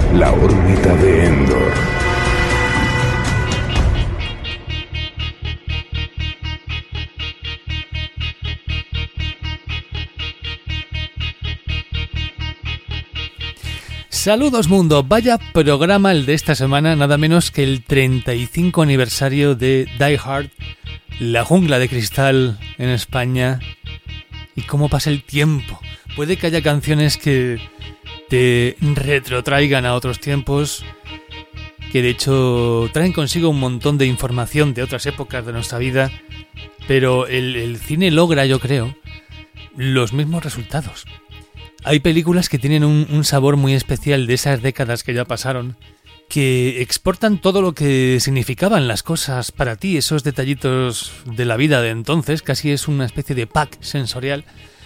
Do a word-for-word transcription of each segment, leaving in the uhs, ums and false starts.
La órbita de Endor. Saludos mundo, vaya programa el de esta semana, nada menos que el treinta y cinco aniversario de Die Hard, La jungla de cristal en España. Y cómo pasa el tiempo. Puede que haya canciones que te retrotraigan a otros tiempos, que de hecho traen consigo un montón de información de otras épocas de nuestra vida, pero el, el cine logra, yo creo, los mismos resultados. Hay películas que tienen un, un sabor muy especial de esas décadas que ya pasaron, que exportan todo lo que significaban las cosas para ti, esos detallitos de la vida de entonces, casi es una especie de pack sensorial,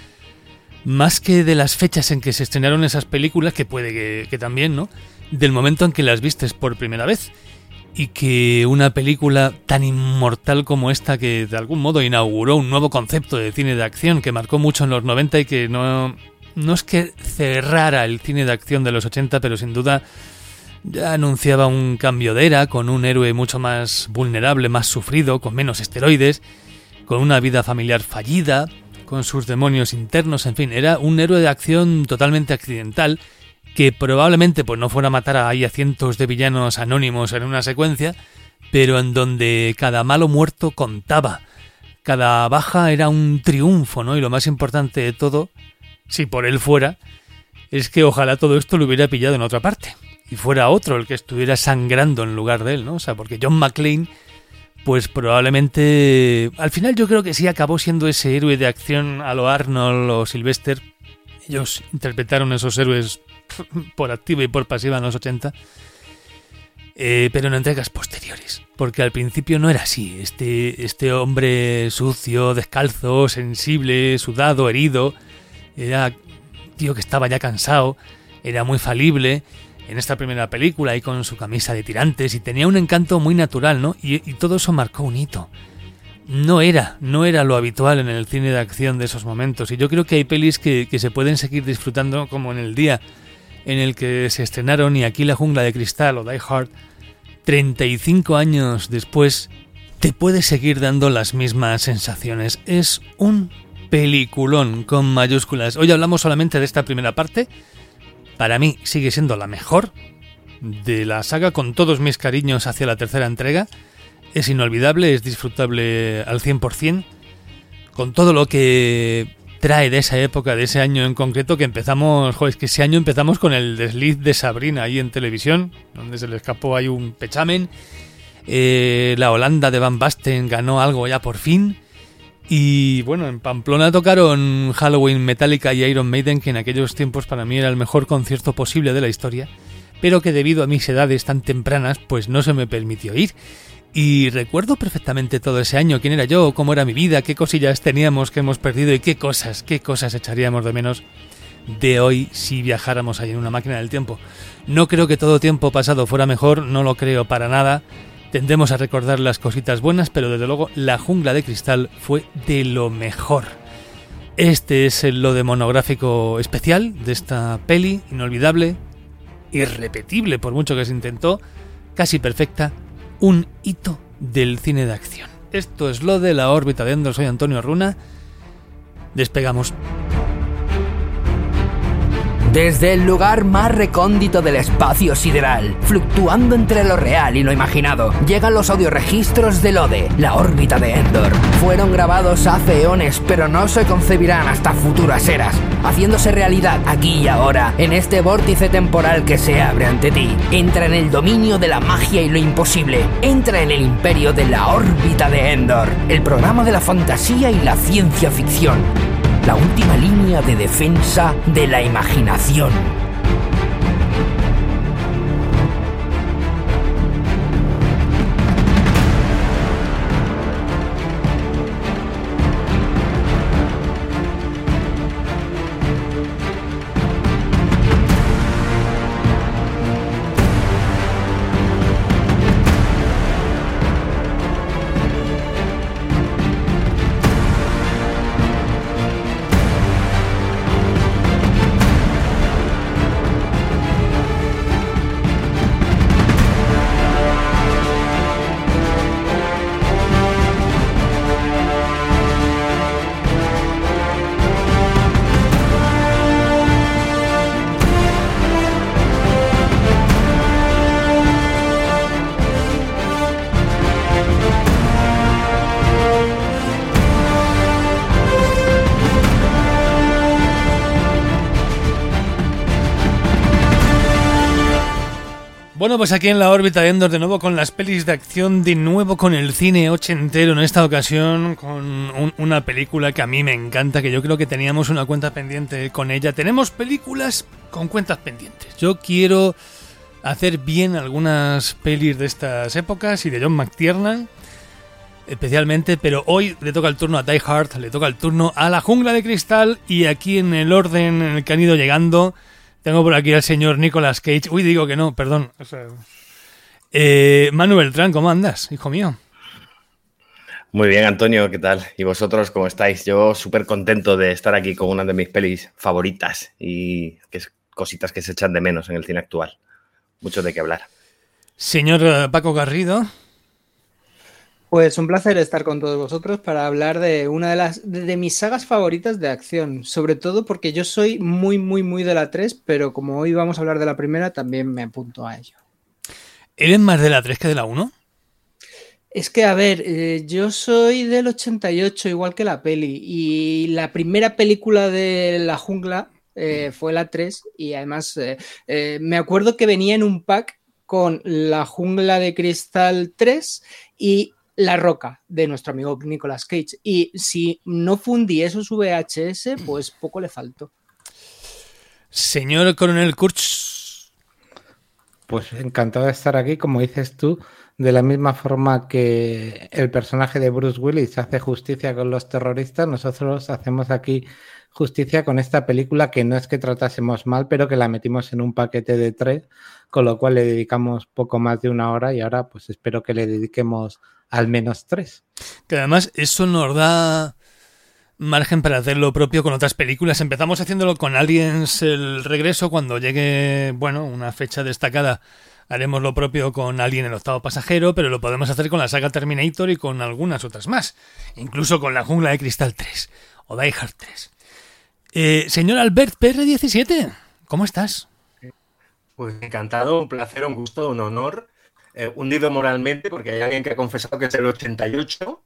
más que de las fechas en que se estrenaron esas películas, que puede que, que también, ¿no? Del momento en que las vistes por primera vez, y que una película tan inmortal como esta, que de algún modo inauguró un nuevo concepto de cine de acción, que marcó mucho en los noventa y que no... No es que cerrara el cine de acción de los ochenta, pero sin duda ya anunciaba un cambio de era, con un héroe mucho más vulnerable, más sufrido, con menos esteroides, con una vida familiar fallida, con sus demonios internos, en fin, era un héroe de acción totalmente accidental, que probablemente pues no fuera a matar a, ahí a cientos de villanos anónimos en una secuencia, pero en donde cada malo muerto contaba, cada baja era un triunfo, ¿no? Y lo más importante de todo, si por él fuera, es que ojalá todo esto lo hubiera pillado en otra parte y fuera otro el que estuviera sangrando en lugar de él, ¿no? O sea, porque John McClane, pues probablemente al final yo creo que sí acabó siendo ese héroe de acción a lo Arnold o Sylvester. Ellos interpretaron esos héroes por activa y por pasiva en los ochenta, eh, pero en entregas posteriores, porque al principio no era así. Este, este hombre sucio, descalzo, sensible, sudado, herido, era tío que estaba ya cansado, era muy falible en esta primera película y con su camisa de tirantes, y tenía un encanto muy natural, ¿no? Y, y todo eso marcó un hito. No era, no era lo habitual en el cine de acción de esos momentos, y yo creo que hay pelis que, que se pueden seguir disfrutando como en el día en el que se estrenaron, y aquí La jungla de cristal o Die Hard, treinta y cinco años después, te puede seguir dando las mismas sensaciones. Es un peliculón con mayúsculas. Hoy hablamos solamente de esta primera parte. Para mí sigue siendo la mejor de la saga, con todos mis cariños hacia la tercera entrega. Es inolvidable, es disfrutable al cien por ciento, con todo lo que trae de esa época, de ese año en concreto, que empezamos, joder, es que ese año empezamos con el desliz de Sabrina ahí en televisión, donde se le escapó ahí un pechamen. Eh, la Holanda de Van Basten ganó algo ya por fin. Y bueno, en Pamplona tocaron Halloween, Metallica y Iron Maiden, que en aquellos tiempos para mí era el mejor concierto posible de la historia, pero que debido a mis edades tan tempranas pues no se me permitió ir. Y recuerdo perfectamente todo ese año, quién era yo, cómo era mi vida, qué cosillas teníamos que hemos perdido y qué cosas, qué cosas echaríamos de menos de hoy si viajáramos ahí en una máquina del tiempo. No creo que todo tiempo pasado fuera mejor, no lo creo para nada. Tendemos a recordar las cositas buenas, pero desde luego La jungla de cristal fue de lo mejor. Este es el lo de monográfico especial de esta peli, inolvidable, irrepetible por mucho que se intentó, casi perfecta, un hito del cine de acción. Esto es lo de La órbita de Endor. Soy Antonio Runa. Despegamos. Desde el lugar más recóndito del espacio sideral, fluctuando entre lo real y lo imaginado, llegan los audioregistros del O D E, La órbita de Endor. Fueron grabados hace eones, pero no se concebirán hasta futuras eras, haciéndose realidad aquí y ahora, en este vórtice temporal que se abre ante ti. Entra en el dominio de la magia y lo imposible. Entra en el imperio de La órbita de Endor, el programa de la fantasía y la ciencia ficción. La última línea de defensa de la imaginación. Bueno, pues aquí en la órbita de Endor de nuevo con las pelis de acción, de nuevo con el cine ochentero, en esta ocasión con un, una película que a mí me encanta, que yo creo que teníamos una cuenta pendiente con ella. Tenemos películas con cuentas pendientes. Yo quiero hacer bien algunas pelis de estas épocas y de John McTiernan especialmente, pero hoy le toca el turno a Die Hard, le toca el turno a La Jungla de Cristal, y aquí en el orden en el que han ido llegando tengo por aquí al señor Nicolas Cage. Uy, digo que no, perdón. O sea, eh, Manu Beltrán, ¿cómo andas, hijo mío? Muy bien, Antonio, ¿qué tal? ¿Y vosotros cómo estáis? Yo súper contento de estar aquí con una de mis pelis favoritas y que es cositas que se echan de menos en el cine actual. Mucho de qué hablar. Señor Paco Garrido. Pues un placer estar con todos vosotros para hablar de una de las de, de mis sagas favoritas de acción, sobre todo porque yo soy muy, muy, muy de la tres, pero como hoy vamos a hablar de la primera, también me apunto a ello. ¿Eres más de la tres que de la uno? Es que, a ver, eh, yo soy del ochenta y ocho, igual que la peli, y la primera película de La Jungla eh, fue la tres, y además eh, eh, me acuerdo que venía en un pack con La Jungla de Cristal tres y La Roca, de nuestro amigo Nicolas Cage. Y si no fundí esos V H S, pues poco le faltó. Señor Coronel Kurtz. Pues encantado de estar aquí, como dices tú, de la misma forma que el personaje de Bruce Willis hace justicia con los terroristas, nosotros hacemos aquí justicia con esta película que no es que tratásemos mal, pero que la metimos en un paquete de tres, con lo cual le dedicamos poco más de una hora y ahora pues espero que le dediquemos al menos tres. Que además eso nos da margen para hacer lo propio con otras películas. Empezamos haciéndolo con Aliens el regreso. Cuando llegue, bueno, una fecha destacada, haremos lo propio con Alien el octavo pasajero, pero lo podemos hacer con la saga Terminator y con algunas otras más. Incluso con La Jungla de Cristal tres o Die Hard tres. Eh, señor Albert P R diecisiete, ¿cómo estás? Pues encantado, un placer, un gusto, un honor. Eh, hundido moralmente, porque hay alguien que ha confesado que es el ochenta y ocho.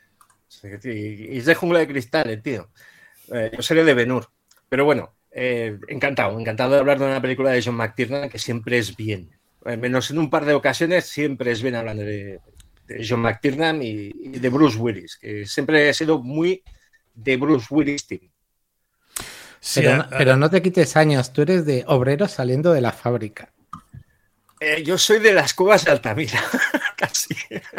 Y es de Jungla de Cristal, el tío. Eh, yo seré de Ben-Hur. Pero bueno, eh, encantado, encantado de hablar de una película de John McTiernan que siempre es bien. Eh, menos en un par de ocasiones, siempre es bien hablando de, de John McTiernan y, y de Bruce Willis, que siempre he sido muy de Bruce Willis team. Sí, pero, a, a, pero no te quites años, tú eres de obrero saliendo de la fábrica. Eh, yo soy de las cuevas de Altamira, casi.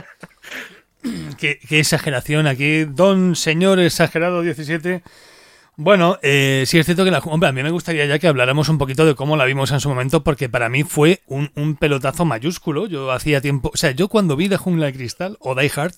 Qué, qué exageración aquí, don señor exagerado diecisiete. Bueno, eh, sí es cierto que la... Hombre, a mí me gustaría ya que habláramos un poquito de cómo la vimos en su momento, porque para mí fue un, un pelotazo mayúsculo. Yo hacía tiempo... O sea, yo cuando vi The Jungla de Cristal o Die Hard,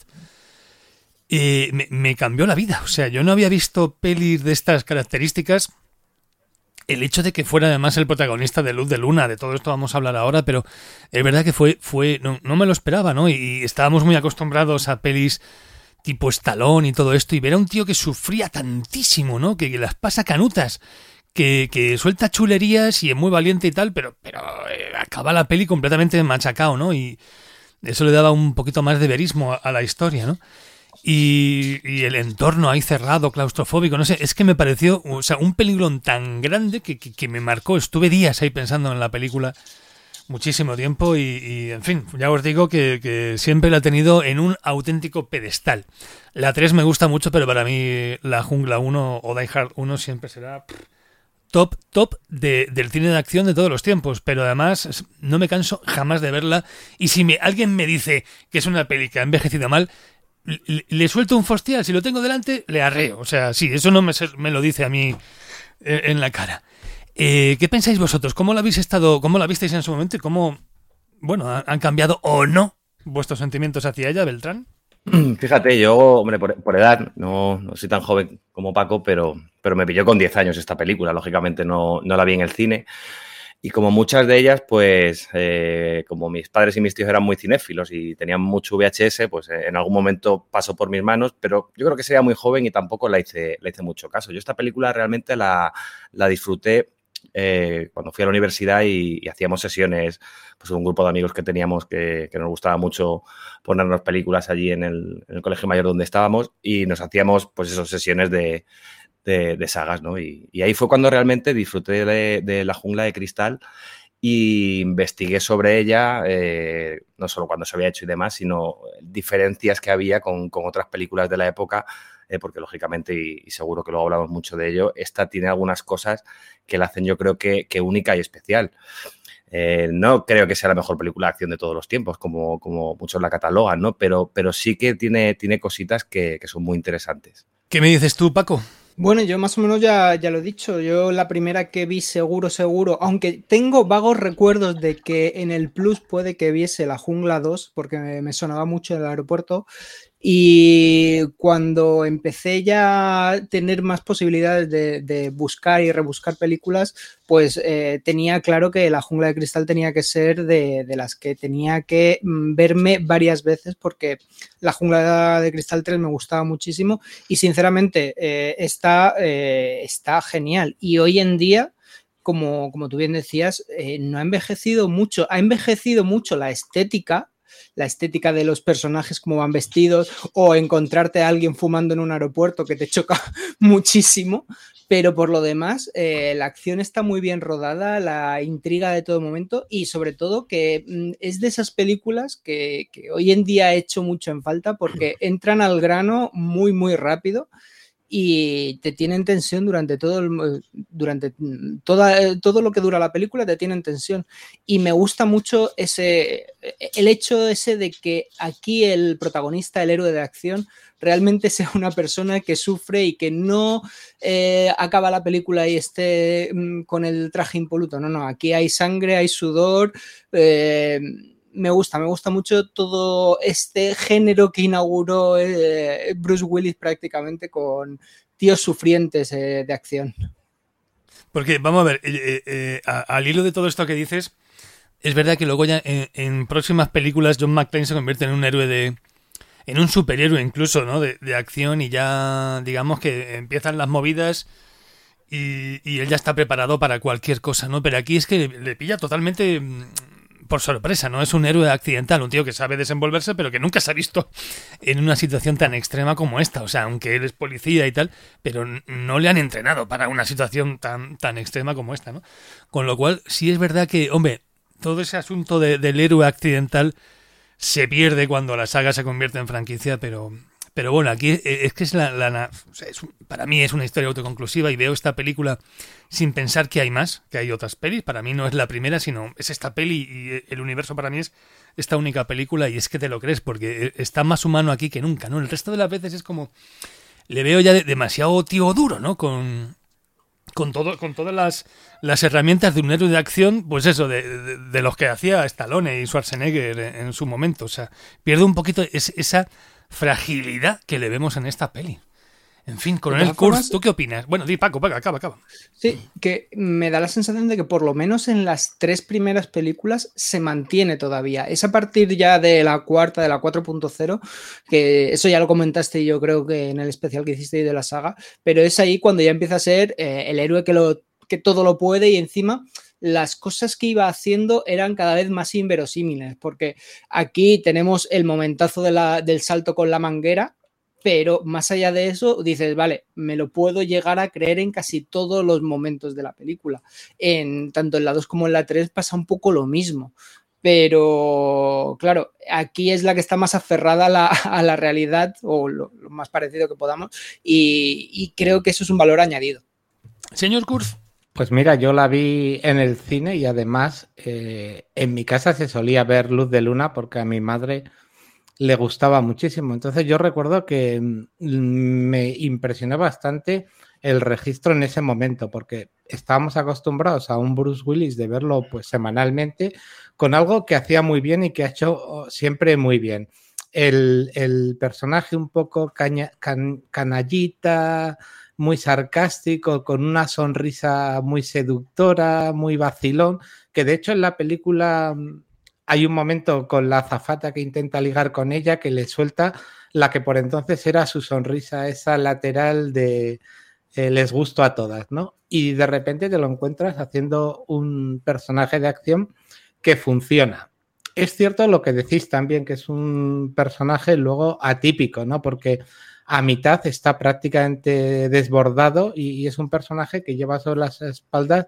eh, me, me cambió la vida. O sea, yo no había visto pelis de estas características. El hecho de que fuera además el protagonista de Luz de Luna, de todo esto vamos a hablar ahora, pero es verdad que fue, fue no, no me lo esperaba, ¿no? Y, y estábamos muy acostumbrados a pelis tipo Stallone y todo esto, y ver a un tío que sufría tantísimo, ¿no? Que, que las pasa canutas, que, que suelta chulerías y es muy valiente y tal, pero, pero eh, acaba la peli completamente machacado, ¿no? Y eso le daba un poquito más de verismo a, a la historia, ¿no? Y, y el entorno ahí cerrado, claustrofóbico, no sé, es que me pareció, o sea, un peligrón tan grande que, que, que me marcó. Estuve días ahí pensando en la película, muchísimo tiempo, y, y en fin, ya os digo que, que siempre la he tenido en un auténtico pedestal. La tres me gusta mucho, pero para mí La Jungla uno o Die Hard uno siempre será pff, top, top de, del cine de acción de todos los tiempos, pero además no me canso jamás de verla, y si me, alguien me dice que es una peli que ha envejecido mal, Le, le suelto un fostial, si lo tengo delante, le arreo. O sea, sí, eso no me, me lo dice a mí eh, en la cara. Eh, ¿Qué pensáis vosotros? ¿Cómo la habéis estado, cómo la visteis en su momento y cómo, bueno, han cambiado o no vuestros sentimientos hacia ella, Beltrán? Fíjate, yo, hombre, por, por edad, no, no soy tan joven como Paco, pero, pero me pilló con diez años esta película. Lógicamente no, no la vi en el cine. Y como muchas de ellas, pues eh, como mis padres y mis tíos eran muy cinéfilos y tenían mucho V H S, pues eh, en algún momento pasó por mis manos, pero yo creo que sería muy joven y tampoco la hice, la hice mucho caso. Yo esta película realmente la, la disfruté eh, cuando fui a la universidad y, y hacíamos sesiones, pues un grupo de amigos que teníamos que, que nos gustaba mucho ponernos películas allí en el, en el colegio mayor donde estábamos, y nos hacíamos pues esas sesiones de... De, de sagas, ¿no? Y, y ahí fue cuando realmente disfruté de, de La Jungla de Cristal y investigué sobre ella, eh, no solo cuando se había hecho y demás, sino diferencias que había con, con otras películas de la época, eh, porque lógicamente, y, y seguro que luego hablamos mucho de ello, esta tiene algunas cosas que la hacen yo creo que, que única y especial. Eh, no creo que sea la mejor película de acción de todos los tiempos, como, como muchos la catalogan, ¿no? Pero, pero sí que tiene, tiene cositas que, que son muy interesantes. ¿Qué me dices tú, Paco? Bueno, yo más o menos ya, ya lo he dicho. Yo la primera que vi seguro, seguro, aunque tengo vagos recuerdos de que en el Plus puede que viese La Jungla dos, porque me, me sonaba mucho en el aeropuerto. Y cuando empecé ya a tener más posibilidades de, de buscar y rebuscar películas, pues eh, tenía claro que La Jungla de Cristal tenía que ser de, de las que tenía que verme varias veces, porque La Jungla de Cristal tres me gustaba muchísimo y sinceramente eh, está, eh, está genial. Y hoy en día, como, como tú bien decías, eh, no ha envejecido mucho, ha envejecido mucho la estética, la estética de los personajes, cómo van vestidos, o encontrarte a alguien fumando en un aeropuerto que te choca muchísimo, pero por lo demás eh, la acción está muy bien rodada, la intriga de todo momento y sobre todo que mm, es de esas películas que, que hoy en día he hecho mucho en falta porque entran al grano muy muy rápido y te tienen tensión durante todo el, durante toda, todo lo que dura la película, te tienen tensión. Y me gusta mucho ese el hecho ese de que aquí el protagonista, el héroe de acción, realmente sea una persona que sufre y que no eh, acaba la película y esté mm, con el traje impoluto. No, no, aquí hay sangre, hay sudor. Eh, Me gusta, me gusta mucho todo este género que inauguró eh, Bruce Willis prácticamente con tíos sufrientes eh, de acción. Porque, vamos a ver, eh, eh, a, al hilo de todo esto que dices, es verdad que luego ya en, en próximas películas John McClane se convierte en un héroe de... en un superhéroe incluso, ¿no? De, de acción y ya, digamos que empiezan las movidas y, y él ya está preparado para cualquier cosa, ¿no? Pero aquí es que le, le pilla totalmente... por sorpresa, no es un héroe accidental, un tío que sabe desenvolverse, pero que nunca se ha visto en una situación tan extrema como esta. O sea, aunque él es policía y tal, pero no le han entrenado para una situación tan, tan extrema como esta, ¿no? Con lo cual, sí es verdad que, hombre, todo ese asunto de, del héroe accidental se pierde cuando la saga se convierte en franquicia, pero... Pero bueno, aquí es que es la, la o sea, es, para mí es una historia autoconclusiva y veo esta película sin pensar que hay más, que hay otras pelis. Para mí no es la primera, sino es esta peli y el universo para mí es esta única película y es que te lo crees porque está más humano aquí que nunca, ¿no? El resto de las veces es como... le veo ya demasiado tío duro, ¿no? Con... Con todo, con todas las, las herramientas de un héroe de acción, pues eso, de, de, de los que hacía Stallone y Schwarzenegger en, en su momento. O sea, pierde un poquito es, esa fragilidad que le vemos en esta peli. En fin, Coronel Kurtz, ¿tú qué opinas? Bueno, di Paco, Paco, acaba, acaba. Sí, que me da la sensación de que por lo menos en las tres primeras películas se mantiene todavía. Es a partir ya de la cuarta, de la cuatro punto cero, que eso ya lo comentaste yo creo que en el especial que hiciste de la saga, pero es ahí cuando ya empieza a ser eh, el héroe que, lo, que todo lo puede y encima... las cosas que iba haciendo eran cada vez más inverosímiles, porque aquí tenemos el momentazo de la, del salto con la manguera, pero más allá de eso dices, vale, me lo puedo llegar a creer en casi todos los momentos de la película. En, tanto en la dos como en la tres pasa un poco lo mismo, pero claro, aquí es la que está más aferrada a la, a la realidad o lo, lo más parecido que podamos y, y creo que eso es un valor añadido. Señor Kurz. Pues mira, yo la vi en el cine y además eh, en mi casa se solía ver Luz de Luna porque a mi madre le gustaba muchísimo. Entonces yo recuerdo que me impresionó bastante el registro en ese momento porque estábamos acostumbrados a un Bruce Willis de verlo pues semanalmente con algo que hacía muy bien y que ha hecho siempre muy bien. El, el personaje un poco caña, can, canallita... muy sarcástico, con una sonrisa muy seductora, muy vacilón, que de hecho en la película hay un momento con la azafata que intenta ligar con ella que le suelta la que por entonces era su sonrisa, esa lateral de eh, les gusto a todas, ¿no? Y de repente te lo encuentras haciendo un personaje de acción que funciona. Es cierto lo que decís también, que es un personaje luego atípico, ¿no? Porque a mitad está prácticamente desbordado y, y es un personaje que lleva sobre las espaldas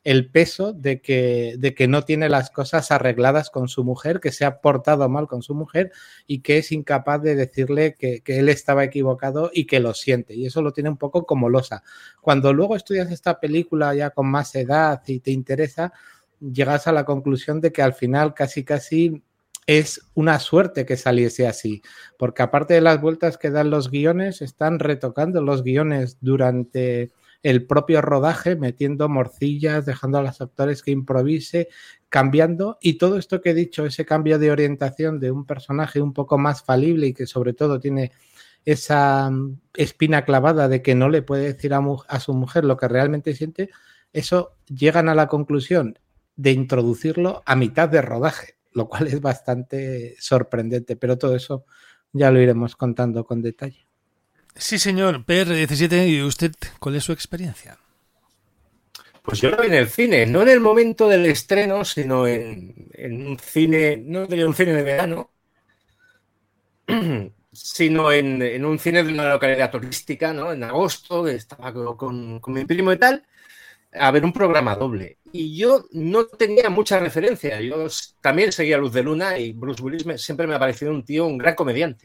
el peso de que, de que no tiene las cosas arregladas con su mujer, que se ha portado mal con su mujer y que es incapaz de decirle que, que él estaba equivocado y que lo siente. Y eso lo tiene un poco como losa. Cuando luego estudias esta película ya con más edad y te interesa, llegas a la conclusión de que al final casi casi es una suerte que saliese así, porque aparte de las vueltas que dan los guiones, están retocando los guiones durante el propio rodaje, metiendo morcillas, dejando a los actores que improvise, cambiando, y todo esto que he dicho, ese cambio de orientación de un personaje un poco más falible y que sobre todo tiene esa espina clavada de que no le puede decir a, mu- a su mujer lo que realmente siente, eso llegan a la conclusión de introducirlo a mitad de rodaje, lo cual es bastante sorprendente, pero todo eso ya lo iremos contando con detalle. Sí, señor, P R diecisiete, ¿y usted cuál es su experiencia? Pues yo lo vi en el cine, no en el momento del estreno, sino en, en un cine, no tenía un cine de verano, sino en, en un cine de una localidad turística, ¿no? En agosto, que estaba con, con mi primo y tal, a ver un programa doble. Y yo no tenía mucha referencia. Yo también seguía Luz de Luna y Bruce Willis me, siempre me ha parecido un tío, un gran comediante.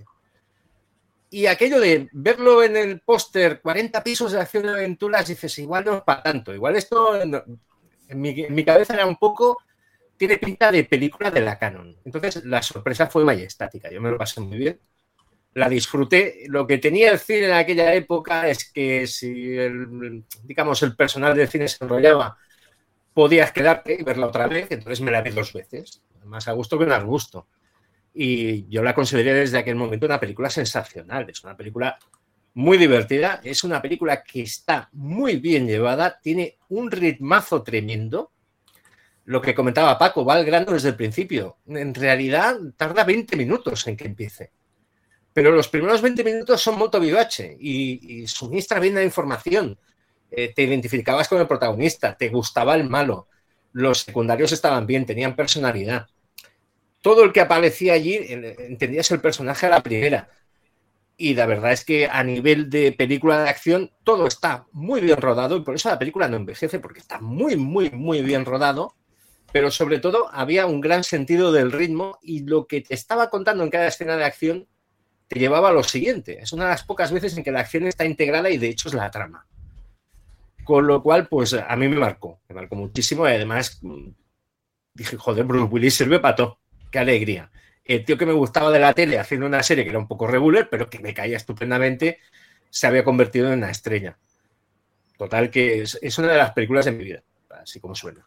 Y aquello de verlo en el póster, cuarenta pisos de acción y aventuras, dices, igual no es para tanto. Igual esto en, en, mi, en mi cabeza era un poco, tiene pinta de película de la Canon. Entonces la sorpresa fue majestática. Yo me lo pasé muy bien. La disfruté. Lo que tenía el cine en aquella época es que si el, digamos, el personal del cine se enrollaba, podías quedarte y verla otra vez. Entonces me la vi dos veces. Más a gusto que no a gusto. Y yo la consideré desde aquel momento una película sensacional. Es una película muy divertida. Es una película que está muy bien llevada. Tiene un ritmazo tremendo. Lo que comentaba Paco, va al grano desde el principio. En realidad tarda veinte minutos en que empiece. Pero los primeros veinte minutos son molto vivace y, y suministra bien la información. Eh, te identificabas con el protagonista, te gustaba el malo. Los secundarios estaban bien, tenían personalidad. Todo el que aparecía allí, entendías el personaje a la primera. Y la verdad es que a nivel de película de acción, todo está muy bien rodado y por eso la película no envejece, porque está muy, muy, muy bien rodado. Pero sobre todo había un gran sentido del ritmo y lo que te estaba contando en cada escena de acción te llevaba a lo siguiente. Es una de las pocas veces en que la acción está integrada y de hecho es la trama. Con lo cual, pues a mí me marcó, me marcó muchísimo y además dije, joder, Bruce Willis sirve para todo. Qué alegría. El tío que me gustaba de la tele haciendo una serie que era un poco regular, pero que me caía estupendamente, se había convertido en una estrella. Total, que es, es una de las películas de mi vida, así como suena.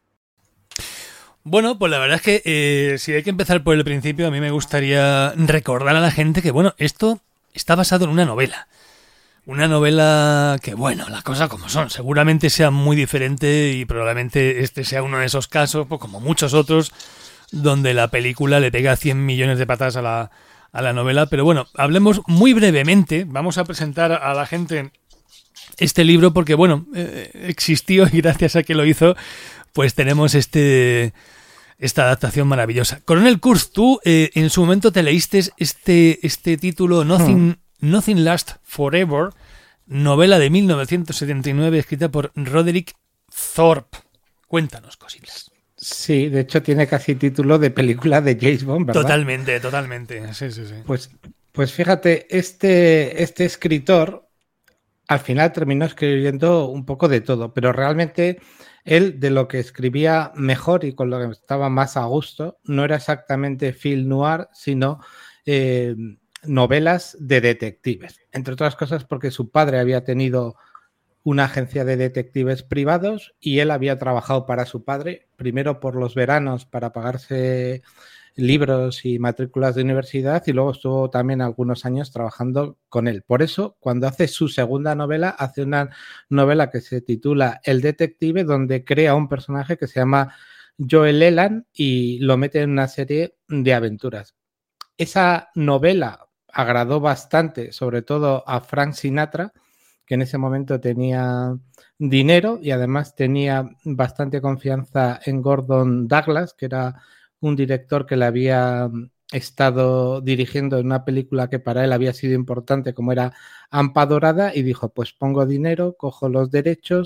Bueno, pues la verdad es que eh, si hay que empezar por el principio, a mí me gustaría recordar a la gente que, bueno, esto está basado en una novela. Una novela que, bueno, las cosas como son, seguramente sea muy diferente y probablemente este sea uno de esos casos, pues como muchos otros, donde la película le pega cien millones de patadas a la, a la novela. Pero bueno, hablemos muy brevemente, vamos a presentar a la gente este libro porque, bueno, eh, existió y gracias a que lo hizo, pues tenemos este esta adaptación maravillosa. Coronel Kurz, tú eh, en su momento te leíste este, este título, Nothing, hmm. Nothing Lasts Forever, novela de mil novecientos setenta y nueve escrita por Roderick Thorpe. Cuéntanos cositas. Sí, de hecho tiene casi título de película de James Bond, ¿verdad? Totalmente, totalmente. Sí, sí, sí. Pues, pues fíjate, este, este escritor al final terminó escribiendo un poco de todo, pero realmente él de lo que escribía mejor y con lo que estaba más a gusto no era exactamente film noir, sino eh, novelas de detectives. Entre otras cosas porque su padre había tenido una agencia de detectives privados y él había trabajado para su padre, primero por los veranos para pagarse libros y matrículas de universidad y luego estuvo también algunos años trabajando con él. Por eso, cuando hace su segunda novela, hace una novela que se titula El Detective, donde crea un personaje que se llama Joel Elan y lo mete en una serie de aventuras. Esa novela agradó bastante, sobre todo a Frank Sinatra, que en ese momento tenía dinero y además tenía bastante confianza en Gordon Douglas, que era un director que le había estado dirigiendo en una película que para él había sido importante, como era Hampa Dorada, y dijo, pues pongo dinero, cojo los derechos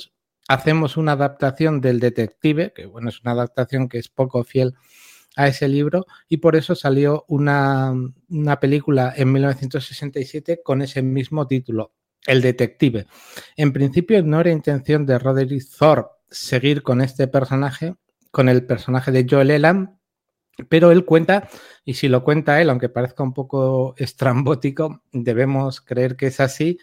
hacemos una adaptación del Detective, que bueno, es una adaptación que es poco fiel a ese libro, y por eso salió una, una película en mil novecientos sesenta y siete con ese mismo título, El Detective. En principio no era intención de Roderick Thorp seguir con este personaje, con el personaje de Joel Elam, pero él cuenta, y si lo cuenta él, aunque parezca un poco estrambótico, debemos creer que es así.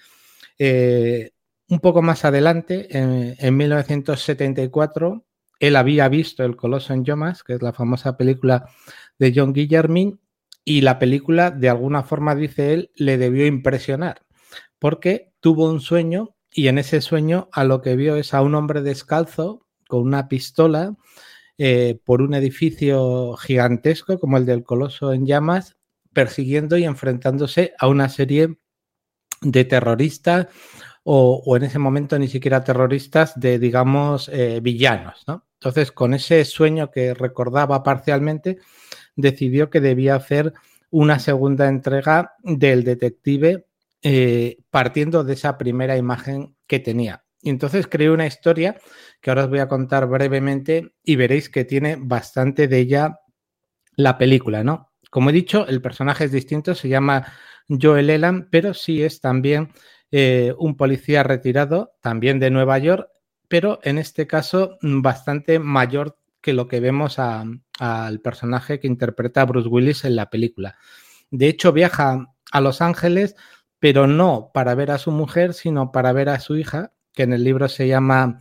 Eh, un poco más adelante, en, en mil novecientos setenta y cuatro, él había visto El Coloso en Llamas, que es la famosa película de John Guillermin, y la película, de alguna forma, dice él, le debió impresionar, porque tuvo un sueño y en ese sueño a lo que vio es a un hombre descalzo con una pistola eh, por un edificio gigantesco como el del Coloso en Llamas, persiguiendo y enfrentándose a una serie de terroristas o, o en ese momento ni siquiera terroristas, de, digamos, eh, villanos, ¿no? Entonces, con ese sueño que recordaba parcialmente, decidió que debía hacer una segunda entrega del Detective eh, partiendo de esa primera imagen que tenía. Y entonces creó una historia que ahora os voy a contar brevemente y veréis que tiene bastante de ella la película, ¿no? Como he dicho, el personaje es distinto, se llama Joel Elam, pero sí es también eh, un policía retirado, también de Nueva York, pero en este caso bastante mayor que lo que vemos a, a, al personaje que interpreta a Bruce Willis en la película. De hecho, viaja a Los Ángeles, pero no para ver a su mujer, sino para ver a su hija, que en el libro se llama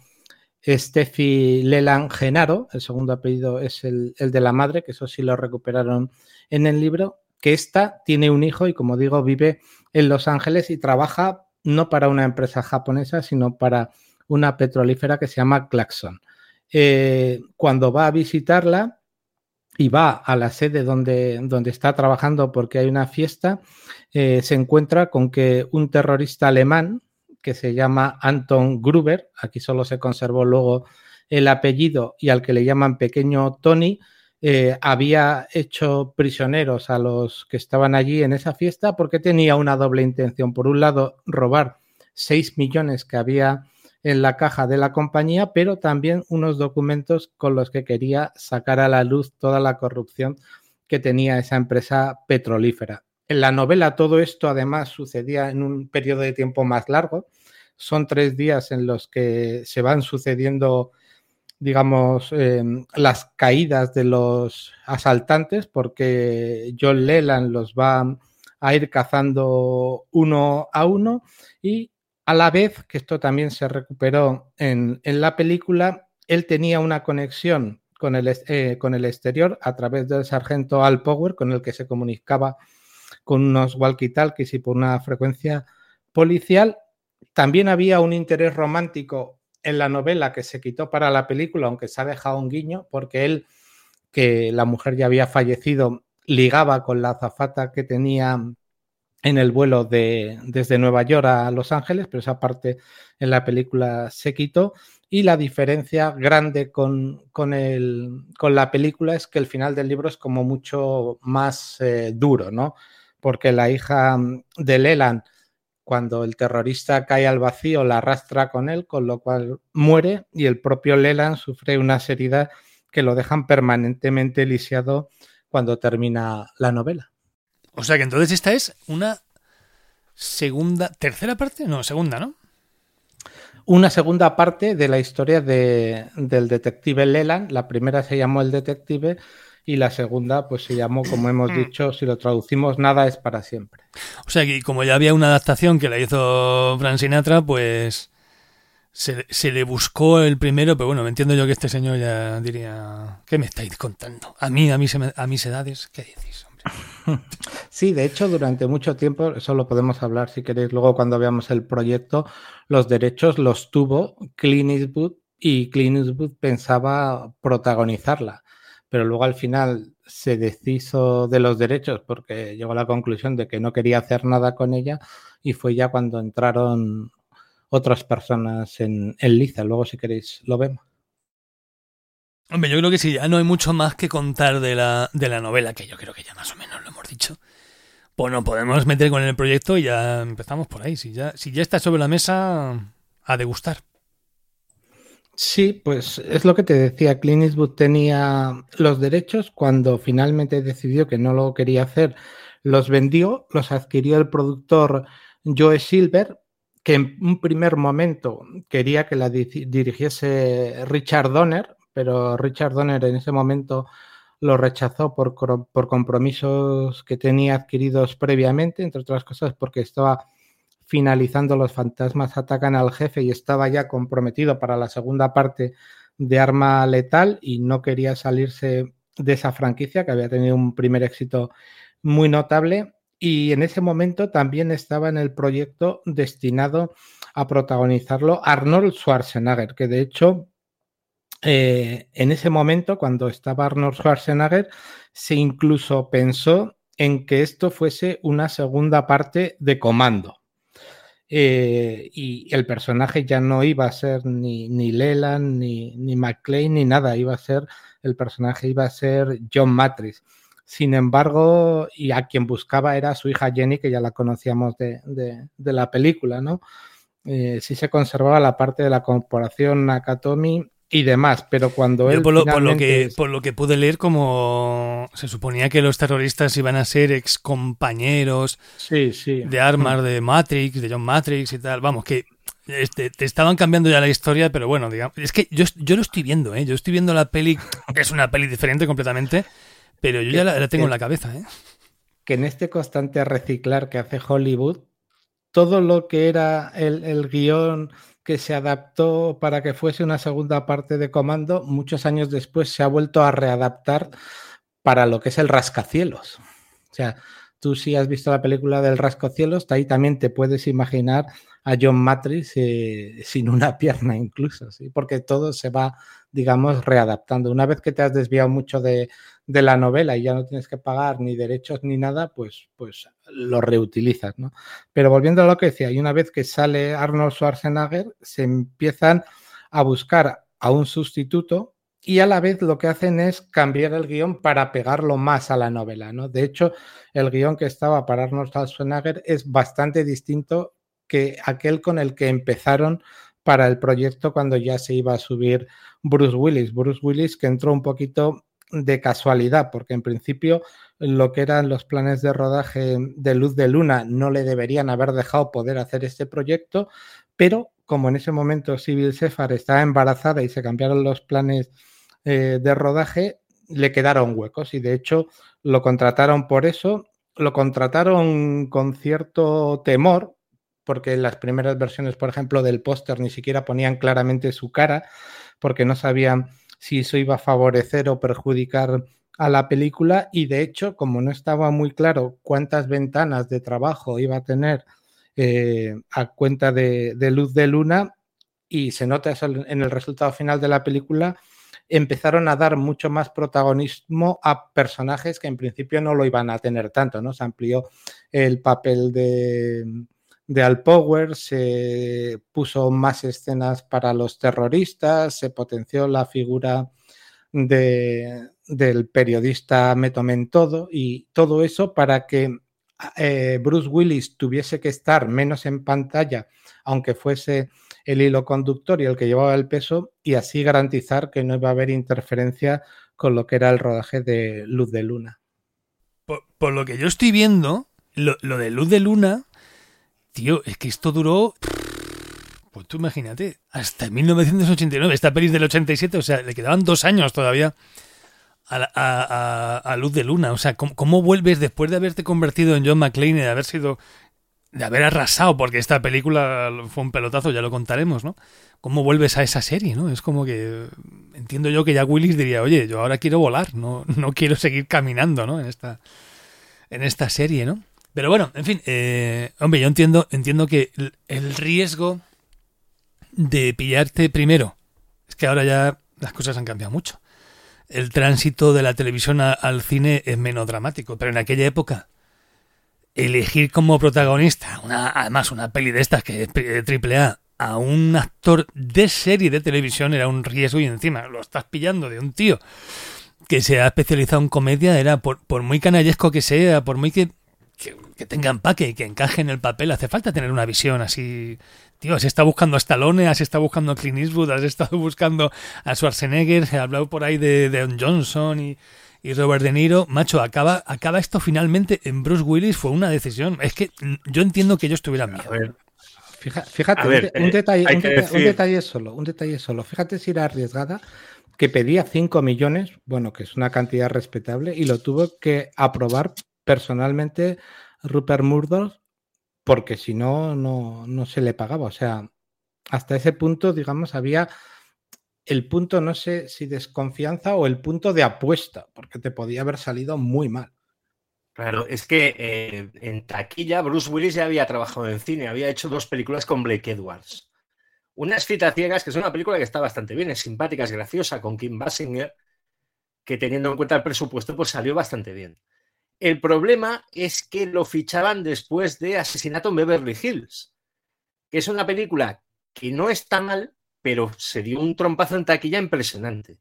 Steffi Leland Genaro, el segundo apellido es el, el de la madre, que eso sí lo recuperaron en el libro, que esta tiene un hijo y, como digo, vive en Los Ángeles y trabaja no para una empresa japonesa, sino para una petrolífera que se llama Clarkson. Eh, cuando va a visitarla y va a la sede donde, donde está trabajando porque hay una fiesta, eh, se encuentra con que un terrorista alemán que se llama Anton Gruber, aquí solo se conservó luego el apellido, y al que le llaman Pequeño Tony, eh, había hecho prisioneros a los que estaban allí en esa fiesta porque tenía una doble intención. Por un lado, robar seis millones que había en la caja de la compañía, pero también unos documentos con los que quería sacar a la luz toda la corrupción que tenía esa empresa petrolífera. En la novela todo esto además sucedía en un periodo de tiempo más largo. Son tres días en los que se van sucediendo, digamos, eh, las caídas de los asaltantes, porque John Leland los va a ir cazando uno a uno, y a la vez, que esto también se recuperó en, en la película, él tenía una conexión con el, eh, con el exterior a través del sargento Al Power, con el que se comunicaba con unos walkie-talkies y por una frecuencia policial. También había un interés romántico en la novela que se quitó para la película, aunque se ha dejado un guiño, porque él, que la mujer ya había fallecido, ligaba con la azafata que tenía en el vuelo de, desde Nueva York a Los Ángeles, pero esa parte en la película se quitó. Y la diferencia grande con, con, el, con la película es que el final del libro es como mucho más eh, duro, ¿no? Porque la hija de Leland, cuando el terrorista cae al vacío, la arrastra con él, con lo cual muere, y el propio Leland sufre unas heridas que lo dejan permanentemente lisiado cuando termina la novela. O sea que entonces esta es una segunda, tercera parte, no, segunda, ¿no? Una segunda parte de la historia de, del detective Leland. La primera se llamó El Detective y la segunda pues se llamó, como hemos dicho, si lo traducimos, Nada es para siempre. O sea que como ya había una adaptación que la hizo Frank Sinatra, pues se, se le buscó el primero, pero bueno, me entiendo yo que este señor ya diría, ¿qué me estáis contando? A mí, a, mí, a mis edades, ¿qué decís? Sí, de hecho, durante mucho tiempo, eso lo podemos hablar si queréis luego cuando veamos el proyecto, los derechos los tuvo Clint Eastwood y Clint Eastwood pensaba protagonizarla, pero luego al final se deshizo de los derechos porque llegó a la conclusión de que no quería hacer nada con ella, y fue ya cuando entraron otras personas en, en liza. Luego si queréis lo vemos. Hombre, yo creo que sí, ya no hay mucho más que contar de la, de la novela, que yo creo que ya más o menos lo hemos dicho. Pues nos podemos meter con el proyecto y ya empezamos por ahí. Si ya, si ya está sobre la mesa, a degustar. Sí, pues es lo que te decía. Clint Eastwood tenía los derechos. Cuando finalmente decidió que no lo quería hacer, los vendió, los adquirió el productor Joe Silver, que en un primer momento quería que la di- dirigiese Richard Donner, pero Richard Donner en ese momento lo rechazó por, cro- por compromisos que tenía adquiridos previamente, entre otras cosas porque estaba finalizando Los fantasmas atacan al jefe y estaba ya comprometido para la segunda parte de Arma Letal y no quería salirse de esa franquicia que había tenido un primer éxito muy notable. Y en ese momento también estaba en el proyecto destinado a protagonizarlo Arnold Schwarzenegger, que de hecho eh, en ese momento, cuando estaba Arnold Schwarzenegger, se incluso pensó en que esto fuese una segunda parte de Comando. Eh, y el personaje ya no iba a ser ni, ni Leland, ni, ni McClane, ni nada, iba a ser, el personaje iba a ser John Matrix. Sin embargo, y a quien buscaba era su hija Jenny, que ya la conocíamos de, de, de la película, ¿no? Eh, sí se conservaba la parte de la corporación Nakatomi y demás, pero cuando Yo él por lo, finalmente... por lo que por lo que pude leer, como se suponía que los terroristas iban a ser ex compañeros sí, sí. de armas de Matrix, de John Matrix y tal, vamos, que este, te estaban cambiando ya la historia, pero bueno, digamos, es que yo, yo lo estoy viendo, ¿eh? Yo estoy viendo la peli, es una peli diferente completamente, pero yo ya la, la tengo en la cabeza, ¿eh? Que en este constante reciclar que hace Hollywood, todo lo que era el, el guión que se adaptó para que fuese una segunda parte de Comando, muchos años después se ha vuelto a readaptar para lo que es el rascacielos. O sea, tú si has visto la película del rascacielos, ahí también te puedes imaginar a John Matrix eh, sin una pierna incluso, ¿sí? Porque todo se va, digamos, readaptando. Una vez que te has desviado mucho de, de la novela y ya no tienes que pagar ni derechos ni nada, pues, pues lo reutilizas, ¿no? Pero volviendo a lo que decía, y una vez que sale Arnold Schwarzenegger, se empiezan a buscar a un sustituto y a la vez lo que hacen es cambiar el guión para pegarlo más a la novela, ¿no? De hecho, el guión que estaba para Arnold Schwarzenegger es bastante distinto que aquel con el que empezaron para el proyecto cuando ya se iba a subir Bruce Willis. Bruce Willis que entró un poquito de casualidad, porque en principio lo que eran los planes de rodaje de Luz de Luna no le deberían haber dejado poder hacer este proyecto, pero como en ese momento Sybil Shepherd estaba embarazada y se cambiaron los planes eh, de rodaje, le quedaron huecos y de hecho lo contrataron por eso, lo contrataron con cierto temor, porque en las primeras versiones, por ejemplo, del póster ni siquiera ponían claramente su cara, porque no sabían si eso iba a favorecer o perjudicar a la película y de hecho, como no estaba muy claro cuántas ventanas de trabajo iba a tener eh, a cuenta de, de Luz de Luna, y se nota eso en el resultado final de la película, empezaron a dar mucho más protagonismo a personajes que en principio no lo iban a tener tanto, ¿no? Se amplió el papel de... de Al Power, se puso más escenas para los terroristas, se potenció la figura de, del periodista Me Tomen Todo y todo eso para que eh, Bruce Willis tuviese que estar menos en pantalla, aunque fuese el hilo conductor y el que llevaba el peso, y así garantizar que no iba a haber interferencia con lo que era el rodaje de Luz de Luna. Por, por lo que yo estoy viendo, lo, lo de Luz de Luna... Tío, es que esto duró, pues tú imagínate, hasta mil novecientos ochenta y nueve, esta peli del ochenta y siete, o sea, le quedaban dos años todavía a, a, a, a Luz de Luna. O sea, ¿cómo, ¿cómo vuelves después de haberte convertido en John McClane y de haber sido, de haber arrasado, porque esta película fue un pelotazo, ya lo contaremos, ¿no? ¿Cómo vuelves a esa serie, no? Es como que, entiendo yo que ya Willis diría, oye, yo ahora quiero volar, no, no quiero seguir caminando, ¿no? En esta, en esta serie, ¿no? Pero bueno, en fin, eh, hombre, yo entiendo, entiendo que el riesgo de pillarte primero, es que ahora ya las cosas han cambiado mucho. El tránsito de la televisión a, al cine es menos dramático, pero en aquella época elegir como protagonista, una, además una peli de estas que es triple A, a un actor de serie de televisión era un riesgo y encima lo estás pillando de un tío que se ha especializado en comedia, era por, por muy canallesco que sea, por muy que... Que, que tenga empaque y que encaje en el papel. Hace falta tener una visión así. Tío, has estado buscando a Stallone, has estado buscando a Clint Eastwood, has estado buscando a Schwarzenegger, se ha hablado por ahí de, de Don Johnson y, y Robert De Niro. Macho, acaba, acaba esto finalmente en Bruce Willis, fue una decisión. Es que yo entiendo que ellos tuvieran miedo. A ver, Fíjate, fíjate ver, un, de, un, detalle, eh, un, deta decir... un detalle solo, un detalle solo. Fíjate si era arriesgada, que pedía cinco millones, bueno, que es una cantidad respetable, y lo tuvo que aprobar personalmente Rupert Murdoch, porque si no, no, no se le pagaba. O sea, hasta ese punto, digamos, había el punto, no sé si desconfianza o el punto de apuesta, porque te podía haber salido muy mal. Claro, es que eh, en taquilla Bruce Willis ya había trabajado en cine, había hecho dos películas con Blake Edwards. Una es Citas Ciegas, que es una película que está bastante bien, es simpática, es graciosa, con Kim Basinger, que teniendo en cuenta el presupuesto, pues salió bastante bien. El problema es que lo fichaban después de Asesinato en Beverly Hills, que es una película que no está mal, pero se dio un trompazo en taquilla impresionante.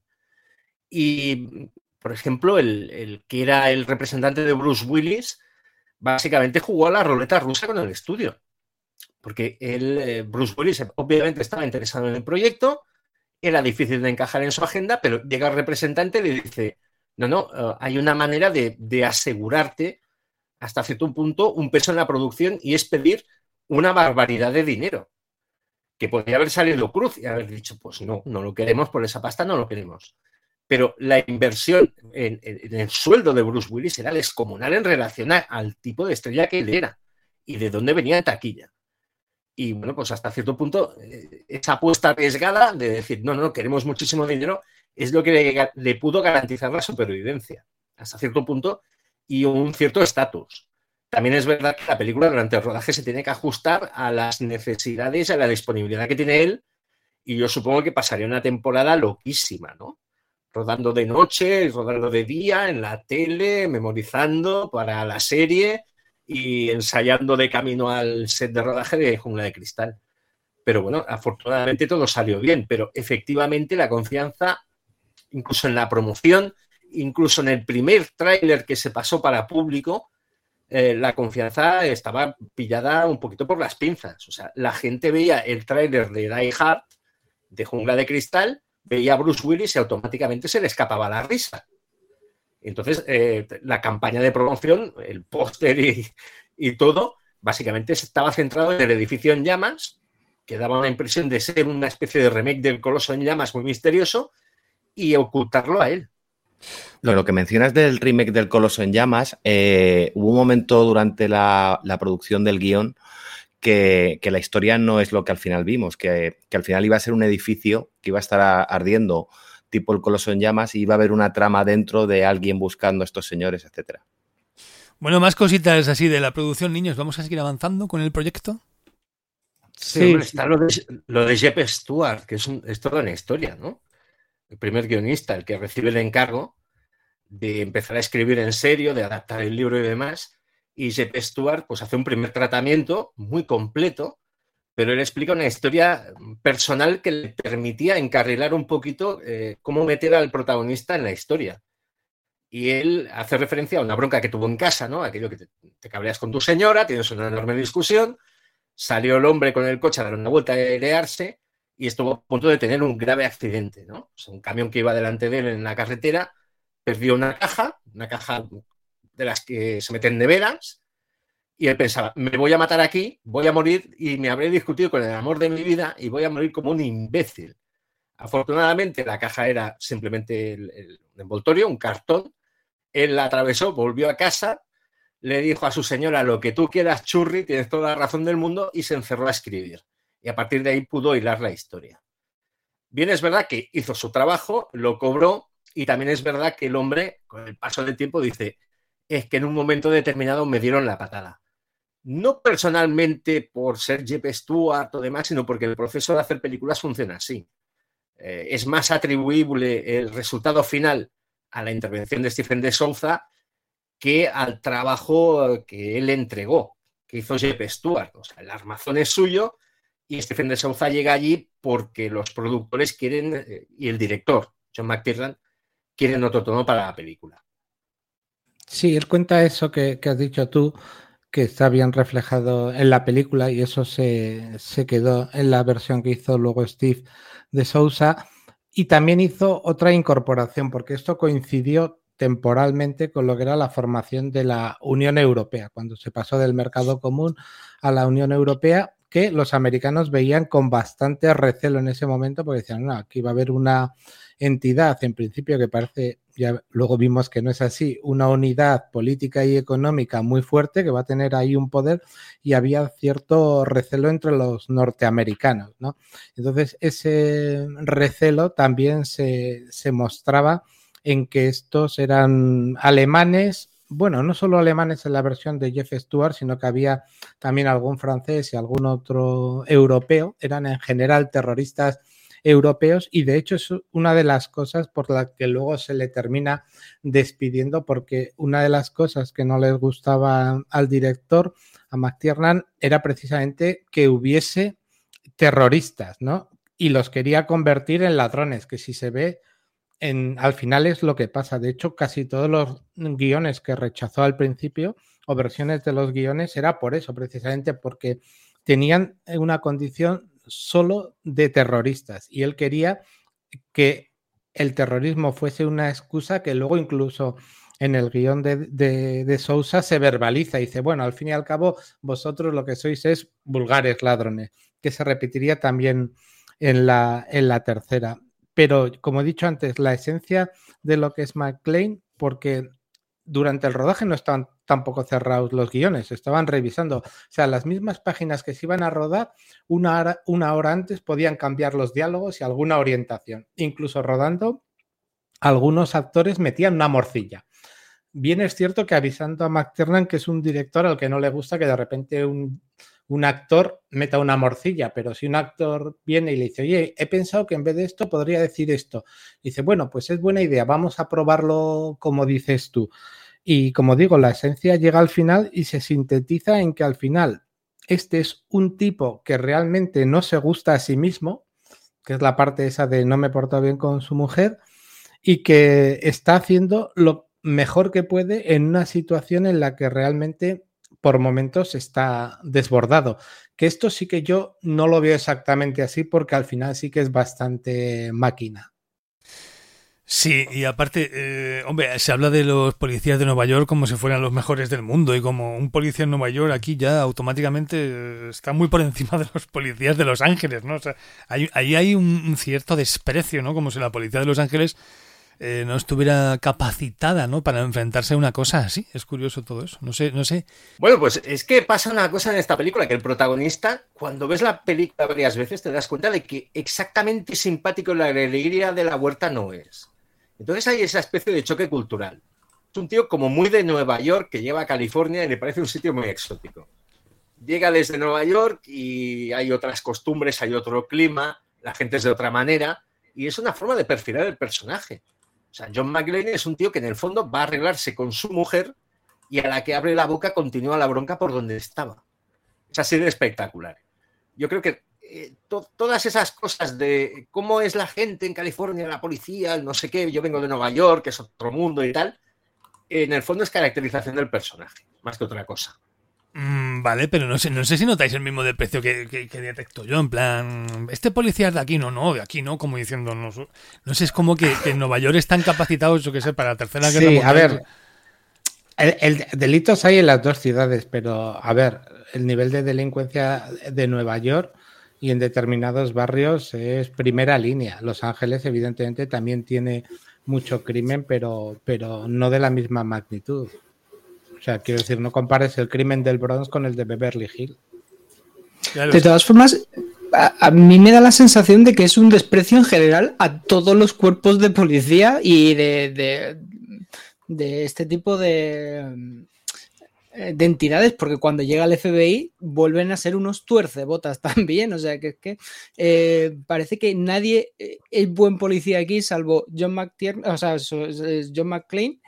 Y, por ejemplo, el, el que era el representante de Bruce Willis, básicamente jugó a la ruleta rusa con el estudio. Porque él, eh, Bruce Willis, obviamente estaba interesado en el proyecto, era difícil de encajar en su agenda, pero llega el representante y le dice, no, no, uh, hay una manera de, de asegurarte hasta cierto punto un peso en la producción y es pedir una barbaridad de dinero, que podría haber salido cruz y haber dicho, pues no, no lo queremos, por esa pasta no lo queremos. Pero la inversión en, en, en el sueldo de Bruce Willis era descomunal en relación a, al tipo de estrella que él era y de dónde venía en taquilla. Y bueno, pues hasta cierto punto, eh, esa apuesta arriesgada de decir, no, no, queremos muchísimo dinero, es lo que le, le pudo garantizar la supervivencia, hasta cierto punto, y un cierto estatus. También es verdad que la película durante el rodaje se tiene que ajustar a las necesidades, a la disponibilidad que tiene él, y yo supongo que pasaría una temporada loquísima, ¿no? Rodando de noche, rodando de día, en la tele, memorizando para la serie y ensayando de camino al set de rodaje de Jungla de Cristal. Pero bueno, afortunadamente todo salió bien, pero efectivamente la confianza, incluso en la promoción, incluso en el primer tráiler que se pasó para público, eh, la confianza estaba pillada un poquito por las pinzas. O sea, la gente veía el tráiler de Die Hard, de Jungla de Cristal, veía a Bruce Willis y automáticamente se le escapaba la risa. Entonces, eh, la campaña de promoción, el póster y, y todo, básicamente estaba centrado en el edificio en llamas, que daba una impresión de ser una especie de remake del Coloso en llamas muy misterioso, y ocultarlo a él. Lo, lo que mencionas del remake del Coloso en llamas, eh, hubo un momento durante la, la producción del guión que, que la historia no es lo que al final vimos, que, que al final iba a ser un edificio que iba a estar ardiendo tipo el Coloso en llamas y iba a haber una trama dentro de alguien buscando a estos señores, etcétera. Bueno, más cositas así de la producción, niños. ¿Vamos a seguir avanzando con el proyecto? Sí, sí, está lo de, lo de Jep Stewart, que es, un, es toda una historia, ¿no? El primer guionista, el que recibe el encargo de empezar a escribir en serio, de adaptar el libro y demás, y Jep Stewart pues hace un primer tratamiento muy completo, pero él explica una historia personal que le permitía encarrilar un poquito eh, cómo meter al protagonista en la historia. Y él hace referencia a una bronca que tuvo en casa, ¿no? Aquello que te, te cabreas con tu señora, tienes una enorme discusión, salió el hombre con el coche a dar una vuelta a airearse y estuvo a punto de tener un grave accidente, ¿no? O sea, un camión que iba delante de él en la carretera perdió una caja, una caja de las que se meten neveras, y él pensaba, me voy a matar aquí, voy a morir y me habré discutido con el amor de mi vida y voy a morir como un imbécil. Afortunadamente la caja era simplemente el, el envoltorio, un cartón. Él la atravesó, volvió a casa, le dijo a su señora, lo que tú quieras, churri, tienes toda la razón del mundo, y se encerró a escribir. Y a partir de ahí pudo hilar la historia. Bien, es verdad que hizo su trabajo, lo cobró, y también es verdad que el hombre, con el paso del tiempo, dice, es que en un momento determinado me dieron la patada. No personalmente por ser Jep Stewart o demás, sino porque el proceso de hacer películas funciona así. Eh, es más atribuible el resultado final a la intervención de Stephen de Souza que al trabajo que él entregó, que hizo Jep Stewart. O sea, el armazón es suyo y Stephen de Souza llega allí porque los productores quieren, eh, y el director, John McTiernan, quieren otro tono para la película. Sí, él cuenta eso que, que has dicho tú, que está bien reflejado en la película y eso se, se quedó en la versión que hizo luego Steve de Sousa. Y también hizo otra incorporación, porque esto coincidió temporalmente con lo que era la formación de la Unión Europea, cuando se pasó del mercado común a la Unión Europea, que los americanos veían con bastante recelo en ese momento, porque decían, no, aquí va a haber una entidad, en principio, que parece, ya luego vimos que no es así, una unidad política y económica muy fuerte, que va a tener ahí un poder, y había cierto recelo entre los norteamericanos, ¿no? Entonces, ese recelo también se, se mostraba en que estos eran alemanes, bueno, no solo alemanes en la versión de Jeff Stewart, sino que había también algún francés y algún otro europeo, eran en general terroristas europeos, y de hecho es una de las cosas por las que luego se le termina despidiendo, porque una de las cosas que no les gustaba al director, a McTiernan, era precisamente que hubiese terroristas, ¿no? Y los quería convertir en ladrones, que si se ve En, al final es lo que pasa. De hecho, casi todos los guiones que rechazó al principio o versiones de los guiones era por eso, precisamente porque tenían una condición solo de terroristas y él quería que el terrorismo fuese una excusa que luego incluso en el guión de, de, de Sousa se verbaliza y dice, bueno, al fin y al cabo vosotros lo que sois es vulgares ladrones, que se repetiría también en la, en la tercera. Pero, como he dicho antes, la esencia de lo que es McClane, porque durante el rodaje no estaban tampoco cerrados los guiones, estaban revisando. O sea, las mismas páginas que se iban a rodar, una hora, una hora antes podían cambiar los diálogos y alguna orientación. Incluso rodando, algunos actores metían una morcilla. Bien es cierto que avisando a McTiernan, que es un director al que no le gusta que de repente un... un actor meta una morcilla, pero si un actor viene y le dice, oye, he pensado que en vez de esto podría decir esto, dice, bueno, pues es buena idea, vamos a probarlo como dices tú. Y como digo, la esencia llega al final y se sintetiza en que al final este es un tipo que realmente no se gusta a sí mismo, que es la parte esa de no me porto bien con su mujer, y que está haciendo lo mejor que puede en una situación en la que realmente por momentos está desbordado. Que esto sí que yo no lo veo exactamente así, porque al final sí que es bastante máquina. Sí, y aparte, eh, hombre, se habla de los policías de Nueva York como si fueran los mejores del mundo, y como un policía en Nueva York aquí ya automáticamente está muy por encima de los policías de Los Ángeles, ¿no? O sea, ahí hay, hay un, un cierto desprecio, ¿no? Como si la policía de Los Ángeles Eh, no estuviera capacitada, ¿no?, para enfrentarse a una cosa así. Es curioso todo eso. No sé, no sé. Bueno, pues es que pasa una cosa en esta película, que el protagonista, cuando ves la película varias veces, te das cuenta de que exactamente simpático en la alegría de la huerta no es. Entonces hay esa especie de choque cultural. Es un tío como muy de Nueva York, que lleva a California y le parece un sitio muy exótico. Llega desde Nueva York y hay otras costumbres, hay otro clima, la gente es de otra manera, y es una forma de perfilar el personaje. O sea, John McClane es un tío que en el fondo va a arreglarse con su mujer y a la que abre la boca continúa la bronca por donde estaba. Es así de espectacular. Yo creo que eh, to- todas esas cosas de cómo es la gente en California, la policía, el no sé qué, yo vengo de Nueva York, que es otro mundo y tal, en el fondo es caracterización del personaje, más que otra cosa. Mm, vale, pero no sé, no sé si notáis el mismo desprecio que, que, que detecto yo, en plan, este policía es de aquí, no, no, de aquí no, como diciendo, no, no sé, es como que, que en Nueva York están capacitados, yo qué sé, para la tercera guerra Sí, mundial. a ver, el, el delitos hay en las dos ciudades, pero a ver, el nivel de delincuencia de Nueva York y en determinados barrios es primera línea. Los Ángeles, evidentemente, también tiene mucho crimen, pero, pero no de la misma magnitud. O sea, quiero decir, no compares el crimen del Bronx con el de Beverly Hills. Claro, De todas formas, a, a mí me da la sensación de que es un desprecio en general a todos los cuerpos de policía y de, de, de este tipo de, de entidades, porque cuando llega el F B I vuelven a ser unos tuercebotas también. O sea, que es que eh, parece que nadie es buen policía aquí salvo John McTiernan, o sea, John McClane.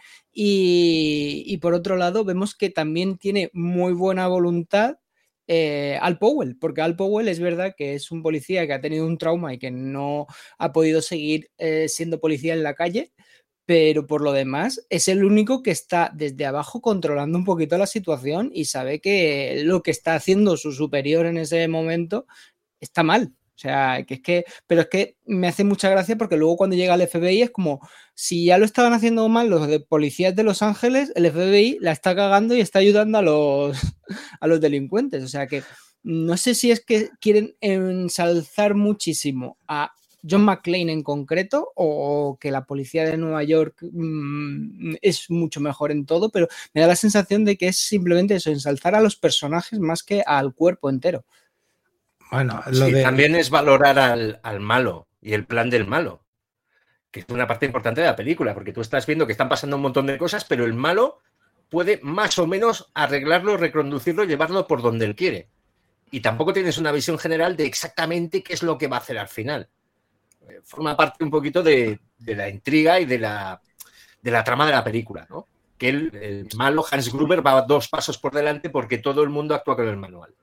Y, y por otro lado vemos que también tiene muy buena voluntad eh, Al Powell, porque Al Powell es verdad que es un policía que ha tenido un trauma y que no ha podido seguir eh, siendo policía en la calle, pero por lo demás es el único que está desde abajo controlando un poquito la situación y sabe que lo que está haciendo su superior en ese momento está mal. O sea, que es que, pero es que me hace mucha gracia porque luego cuando llega el F B I es como, si ya lo estaban haciendo mal los de policías de Los Ángeles, el F B I la está cagando y está ayudando a los, a los delincuentes. O sea que no sé si es que quieren ensalzar muchísimo a John McClane en concreto o que la policía de Nueva York mmm, es mucho mejor en todo, pero me da la sensación de que es simplemente eso, ensalzar a los personajes más que al cuerpo entero. Bueno, lo sí, de... también es valorar al, al malo y el plan del malo, que es una parte importante de la película, porque tú estás viendo que están pasando un montón de cosas, pero el malo puede más o menos arreglarlo, reconducirlo, llevarlo por donde él quiere. Y tampoco tienes una visión general de exactamente qué es lo que va a hacer al final. Forma parte un poquito de, de la intriga y de la, de la trama de la película, ¿no? Que el, el malo Hans Gruber va dos pasos por delante porque todo el mundo actúa con el manual.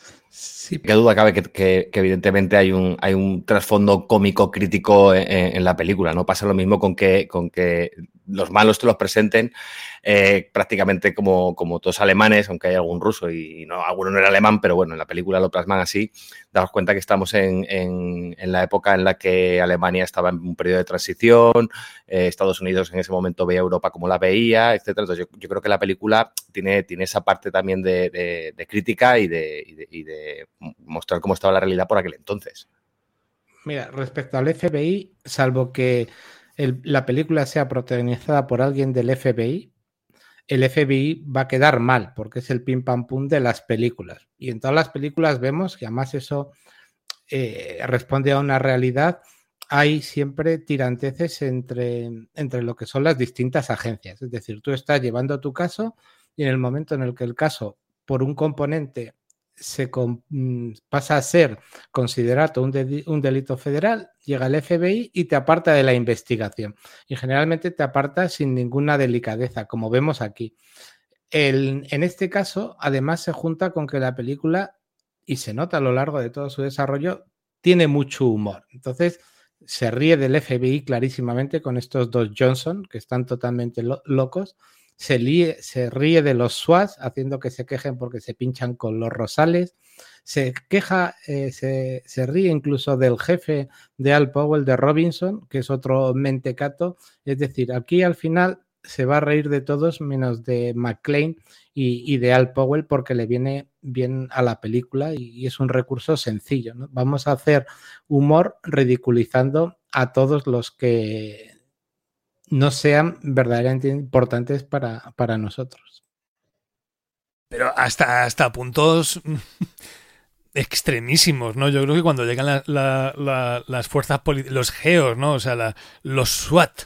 Sí, qué duda cabe que, que, que evidentemente hay un, hay un trasfondo cómico crítico en, en la película, ¿no? Pasa lo mismo con que, con que los malos te los presenten eh, prácticamente como, como todos alemanes, aunque hay algún ruso y no, alguno no era alemán, pero bueno, en la película lo plasman así. Daos cuenta que estamos en, en, en la época en la que Alemania estaba en un periodo de transición, eh, Estados Unidos en ese momento veía Europa como la veía, etcétera. Entonces yo, yo creo que la película tiene, tiene esa parte también de, de, de crítica y de, y, de, y de mostrar cómo estaba la realidad por aquel entonces. Mira, respecto al F B I, salvo que el, la película sea protagonizada por alguien del F B I, el F B I va a quedar mal, porque es el pim pam pum de las películas. Y en todas las películas vemos que además eso eh, responde a una realidad. Hay siempre tiranteces entre, entre lo que son las distintas agencias. Es decir, tú estás llevando tu caso y en el momento en el que el caso, por un componente, se con, pasa a ser considerado un, de, un delito federal, llega el F B I y te aparta de la investigación. Y generalmente te aparta sin ninguna delicadeza, como vemos aquí. El, en este caso, además, se junta con que la película, y se nota a lo largo de todo su desarrollo, tiene mucho humor. Entonces, se ríe del F B I clarísimamente con estos dos Johnson, que están totalmente lo, locos. Se, líe, se ríe de los SWAT, haciendo que se quejen porque se pinchan con los rosales. Se queja, eh, se, se ríe incluso del jefe de Al Powell, de Robinson, que es otro mentecato. Es decir, aquí al final se va a reír de todos menos de McClane y, y de Al Powell porque le viene bien a la película y, y es un recurso sencillo, ¿no? Vamos a hacer humor ridiculizando a todos los que no sean verdaderamente importantes para, para nosotros. Pero hasta, hasta puntos extremísimos, ¿no? Yo creo que cuando llegan la, la, la, las fuerzas políticas, los geos, ¿no? O sea, la, los SWAT,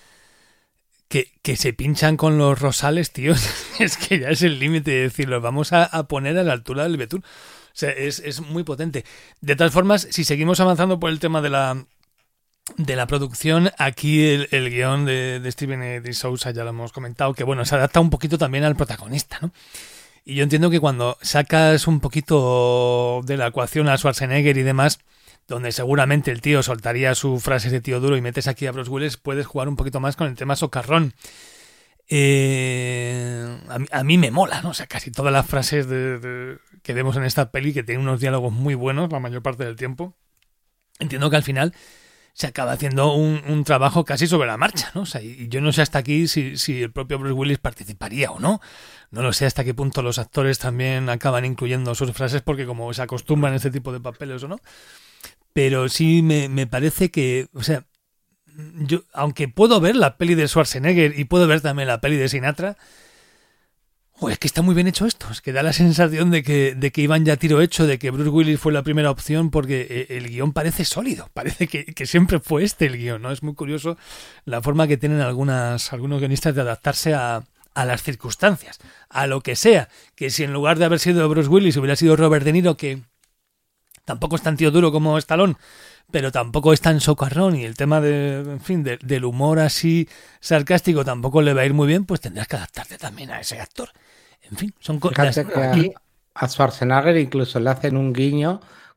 que, que se pinchan con los rosales, tío, es que ya es el límite de decirlo, vamos a, a poner a la altura del betún. O sea, es, es muy potente. De todas formas, si seguimos avanzando por el tema de la de la producción, aquí el, el guión de, de Steven de Sousa ya lo hemos comentado, que bueno, se adapta un poquito también al protagonista, ¿no? Y yo entiendo que cuando sacas un poquito de la ecuación a Schwarzenegger y demás, donde seguramente el tío soltaría su frase de tío duro y metes aquí a Bruce Willis, puedes jugar un poquito más con el tema socarrón. Eh, a, mí, a mí me mola, ¿no? O sea, casi todas las frases de, de, que vemos en esta peli, que tienen unos diálogos muy buenos la mayor parte del tiempo, entiendo que al final se acaba haciendo un, un trabajo casi sobre la marcha, ¿no? O sea, y yo no sé hasta aquí si, si el propio Bruce Willis participaría o no. No lo sé hasta qué punto los actores también acaban incluyendo sus frases porque como se acostumbran a este tipo de papeles o no. Pero sí me, me parece que, o sea, yo, aunque puedo ver la peli de Schwarzenegger y puedo ver también la peli de Sinatra, oh, es que está muy bien hecho esto. Es que da la sensación de que, de que iban ya a tiro hecho, de que Bruce Willis fue la primera opción porque el guión parece sólido. Parece que, que siempre fue este el guión, ¿no? Es muy curioso la forma que tienen algunas, algunos guionistas de adaptarse a, a las circunstancias, a lo que sea. Que si en lugar de haber sido Bruce Willis hubiera sido Robert De Niro, que tampoco es tan tío duro como Stallone, pero tampoco es tan socarrón y el tema de, en fin, de, del humor así sarcástico tampoco le va a ir muy bien, pues tendrás que adaptarte también a ese actor. En fin, son cosas. A, a Schwarzenegger incluso le hacen un guiño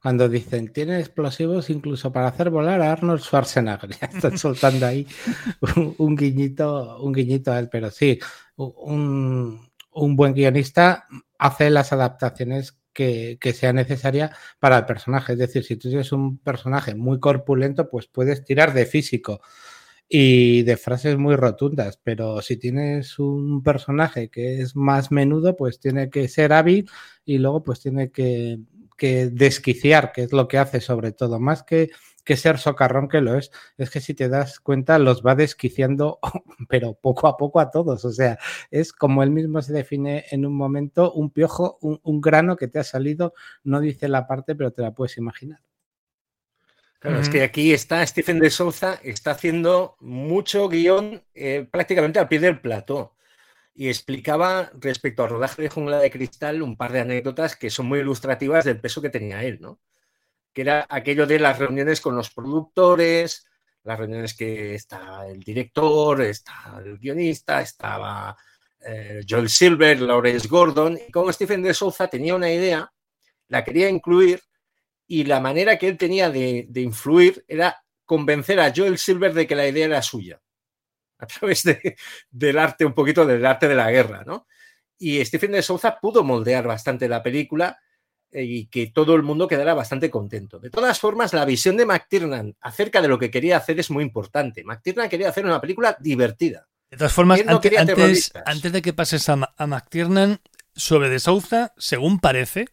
cuando dicen, tiene explosivos incluso para hacer volar a Arnold Schwarzenegger. Ya están soltando ahí un, un guiñito, un guiñito a él, pero sí, un, un buen guionista hace las adaptaciones que, que sea necesaria para el personaje. Es decir, si tú tienes un personaje muy corpulento, pues puedes tirar de físico y de frases muy rotundas, pero si tienes un personaje que es más menudo, pues tiene que ser hábil y luego pues tiene que, que desquiciar, que es lo que hace sobre todo, más que, que ser socarrón, que lo es, es que si te das cuenta los va desquiciando, pero poco a poco a todos, o sea, es como él mismo se define en un momento, un piojo, un, un grano que te ha salido, no dice la parte, pero te la puedes imaginar. Claro, uh-huh. Es que aquí está Stephen de Souza, está haciendo mucho guión eh, prácticamente al pie del plató. Y explicaba respecto al rodaje de Jungla de Cristal un par de anécdotas que son muy ilustrativas del peso que tenía él, ¿no? Que era aquello de las reuniones con los productores, las reuniones que está el director, está el guionista, estaba eh, Joel Silver, Lawrence Gordon, y como Stephen de Souza tenía una idea, la quería incluir, y la manera que él tenía de, de influir era convencer a Joel Silver de que la idea era suya, a través de, del arte, un poquito del arte de la guerra, ¿no? Y Stephen de Souza pudo moldear bastante la película eh, y que todo el mundo quedara bastante contento. De todas formas, la visión de McTiernan acerca de lo que quería hacer es muy importante. McTiernan quería hacer una película divertida. De todas formas, no antes, antes, antes de que pases a, a McTiernan, sobre de Souza, según parece,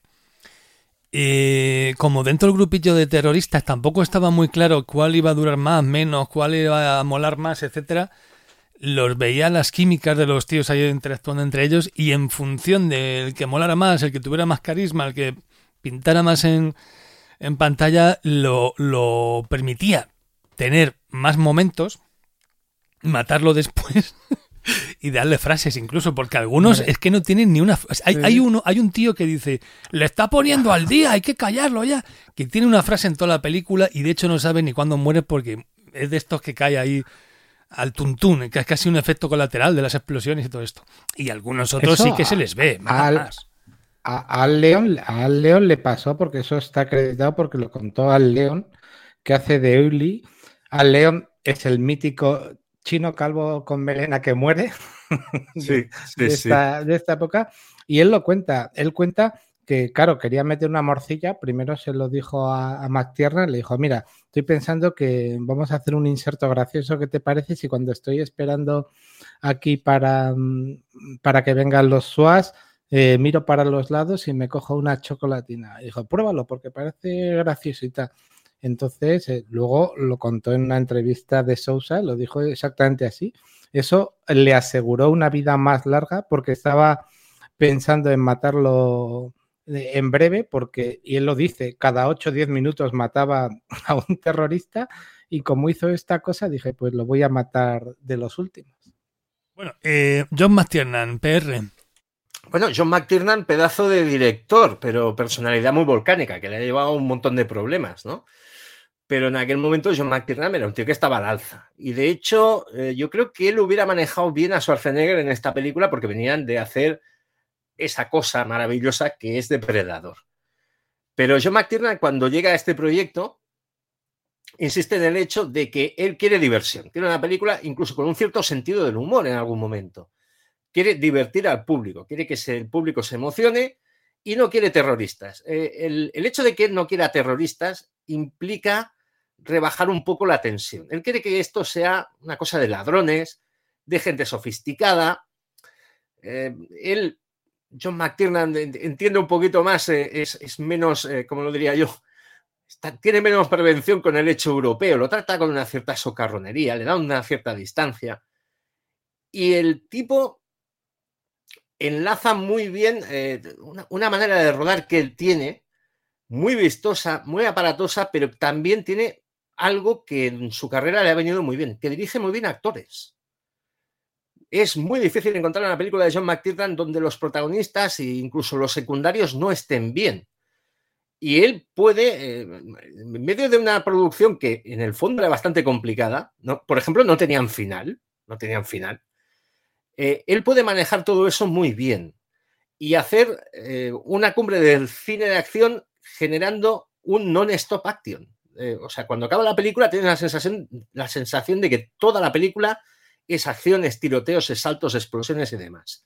Eh, como dentro del grupillo de terroristas tampoco estaba muy claro cuál iba a durar más, menos, cuál iba a molar más, etcétera, los veía las químicas de los tíos ahí interactuando entre ellos y en función del que molara más, el que tuviera más carisma, el que pintara más en, en pantalla, lo, lo permitía tener más momentos, matarlo después y darle frases incluso, porque algunos vale. es que no tienen ni una... Hay, sí. hay, uno, hay un tío que dice, le está poniendo al día, hay que callarlo ya, que tiene una frase en toda la película y de hecho no sabe ni cuándo muere porque es de estos que cae ahí al tuntún, que es casi un efecto colateral de las explosiones y todo esto. Y algunos otros eso sí que a, se les ve más. Al, a, al León, al León le pasó, porque eso está acreditado porque lo contó Al León, que hace de Uli. Al León es el mítico chino calvo con melena que muere sí, de, sí, de, esta, sí. de esta época, y él lo cuenta, él cuenta que claro, quería meter una morcilla, primero se lo dijo a, a McTiernan, le dijo, mira, estoy pensando que vamos a hacer un inserto gracioso, ¿qué te parece si cuando estoy esperando aquí para, para que vengan los S W A T, eh, miro para los lados y me cojo una chocolatina? Y dijo, pruébalo porque parece gracioso y tal. Entonces, eh, luego lo contó en una entrevista de Sousa, lo dijo exactamente así. Eso le aseguró una vida más larga porque estaba pensando en matarlo en breve, porque, y él lo dice, cada ocho o diez minutos mataba a un terrorista y como hizo esta cosa, dije, pues lo voy a matar de los últimos. Bueno, eh, John McTiernan, P R. Bueno, John McTiernan, pedazo de director, pero personalidad muy volcánica, que le ha llevado un montón de problemas, ¿no? Pero en aquel momento John McTiernan era un tío que estaba al alza. Y de hecho, eh, yo creo que él hubiera manejado bien a Schwarzenegger en esta película porque venían de hacer esa cosa maravillosa que es Depredador. Pero John McTiernan, cuando llega a este proyecto, insiste en el hecho de que él quiere diversión. Quiere una película incluso con un cierto sentido del humor en algún momento. Quiere divertir al público, quiere que se, el público se emocione y no quiere terroristas. Eh, el, el hecho de que él no quiera terroristas implica rebajar un poco la tensión. Él quiere que esto sea una cosa de ladrones, de gente sofisticada. Eh, él, John McTiernan, entiende un poquito más, eh, es, es menos, eh, como lo diría yo, está, tiene menos prevención con el hecho europeo, lo trata con una cierta socarronería, le da una cierta distancia. Y el tipo enlaza muy bien eh, una, una manera de rodar que él tiene, muy vistosa, muy aparatosa, pero también tiene algo que en su carrera le ha venido muy bien, que dirige muy bien a actores. Es muy difícil encontrar una película de John McTiernan donde los protagonistas e incluso los secundarios no estén bien. Y él puede, eh, en medio de una producción que en el fondo era bastante complicada, ¿no? Por ejemplo, no tenían final, no tenían final, eh, él puede manejar todo eso muy bien y hacer eh, una cumbre del cine de acción generando un non-stop action. Eh, o sea, cuando acaba la película tienes la sensación, la sensación de que toda la película es acción, es tiroteos, es saltos, explosiones y demás.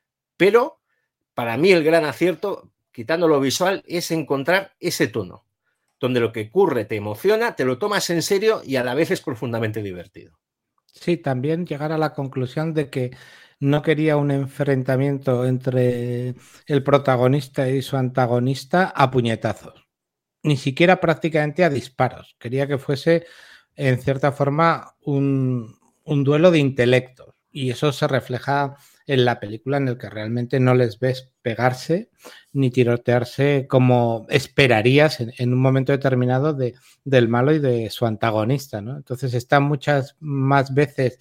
Pero para mí el gran acierto, quitando lo visual, es encontrar ese tono, donde lo que ocurre te emociona, te lo tomas en serio y a la vez es profundamente divertido. Sí, también llegar a la conclusión de que no quería un enfrentamiento entre el protagonista y su antagonista a puñetazos, ni siquiera prácticamente a disparos. Quería que fuese, en cierta forma, un, un duelo de intelectos, y eso se refleja en la película, en el que realmente no les ves pegarse ni tirotearse como esperarías en, en un momento determinado de, del malo y de su antagonista, ¿no? Entonces están muchas más veces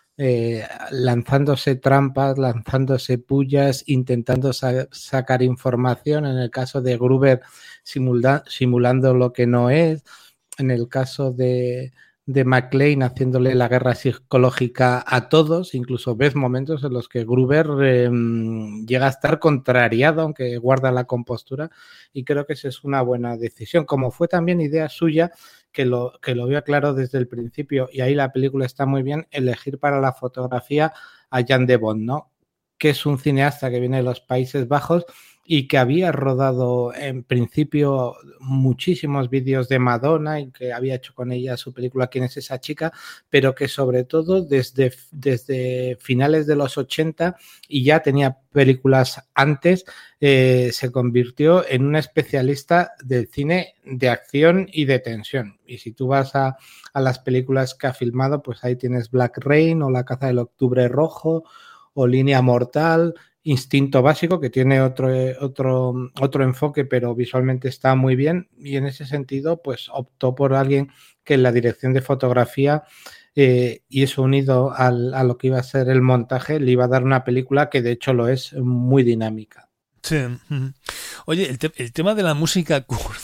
eh, lanzándose trampas, lanzándose pullas, intentando sa- sacar información, en el caso de Gruber simula- simulando lo que no es, en el caso de... de McClane haciéndole la guerra psicológica a todos. Incluso ves momentos en los que Gruber eh, llega a estar contrariado, aunque guarda la compostura, y creo que esa es una buena decisión, como fue también idea suya, que lo, que lo vio claro desde el principio, y ahí la película está muy bien, elegir para la fotografía a Jan de Bont, ¿no? Que es un cineasta que viene de los Países Bajos y que había rodado en principio muchísimos vídeos de Madonna y que había hecho con ella su película ¿Quién es esa chica?, pero que sobre todo desde, desde finales de los ochenta, y ya tenía películas antes, eh, se convirtió en un especialista del cine de acción y de tensión. Y si tú vas a, a las películas que ha filmado, pues ahí tienes Black Rain o La caza del octubre rojo o Línea mortal, Instinto básico, que tiene otro, otro, otro enfoque, pero visualmente está muy bien, y en ese sentido pues optó por alguien que en la dirección de fotografía eh, y eso unido al, a lo que iba a ser el montaje le iba a dar una película que de hecho lo es, muy dinámica. Sí. Oye, el, te- el tema de la música, Kurt,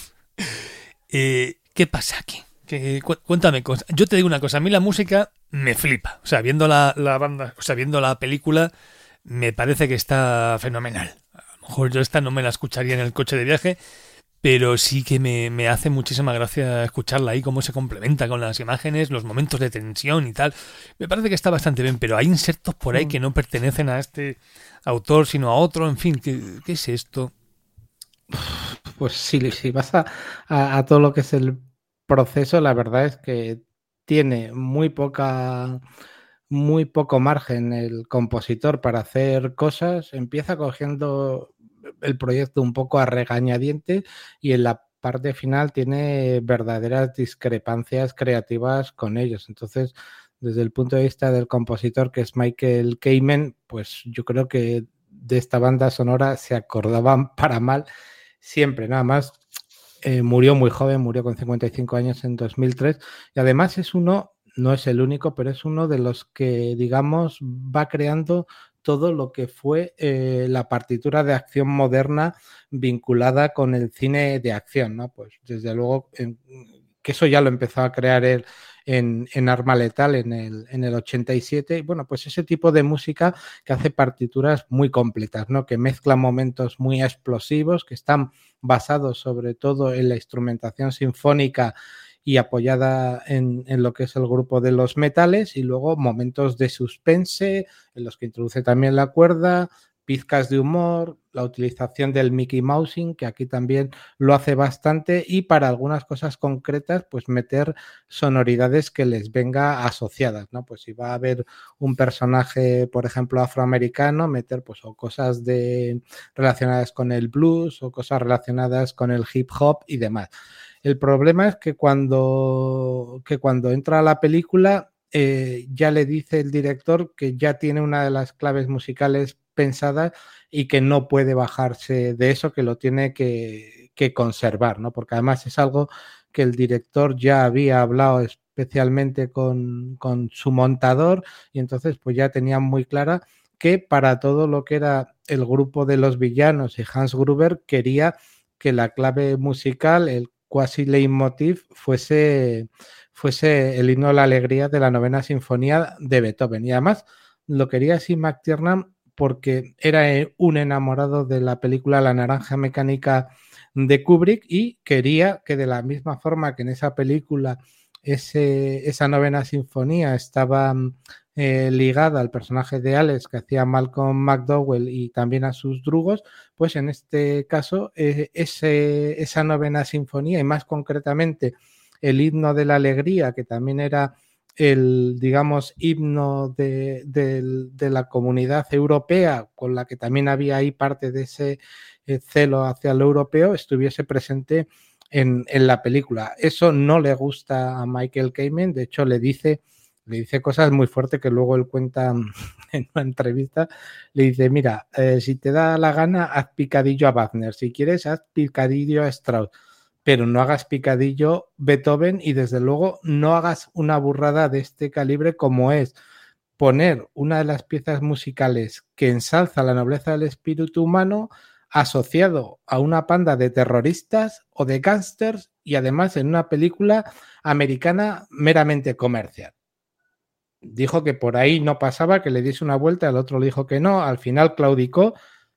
eh, ¿qué pasa aquí? Que, cu- cuéntame cosas. Yo te digo una cosa, a mí la música me flipa. O sea, viendo la, la banda, o sea, viendo la película, me parece que está fenomenal. A lo mejor yo esta no me la escucharía en el coche de viaje, pero sí que me, me hace muchísima gracia escucharla ahí, cómo se complementa con las imágenes, los momentos de tensión y tal. Me parece que está bastante bien, pero hay insertos por ahí que no pertenecen a este autor, sino a otro. En fin, ¿qué, qué es esto? Pues si, si vas a, a, a todo lo que es el proceso, la verdad es que tiene muy poca... muy poco margen el compositor para hacer cosas, empieza cogiendo el proyecto un poco a regañadientes y en la parte final tiene verdaderas discrepancias creativas con ellos. Entonces, desde el punto de vista del compositor, que es Michael Kamen, pues yo creo que de esta banda sonora se acordaban para mal siempre. Nada más, eh, murió muy joven, murió con cincuenta y cinco años en dos mil tres, y además es uno... no es el único, pero es uno de los que, digamos, va creando todo lo que fue eh, la partitura de acción moderna vinculada con el cine de acción, ¿no? Pues desde luego en, que eso ya lo empezó a crear él en, en Arma Letal en el, en el ochenta y siete. Y bueno, pues ese tipo de música que hace partituras muy completas, ¿no? Que mezcla momentos muy explosivos, que están basados sobre todo en la instrumentación sinfónica y apoyada en, en lo que es el grupo de los metales, y luego momentos de suspense en los que introduce también la cuerda, pizcas de humor, la utilización del Mickey Mousing, que aquí también lo hace bastante, y para algunas cosas concretas pues meter sonoridades que les venga asociadas, ¿no? Pues si va a haber un personaje, por ejemplo, afroamericano, meter pues o cosas de relacionadas con el blues o cosas relacionadas con el hip hop y demás. El problema es que cuando, que cuando entra a la película eh, ya le dice el director que ya tiene una de las claves musicales pensadas y que no puede bajarse de eso, que lo tiene que, que conservar, ¿no? Porque además es algo que el director ya había hablado especialmente con, con su montador, y entonces pues ya tenía muy clara que para todo lo que era el grupo de los villanos y Hans Gruber quería que la clave musical, el quasi leitmotiv, fuese, fuese el himno de la alegría de la novena sinfonía de Beethoven. Y además lo quería así McTiernan porque era un enamorado de la película La naranja mecánica de Kubrick, y quería que de la misma forma que en esa película ese, esa novena sinfonía estaba eh, ligada al personaje de Alex que hacía Malcolm McDowell y también a sus drugos, pues en este caso eh, ese, esa novena sinfonía, y más concretamente el himno de la alegría, que también era el, digamos, himno de, de, de la comunidad europea, con la que también había ahí parte de ese eh, celo hacia lo europeo, estuviese presente en, en la película. Eso no le gusta a Michael Kamen, de hecho le dice, le dice cosas muy fuertes que luego él cuenta en una entrevista. Le dice, mira, eh, si te da la gana, haz picadillo a Wagner, si quieres, haz picadillo a Strauss, pero no hagas picadillo Beethoven, y desde luego no hagas una burrada de este calibre como es poner una de las piezas musicales que ensalza la nobleza del espíritu humano asociado a una panda de terroristas o de gángsters, y además en una película americana meramente comercial. Dijo que por ahí no pasaba, que le diese una vuelta, el otro le dijo que no, al final claudicó,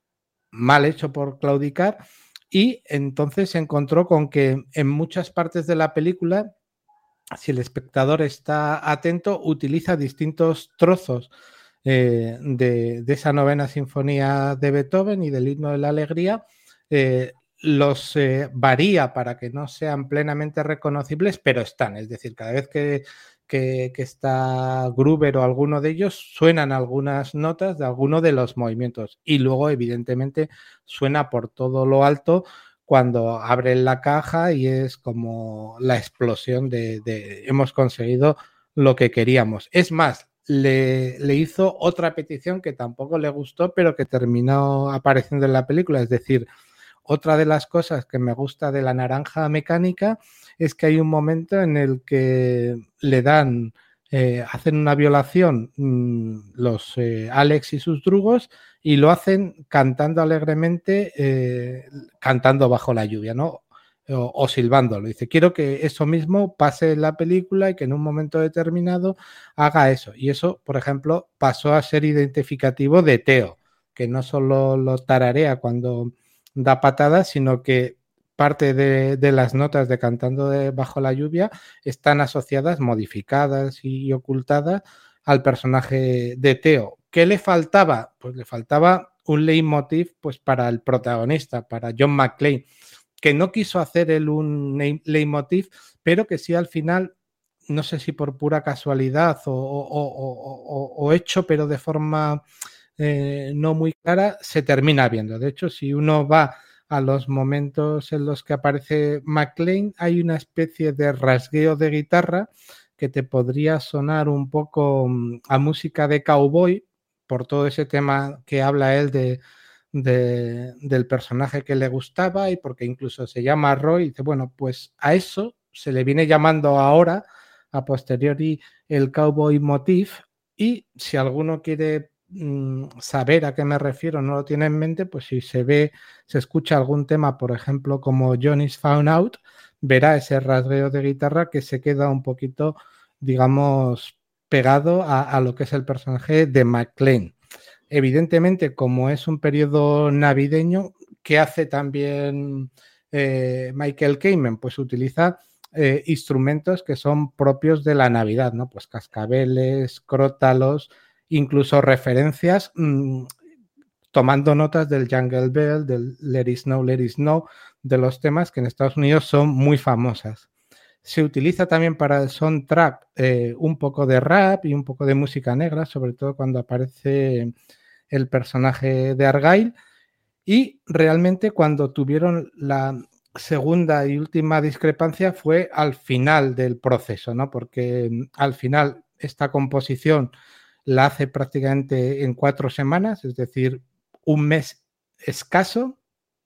mal hecho por claudicar, y entonces se encontró con que en muchas partes de la película, si el espectador está atento, utiliza distintos trozos eh, de, de esa novena sinfonía de Beethoven y del himno de la alegría, eh, los eh, varía para que no sean plenamente reconocibles, pero están, es decir, cada vez que Que, que está Gruber o alguno de ellos, suenan algunas notas de alguno de los movimientos, y luego evidentemente suena por todo lo alto cuando abren la caja y es como la explosión de, de hemos conseguido lo que queríamos. Es más, le, le hizo otra petición que tampoco le gustó, pero que terminó apareciendo en la película, es decir, otra de las cosas que me gusta de La naranja mecánica es que hay un momento en el que le dan, eh, hacen una violación mmm, los eh, Alex y sus drugos, y lo hacen cantando alegremente, eh, cantando bajo la lluvia, ¿no? O, o silbándolo. Dice, quiero que eso mismo pase en la película y que en un momento determinado haga eso. Y eso, por ejemplo, pasó a ser identificativo de Theo, que no solo lo tararea cuando da patadas, sino que parte de, de las notas de Cantando de bajo la lluvia están asociadas, modificadas y ocultadas al personaje de Theo. ¿Qué le faltaba? Pues le faltaba un leitmotiv pues, para el protagonista, para John McClane, que no quiso hacer él un leitmotiv, pero que sí al final, no sé si por pura casualidad o, o, o, o, o hecho, pero de forma eh, no muy clara, se termina viendo. De hecho, si uno va a los momentos en los que aparece McClane, hay una especie de rasgueo de guitarra que te podría sonar un poco a música de cowboy, por todo ese tema que habla él de, de, del personaje que le gustaba, y porque incluso se llama Roy, y dice, bueno, pues a eso se le viene llamando ahora, a posteriori, el cowboy motif, y si alguno quiere saber a qué me refiero, no lo tiene en mente, pues si se ve, se escucha algún tema, por ejemplo, como Johnny's Found Out, verá ese rasgueo de guitarra que se queda un poquito, digamos, pegado a, a lo que es el personaje de McClane. Evidentemente, como es un periodo navideño, ¿qué hace también eh, Michael Kamen? Pues utiliza eh, instrumentos que son propios de la Navidad, ¿no? Pues cascabeles, crótalos, incluso referencias mmm, tomando notas del Jungle Bell, del Let It Snow, Let It Snow, de los temas que en Estados Unidos son muy famosas. Se utiliza también para el soundtrack eh, un poco de rap y un poco de música negra, sobre todo cuando aparece el personaje de Argyle, y realmente cuando tuvieron la segunda y última discrepancia fue al final del proceso, ¿no? Porque al final esta composición la hace prácticamente en cuatro semanas, es decir, un mes escaso,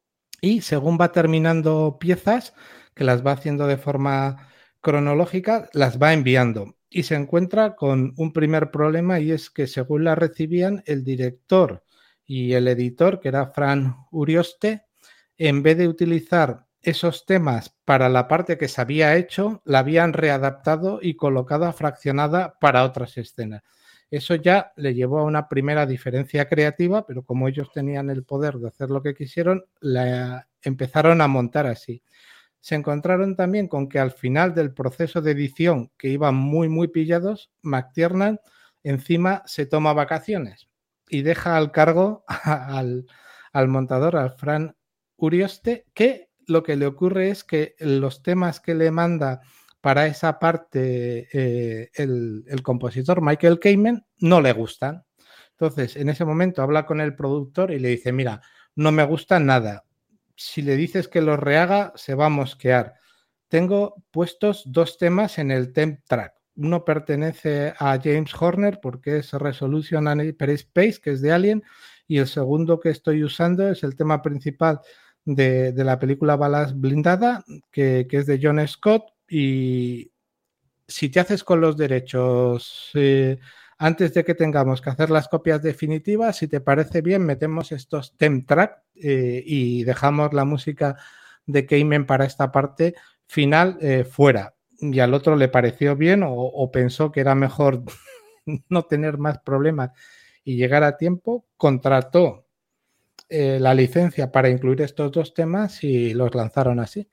y según va terminando piezas, que las va haciendo de forma cronológica, las va enviando. Y se encuentra con un primer problema, y es que según la recibían, el director y el editor, que era Fran Urioste, en vez de utilizar esos temas para la parte que se había hecho, la habían readaptado y colocado fraccionada para otras escenas. Eso ya le llevó a una primera diferencia creativa, pero como ellos tenían el poder de hacer lo que quisieron, la empezaron a montar así. Se encontraron también con que al final del proceso de edición, que iban muy, muy pillados, McTiernan encima se toma vacaciones y deja al cargo al, al montador, al Fran Urioste, que lo que le ocurre es que los temas que le manda para esa parte eh, el, el compositor Michael Kamen no le gustan. Entonces, en ese momento habla con el productor y le dice, mira, no me gusta nada. Si le dices que lo rehaga, se va a mosquear. Tengo puestos dos temas en el temp track. Uno pertenece a James Horner porque es Resolution and Hyperspace, que es de Alien, y el segundo que estoy usando es el tema principal de, de la película Balas Blindada, que, que es de John Scott. Y si te haces con los derechos eh, antes de que tengamos que hacer las copias definitivas, si te parece bien, metemos estos temp track eh, y dejamos la música de Kamen para esta parte final eh, fuera. Y al otro le pareció bien o, o pensó que era mejor no tener más problemas y llegar a tiempo, contrató eh, la licencia para incluir estos dos temas y los lanzaron así.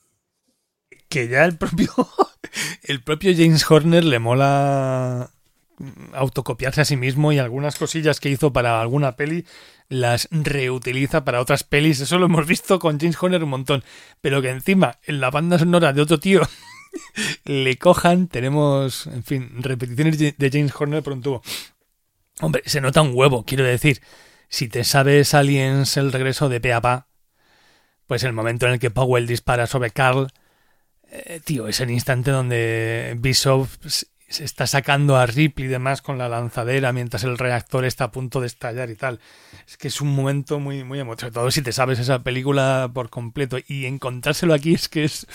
Que ya el propio el propio James Horner le mola autocopiarse a sí mismo y algunas cosillas que hizo para alguna peli las reutiliza para otras pelis. Eso lo hemos visto con James Horner un montón. Pero que encima en la banda sonora de otro tío le cojan, tenemos, en fin, repeticiones de James Horner por un tubo. Hombre, se nota un huevo, quiero decir. Si te sabes Aliens, el regreso de pe a pa, pues el momento en el que Powell dispara sobre Carl, eh, tío, es el instante donde Bishop se está sacando a Ripley y demás con la lanzadera mientras el reactor está a punto de estallar y tal. Es que es un momento muy, muy emotivo, sobre todo si te sabes esa película por completo, y encontrárselo aquí es que es...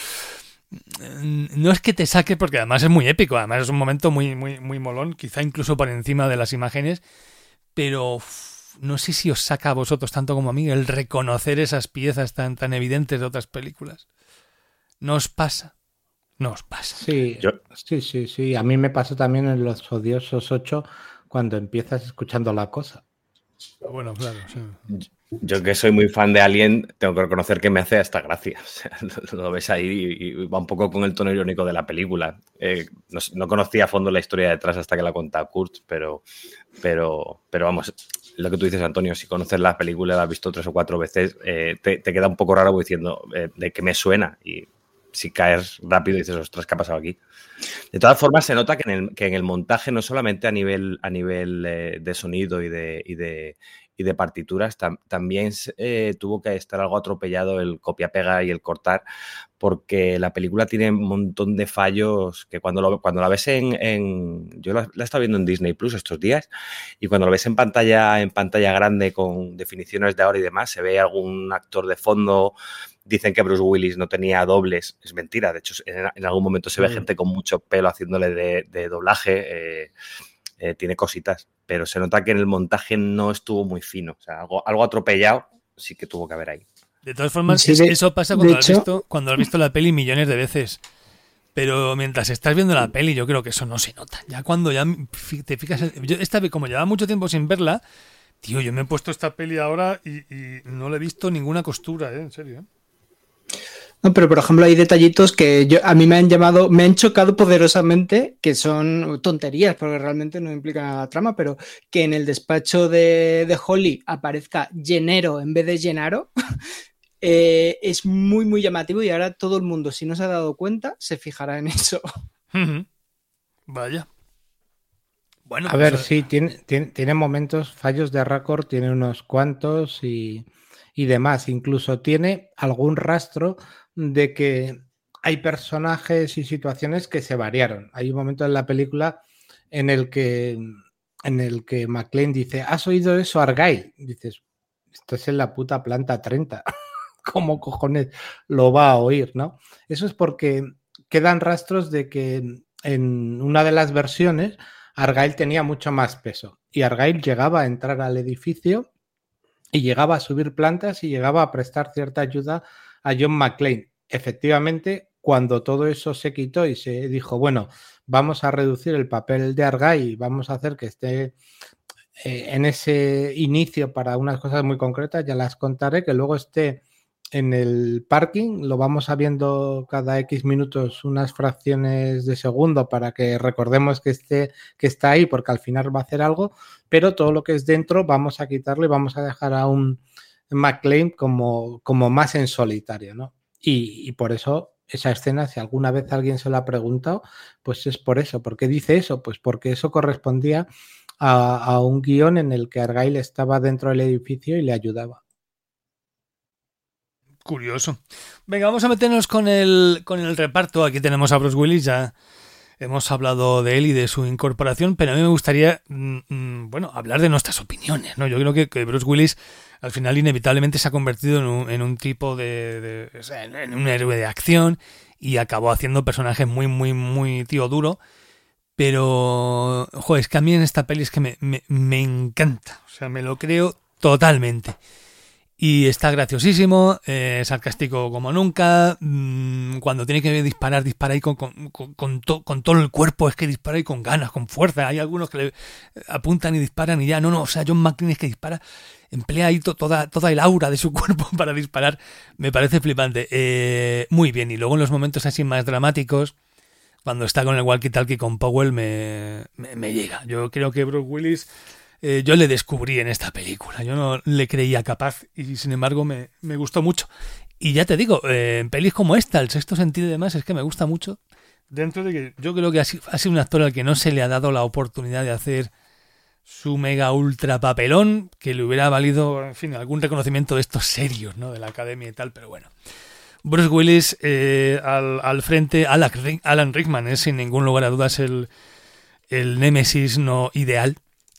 No es que te saque, porque además es muy épico, además es un momento muy, muy, muy molón, quizá incluso por encima de las imágenes, pero uff, no sé si os saca a vosotros tanto como a mí el reconocer esas piezas tan, tan evidentes de otras películas. ¿No os pasa? No os pasa. Sí, Yo... sí, sí, sí. A mí me pasó también en Los Odiosos ocho cuando empiezas escuchando la cosa. Bueno, claro, sí. Yo que soy muy fan de Alien, tengo que reconocer que me hace hasta gracia. O sea, lo, lo ves ahí y, y va un poco con el tono irónico de la película. Eh, no, no conocía a fondo la historia detrás hasta que la contaba Kurt, pero, pero, pero vamos, lo que tú dices, Antonio, si conoces la película, la has visto tres o cuatro veces, eh, te, te queda un poco raro diciendo eh, de qué me suena, y si caes rápido dices, ostras, ¿qué ha pasado aquí? De todas formas, se nota que en el, que en el montaje, no solamente a nivel, a nivel eh, de sonido y de, y de, y de partituras, tam, también eh, tuvo que estar algo atropellado el copia-pega y el cortar, porque la película tiene un montón de fallos que cuando, lo, cuando la ves en... en yo la, la he estado viendo en Disney Plus estos días, y cuando lo ves en pantalla, en pantalla grande con definiciones de ahora y demás, se ve algún actor de fondo. Dicen que Bruce Willis no tenía dobles. Es mentira. De hecho, en, en algún momento se ve mm. gente con mucho pelo haciéndole de, de doblaje. Eh, eh, tiene cositas. Pero se nota que en el montaje no estuvo muy fino. O sea, algo, algo atropellado sí que tuvo que haber ahí. De todas formas, sí, de, eso pasa cuando has, visto, cuando has visto la peli millones de veces. Pero mientras estás viendo la peli, yo creo que eso no se nota. Ya cuando ya te fijas... Yo esta vez, como llevaba mucho tiempo sin verla, tío, yo me he puesto esta peli ahora y, y no le he visto ninguna costura, ¿eh? En serio, ¿eh? No, pero por ejemplo hay detallitos que yo, a mí me han llamado, me han chocado poderosamente, que son tonterías porque realmente no implican nada la trama, pero que en el despacho de, de Holly aparezca Gennaro en vez de Gennaro eh, es muy muy llamativo, y ahora todo el mundo, si no se ha dado cuenta, se fijará en eso. Uh-huh. Vaya. Bueno, a ver, pues, sí, tiene, tiene, tiene momentos, fallos de récord, tiene unos cuantos y... y demás, incluso tiene algún rastro de que hay personajes y situaciones que se variaron. Hay un momento en la película en el que en el que McClane dice, ¿has oído eso, Argyle? Dices, esto es en la puta planta treinta. ¿Cómo cojones lo va a oír, no? Eso es porque quedan rastros de que en una de las versiones Argyle tenía mucho más peso y Argyle llegaba a entrar al edificio y llegaba a subir plantas y llegaba a prestar cierta ayuda a John McClane. Efectivamente, cuando todo eso se quitó y se dijo, bueno, vamos a reducir el papel de Argyle y vamos a hacer que esté eh, en ese inicio para unas cosas muy concretas, ya las contaré, que luego esté en el parking, lo vamos sabiendo cada X minutos unas fracciones de segundo para que recordemos que esté, que está ahí, porque al final va a hacer algo, pero todo lo que es dentro vamos a quitarlo y vamos a dejar a un McClane como, como más en solitario, ¿no? Y, y por eso esa escena, si alguna vez alguien se lo ha preguntado, pues es por eso. ¿Por qué dice eso? Pues porque eso correspondía a, a un guión en el que Argyle estaba dentro del edificio y le ayudaba. Curioso. Venga, vamos a meternos con el, con el reparto. Aquí tenemos a Bruce Willis, ya hemos hablado de él y de su incorporación, pero a mí me gustaría, mmm, bueno, hablar de nuestras opiniones, ¿no? Yo creo que, que Bruce Willis al final inevitablemente se ha convertido en un, en un tipo de, de o sea, en un héroe de acción y acabó haciendo personajes muy, muy, muy tío duro, pero, joder, es que a mí en esta peli es que me, me, me encanta, o sea, me lo creo totalmente. Y está graciosísimo, eh, sarcástico como nunca, mmm, cuando tiene que disparar, dispara ahí con, con, con, con, to, con todo el cuerpo, es que dispara ahí con ganas, con fuerza. Hay algunos que le apuntan y disparan y ya, no, no, o sea, John McClane es que dispara, emplea ahí to, toda, toda el aura de su cuerpo para disparar, me parece flipante. Eh, muy bien, y luego en los momentos así más dramáticos, cuando está con el walkie-talkie con Powell, me, me, me llega. Yo creo que Bruce Willis... Eh, yo le descubrí en esta película, yo no le creía capaz y sin embargo me, me gustó mucho. Y ya te digo, eh, en pelis como esta, El sexto sentido y demás, es que me gusta mucho, dentro de que yo creo que ha sido, ha sido un actor al que no se le ha dado la oportunidad de hacer su mega ultra papelón, que le hubiera valido, en fin, algún reconocimiento de estos serios, ¿no? De la academia y tal, pero bueno. Bruce Willis eh, al, al frente, Alan, Alan Rickman es sin ningún lugar a dudas el, el némesis no ideal.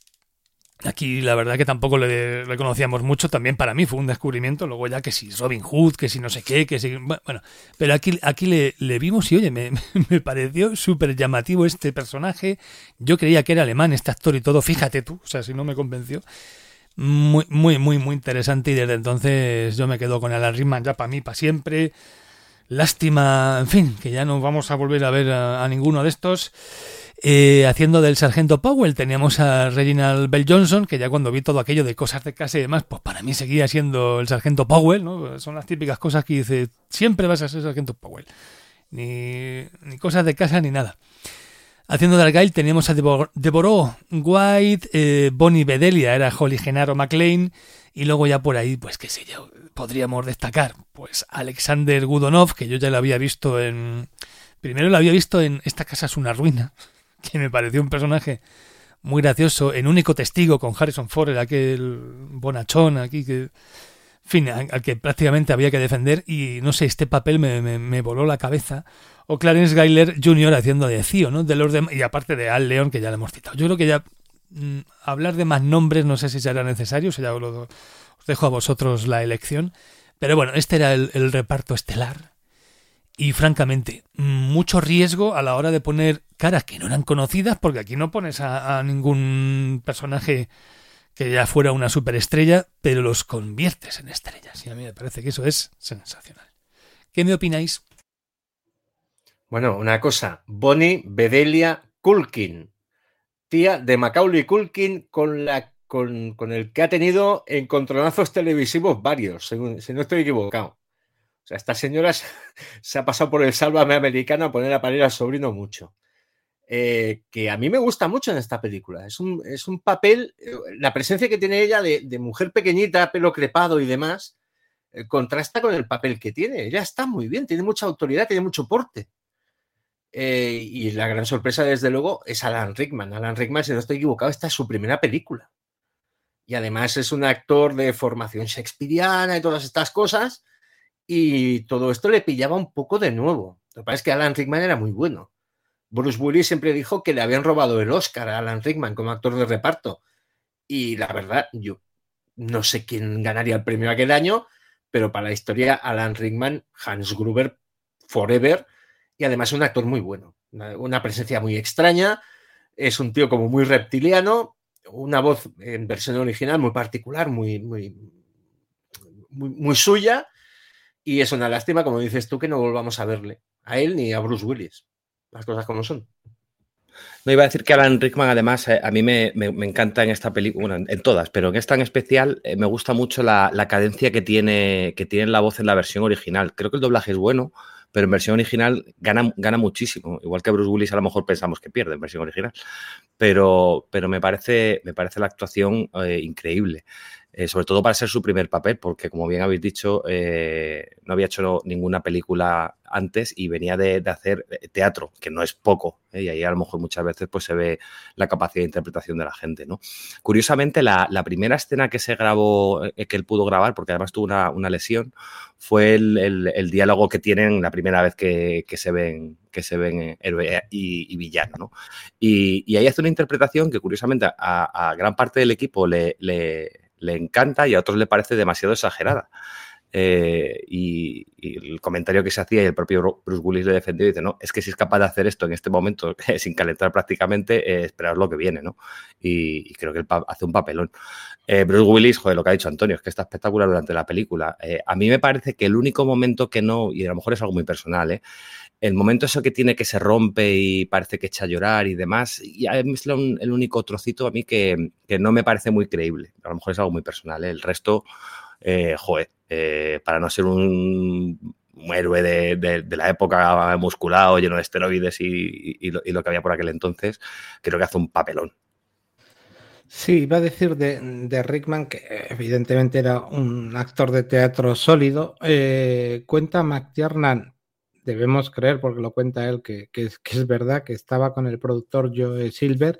Aquí la verdad que tampoco le reconocíamos mucho, también para mí fue un descubrimiento, luego ya que si Robin Hood, que si no sé qué, que si... Bueno, pero aquí, aquí le, le vimos y oye, me, me pareció súper llamativo este personaje, yo creía que era alemán este actor y todo, fíjate tú, o sea, si no me convenció, muy, muy, muy, muy interesante y desde entonces yo me quedo con Alan Rickman ya para mí, para siempre, lástima, en fin, que ya no vamos a volver a ver a, a ninguno de estos. Eh, haciendo del sargento Powell teníamos a Reginald Bell Johnson, que ya cuando vi todo aquello de cosas de casa y demás, pues para mí seguía siendo el sargento Powell, ¿no? Son las típicas cosas que dice, siempre vas a ser sargento Powell, ni, ni cosas de casa ni nada. Haciendo de Argyle teníamos a Devor- Deborah White, eh, Bonnie Bedelia era Holly Gennaro McClane, y luego ya por ahí, pues qué sé yo, podríamos destacar, pues Alexander Godunov, que yo ya lo había visto en... Primero lo había visto en Esta casa es una ruina, que me pareció un personaje muy gracioso, en Único testigo con Harrison Ford, aquel bonachón aquí que, en fin, al que prácticamente había que defender y no sé, este papel me, me, me voló la cabeza. O Clarence Guyler junior haciendo de Cío, ¿no? De los de, y aparte de Al Leon, que ya lo hemos citado. Yo creo que ya mmm, hablar de más nombres no sé si será necesario, o sea, ya os, lo, os dejo a vosotros la elección, pero bueno, este era el, el reparto estelar. Y francamente, mucho riesgo a la hora de poner caras que no eran conocidas, porque aquí no pones a, a ningún personaje que ya fuera una superestrella, pero los conviertes en estrellas. Y a mí me parece que eso es sensacional. ¿Qué me opináis? Bueno, una cosa, Bonnie Bedelia Culkin, tía de Macaulay Culkin con, la, con, con el que ha tenido encontronazos televisivos varios, según, si no estoy equivocado. O sea, esta señora se ha pasado por el Sálvame Americano a poner a parir al sobrino mucho. Eh, que a mí me gusta mucho en esta película. Es un, es un papel, la presencia que tiene ella de, de mujer pequeñita, pelo crepado y demás, eh, contrasta con el papel que tiene. Ella está muy bien, tiene mucha autoridad, tiene mucho porte. Eh, y la gran sorpresa, desde luego, es Alan Rickman. Alan Rickman, si no estoy equivocado, esta es su primera película. Y además es un actor de formación shakespeariana y todas estas cosas. Y todo esto le pillaba un poco de nuevo. Lo que pasa es que Alan Rickman era muy bueno. Bruce Willis siempre dijo que le habían robado el Oscar a Alan Rickman como actor de reparto. Y la verdad, yo no sé quién ganaría el premio aquel año, pero para la historia, Alan Rickman, Hans Gruber, forever, y además un actor muy bueno. Una, una presencia muy extraña, es un tío como muy reptiliano, una voz en versión original muy particular, muy, muy, muy, muy suya. Y es una lástima, como dices tú, que no volvamos a verle a él ni a Bruce Willis. Las cosas como son. No, iba a decir que Alan Rickman, además, eh, a mí me, me, me encanta en esta película, bueno, en, en todas, pero en esta en especial eh, me gusta mucho la, la cadencia que tiene, que tiene la voz en la versión original. Creo que el doblaje es bueno, pero en versión original gana, gana muchísimo. Igual que Bruce Willis a lo mejor pensamos que pierde en versión original, pero, pero me, parece, me parece la actuación eh, increíble. Eh, sobre todo para ser su primer papel, porque como bien habéis dicho, eh, no había hecho ninguna película antes y venía de, de hacer teatro, que no es poco, ¿eh? Y ahí a lo mejor muchas veces pues, se ve la capacidad de interpretación de la gente, ¿no? Curiosamente, la, la primera escena que se grabó, eh, que él pudo grabar, porque además tuvo una, una lesión, fue el, el, el diálogo que tienen la primera vez que, que se ven, que se ven héroe y, y villano, ¿no? Y, y ahí hace una interpretación que curiosamente a, a gran parte del equipo le... le le encanta y a otros le parece demasiado exagerada. Eh, y, y el comentario que se hacía y el propio Bruce Willis le defendió y dice, no, es que si es capaz de hacer esto en este momento sin calentar prácticamente, eh, esperaos lo que viene, ¿no? Y, y creo que él hace un papelón. Eh, Bruce Willis, joder, lo que ha dicho Antonio, es que está espectacular durante la película. Eh, a mí me parece que el único momento que no, y a lo mejor es algo muy personal, ¿eh? El momento eso que tiene que se rompe y parece que echa a llorar y demás, y es el único trocito a mí que, que no me parece muy creíble. A lo mejor es algo muy personal, ¿eh? El resto, eh, joder, eh, para no ser un, un héroe de, de, de la época musculado, lleno de esteroides y, y, lo, y lo que había por aquel entonces, creo que hace un papelón. Sí, iba a decir de, de Rickman que evidentemente era un actor de teatro sólido. Eh, cuenta McTiernan, debemos creer porque lo cuenta él, que, que, es, que es verdad, que estaba con el productor Joe Silver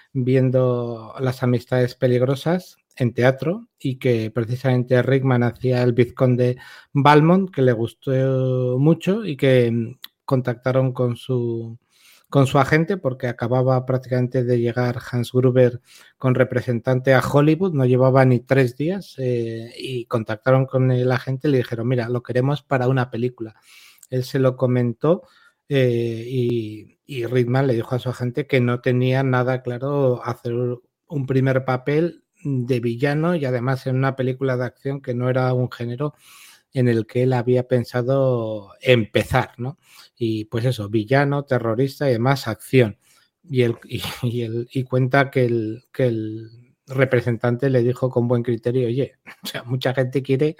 viendo Las amistades peligrosas en teatro y que precisamente Rickman hacía el vizconde Valmont, que le gustó mucho y que contactaron con su... con su agente porque acababa prácticamente de llegar Hans Gruber con representante a Hollywood, no llevaba ni tres días eh, y contactaron con el agente y le dijeron, mira, lo queremos para una película. Él se lo comentó eh, y, y Rickman le dijo a su agente que no tenía nada claro hacer un primer papel de villano y además en una película de acción que no era un género en el que él había pensado empezar, ¿no? Y pues eso, villano, terrorista y demás, acción. Y, el, y, y, el, y cuenta que el, que el representante le dijo con buen criterio, oye, o sea, mucha gente quiere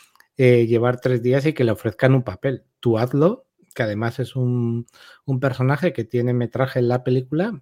eh, llevar tres días y que le ofrezcan un papel. Tú hazlo, que además es un, un personaje que tiene metraje en la película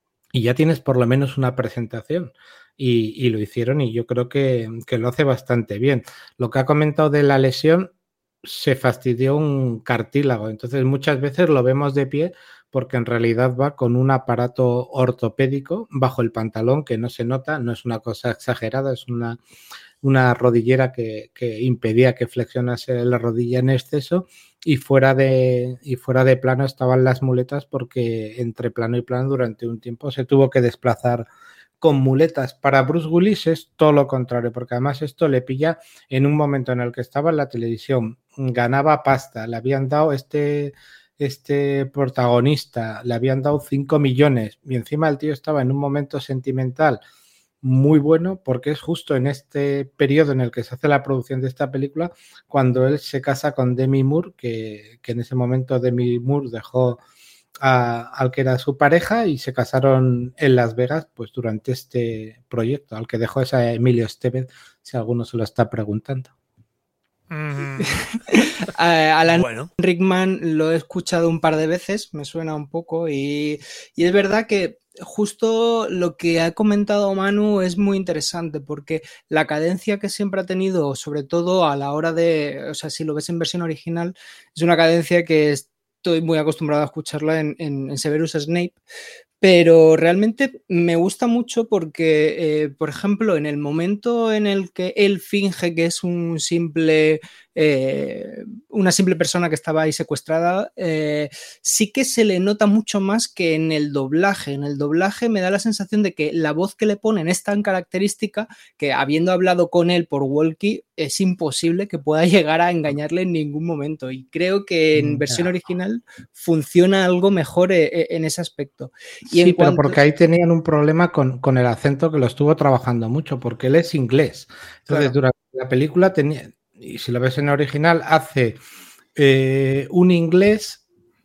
y ya tienes por lo menos una presentación. Y, y lo hicieron y yo creo que, que lo hace bastante bien. Lo que ha comentado de la lesión, se fastidió un cartílago, entonces muchas veces lo vemos de pie porque en realidad va con un aparato ortopédico bajo el pantalón que no se nota, no es una cosa exagerada, es una, una rodillera que, que impedía que flexionase la rodilla en exceso y fuera de, y fuera de plano estaban las muletas porque entre plano y plano durante un tiempo se tuvo que desplazar con muletas. Para Bruce Willis es todo lo contrario, porque además esto le pilla en un momento en el que estaba en la televisión, ganaba pasta, le habían dado este, este protagonista, le habían dado cinco millones y encima el tío estaba en un momento sentimental muy bueno porque es justo en este periodo en el que se hace la producción de esta película cuando él se casa con Demi Moore, que, que en ese momento Demi Moore dejó A, al que era su pareja y se casaron en Las Vegas pues durante este proyecto, al que dejó esa Emilio Estevez, si alguno se lo está preguntando. Mm. Alan bueno. Rickman lo he escuchado un par de veces, me suena un poco y, y es verdad que justo lo que ha comentado Manu es muy interesante porque la cadencia que siempre ha tenido, sobre todo a la hora de, o sea, si lo ves en versión original, es una cadencia que es estoy muy acostumbrado a escucharla en, en, en Severus Snape, pero realmente me gusta mucho porque, eh, por ejemplo, en el momento en el que él finge que es un simple, eh, una simple persona que estaba ahí secuestrada, eh, sí que se le nota mucho más que en el doblaje. En el doblaje me da la sensación de que la voz que le ponen es tan característica que, habiendo hablado con él por walkie, es imposible que pueda llegar a engañarle en ningún momento. Y creo que en versión original funciona algo mejor eh, en ese aspecto. Y sí, en cuanto... pero porque ahí tenían un problema con, con el acento que lo estuvo trabajando mucho, porque él es inglés. Entonces, claro, durante la película tenía, y si lo ves en original, hace eh, un inglés,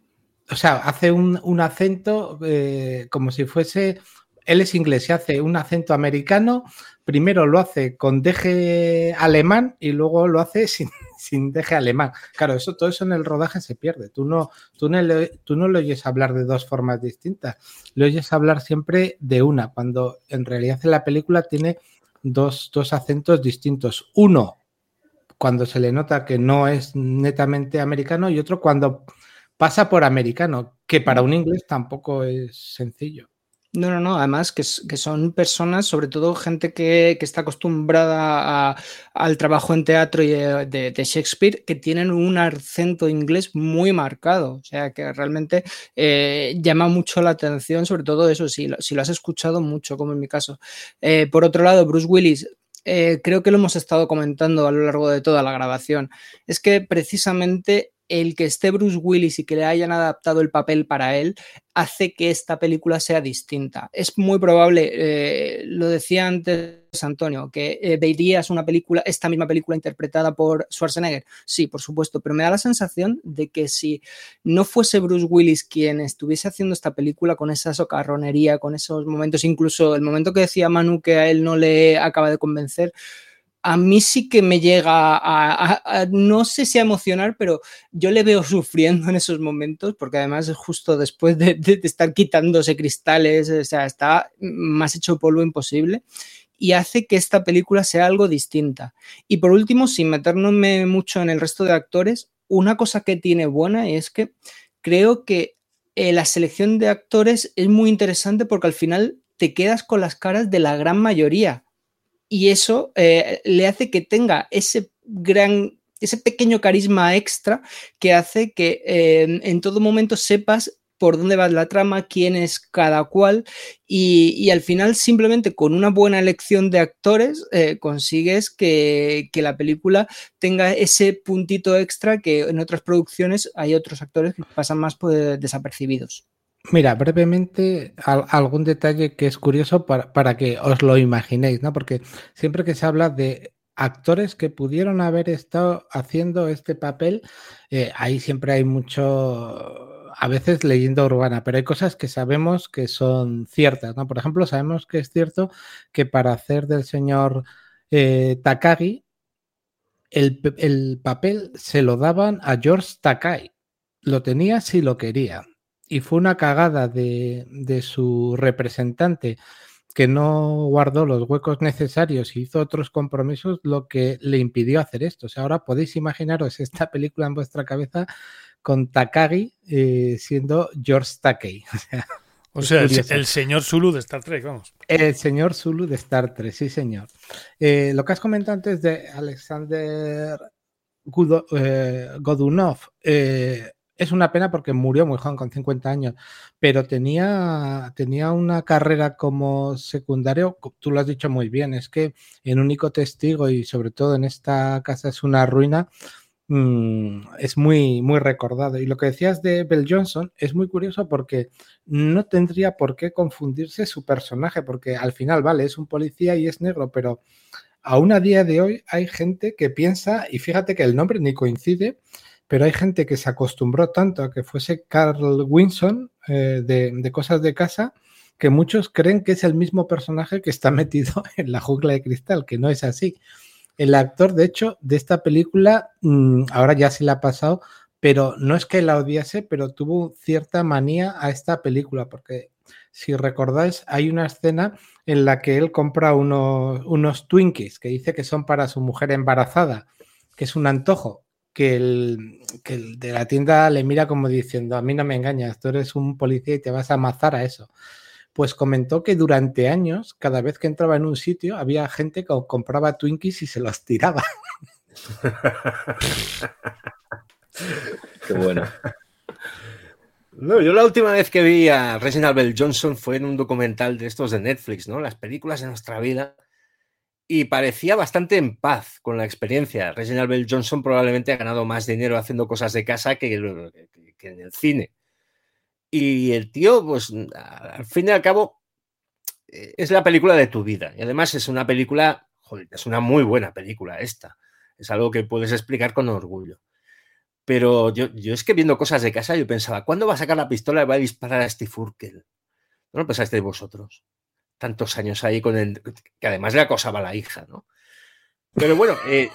o sea, hace un, un acento eh, como si fuese, él es inglés y hace un acento americano, primero lo hace con deje alemán y luego lo hace sin, sin deje alemán. Claro, eso, todo eso en el rodaje se pierde. Tú no, tú, no le, tú no le oyes hablar de dos formas distintas, le oyes hablar siempre de una, cuando en realidad en la película tiene dos, dos acentos distintos. Uno, cuando se le nota que no es netamente americano, y otro cuando pasa por americano, que para un inglés tampoco es sencillo. No, no, no, además que, que son personas, sobre todo gente que, que está acostumbrada a, al trabajo en teatro y de, de, de Shakespeare, que tienen un acento inglés muy marcado, o sea que realmente eh, llama mucho la atención, sobre todo eso, si, si lo has escuchado mucho, como en mi caso. Eh, por otro lado, Bruce Willis, eh, creo que lo hemos estado comentando a lo largo de toda la grabación, es que precisamente el que esté Bruce Willis y que le hayan adaptado el papel para él hace que esta película sea distinta. Es muy probable, eh, lo decía antes Antonio, que eh, verías una película, esta misma película interpretada por Schwarzenegger. Sí, por supuesto, pero me da la sensación de que si no fuese Bruce Willis quien estuviese haciendo esta película con esa socarronería, con esos momentos, incluso el momento que decía Manu que a él no le acaba de convencer, a mí sí que me llega a, a, a, no sé si a emocionar, pero yo le veo sufriendo en esos momentos, porque además es justo después de, de, de estar quitándose cristales, o sea, está más hecho polvo imposible, y hace que esta película sea algo distinta. Y por último, sin meternos mucho en el resto de actores, una cosa que tiene buena es que creo que eh, la selección de actores es muy interesante porque al final te quedas con las caras de la gran mayoría. Y eso eh, le hace que tenga ese gran, ese pequeño carisma extra que hace que eh, en todo momento sepas por dónde va la trama, quién es cada cual y, y al final simplemente con una buena elección de actores eh, consigues que, que la película tenga ese puntito extra que en otras producciones hay otros actores que pasan más pues, desapercibidos. Mira, brevemente al, algún detalle que es curioso para, para que os lo imaginéis, ¿no? Porque siempre que se habla de actores que pudieron haber estado haciendo este papel, eh, ahí siempre hay mucho, a veces leyenda urbana, pero hay cosas que sabemos que son ciertas, ¿no? Por ejemplo, sabemos que es cierto que para hacer del señor eh, Takagi, el, el papel se lo daban a George Takei, lo tenía si lo quería. Y fue una cagada de, de su representante que no guardó los huecos necesarios y hizo otros compromisos lo que le impidió hacer esto. O sea, ahora podéis imaginaros esta película en vuestra cabeza con Takagi eh, siendo George Takei. O sea, o sea el, el señor Zulu de Star Trek, vamos. El señor Zulu de Star Trek, sí señor. Eh, lo que has comentado antes de Alexander Gudo, eh, Godunov, eh, es una pena porque murió muy joven, con cincuenta años, pero tenía, tenía una carrera como secundario, tú lo has dicho muy bien, es que en Único Testigo y sobre todo en Esta casa es una ruina, mmm, es muy, muy recordado. Y lo que decías de Bell Johnson es muy curioso porque no tendría por qué confundirse su personaje, porque al final, vale, es un policía y es negro, pero aún a día de hoy hay gente que piensa, y fíjate que el nombre ni coincide, pero hay gente que se acostumbró tanto a que fuese Carl Winston eh, de, de Cosas de Casa, que muchos creen que es el mismo personaje que está metido en La Jungla de Cristal, que no es así. El actor, de hecho, de esta película, mmm, ahora ya se le ha pasado, pero no es que la odiase, pero tuvo cierta manía a esta película, porque si recordáis, hay una escena en la que él compra unos, unos Twinkies que dice que son para su mujer embarazada, que es un antojo. Que el, que el de la tienda le mira como diciendo, a mí no me engañas, tú eres un policía y te vas a amazar a eso. Pues comentó que durante años, cada vez que entraba en un sitio, había gente que compraba Twinkies y se los tiraba. Qué bueno. No, yo la última vez que vi a Reginald Bell Johnson fue en un documental de estos de Netflix, ¿no? Las películas de nuestra vida. Y parecía bastante en paz con la experiencia. Reginald Bell Johnson probablemente ha ganado más dinero haciendo Cosas de Casa que, que, que en el cine. Y el tío, pues, al fin y al cabo, es la película de tu vida. Y además es una película, joder, es una muy buena película esta. Es algo que puedes explicar con orgullo. Pero yo, yo es que viendo cosas de casa, yo pensaba, ¿cuándo va a sacar la pistola y va a disparar a Steve Urkel? No lo pensasteis vosotros. Tantos años ahí con el... que además le acosaba a la hija, ¿no? Pero bueno, eh,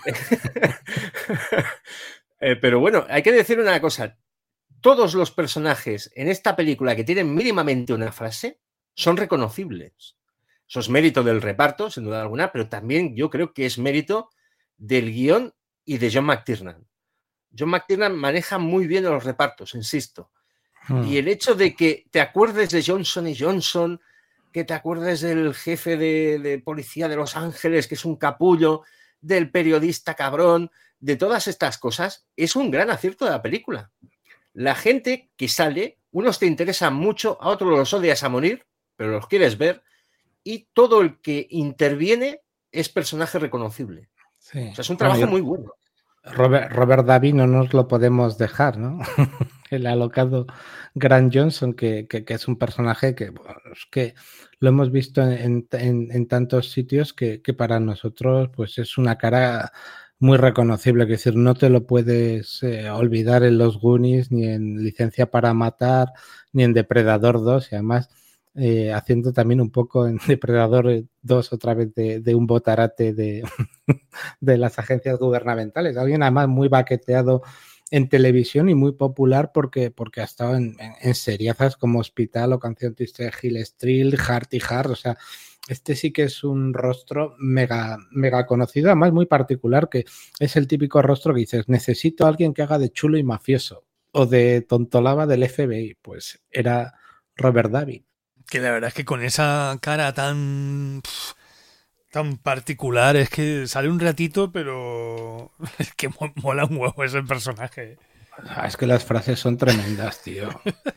eh, pero bueno, hay que decir una cosa. Todos los personajes en esta película que tienen mínimamente una frase son reconocibles. Eso es mérito del reparto, sin duda alguna, pero también yo creo que es mérito del guión y de John McTiernan. John McTiernan maneja muy bien los repartos, insisto. Hmm. Y el hecho de que te acuerdes de Johnson y Johnson, que te acuerdes del jefe de, de policía de Los Ángeles, que es un capullo, del periodista cabrón, de todas estas cosas, es un gran acierto de la película. La gente que sale, unos te interesan mucho, a otros los odias a morir, pero los quieres ver, y todo el que interviene es personaje reconocible. Sí. O sea, es un trabajo bueno, yo... muy bueno. Robert, Robert Davi no nos lo podemos dejar, ¿no? El alocado Grant Johnson, que, que, que es un personaje que, bueno, es que lo hemos visto en, en, en tantos sitios que, que para nosotros pues es una cara muy reconocible, es decir, no te lo puedes eh, olvidar en Los Goonies, ni en Licencia para Matar, ni en Depredador dos, y además eh, haciendo también un poco en Depredador dos otra vez de, de un botarate de, de las agencias gubernamentales. Alguien además muy baqueteado en televisión y muy popular porque, porque ha estado en, en, en seriazas como Hospital o Canción Triste de Hill Street, Heart y Heart. O sea, este sí que es un rostro mega, mega conocido, además muy particular, que es el típico rostro que dices, necesito a alguien que haga de chulo y mafioso o de tontolaba del F B I. Pues era Robert Davi. Que la verdad es que con esa cara tan tan particular es que sale un ratito, pero es que mola un huevo ese personaje. Ah, es que las frases son tremendas, tío.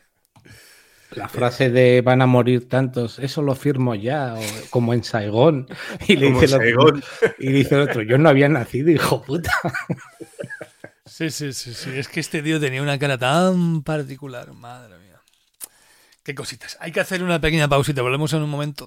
La frase de van a morir tantos, eso lo firmo ya, o como en Saigón. Y le dice el otro, y dice el otro, yo no había nacido, hijo puta. Sí, sí, sí, sí. Es que este tío tenía una cara tan particular, madre mía. Qué cositas. Hay que hacer una pequeña pausita, volvemos en un momento.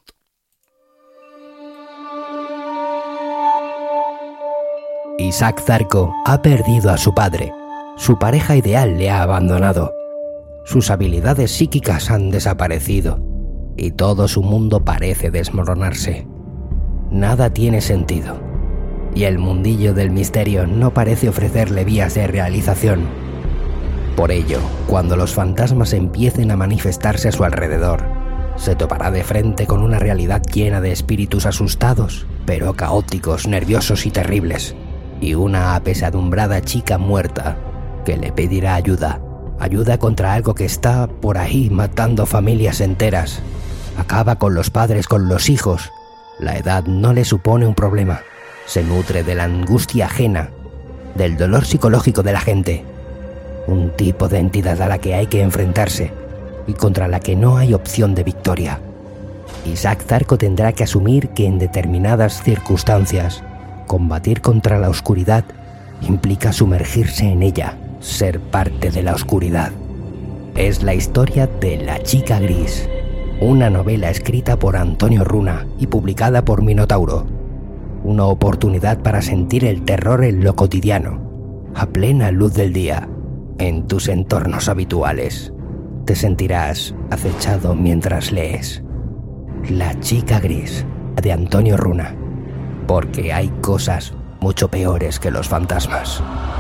Isaac Zarco ha perdido a su padre. Su pareja ideal le ha abandonado. Sus habilidades psíquicas han desaparecido. Y todo su mundo parece desmoronarse. Nada tiene sentido. Y el mundillo del misterio no parece ofrecerle vías de realización. Por ello, cuando los fantasmas empiecen a manifestarse a su alrededor, se topará de frente con una realidad llena de espíritus asustados, pero caóticos, nerviosos y terribles, y una apesadumbrada chica muerta que le pedirá ayuda, ayuda contra algo que está por ahí matando familias enteras. Acaba con los padres, con los hijos. La edad no le supone un problema. Se nutre de la angustia ajena, del dolor psicológico de la gente. Un tipo de entidad a la que hay que enfrentarse y contra la que no hay opción de victoria. Isaac Zarco tendrá que asumir que en determinadas circunstancias, combatir contra la oscuridad implica sumergirse en ella, ser parte de la oscuridad. Es la historia de La Chica Gris, una novela escrita por Antonio Runa y publicada por Minotauro. Una oportunidad para sentir el terror en lo cotidiano, a plena luz del día. En tus entornos habituales, te sentirás acechado mientras lees La Chica Gris, de Antonio Runa, porque hay cosas mucho peores que los fantasmas.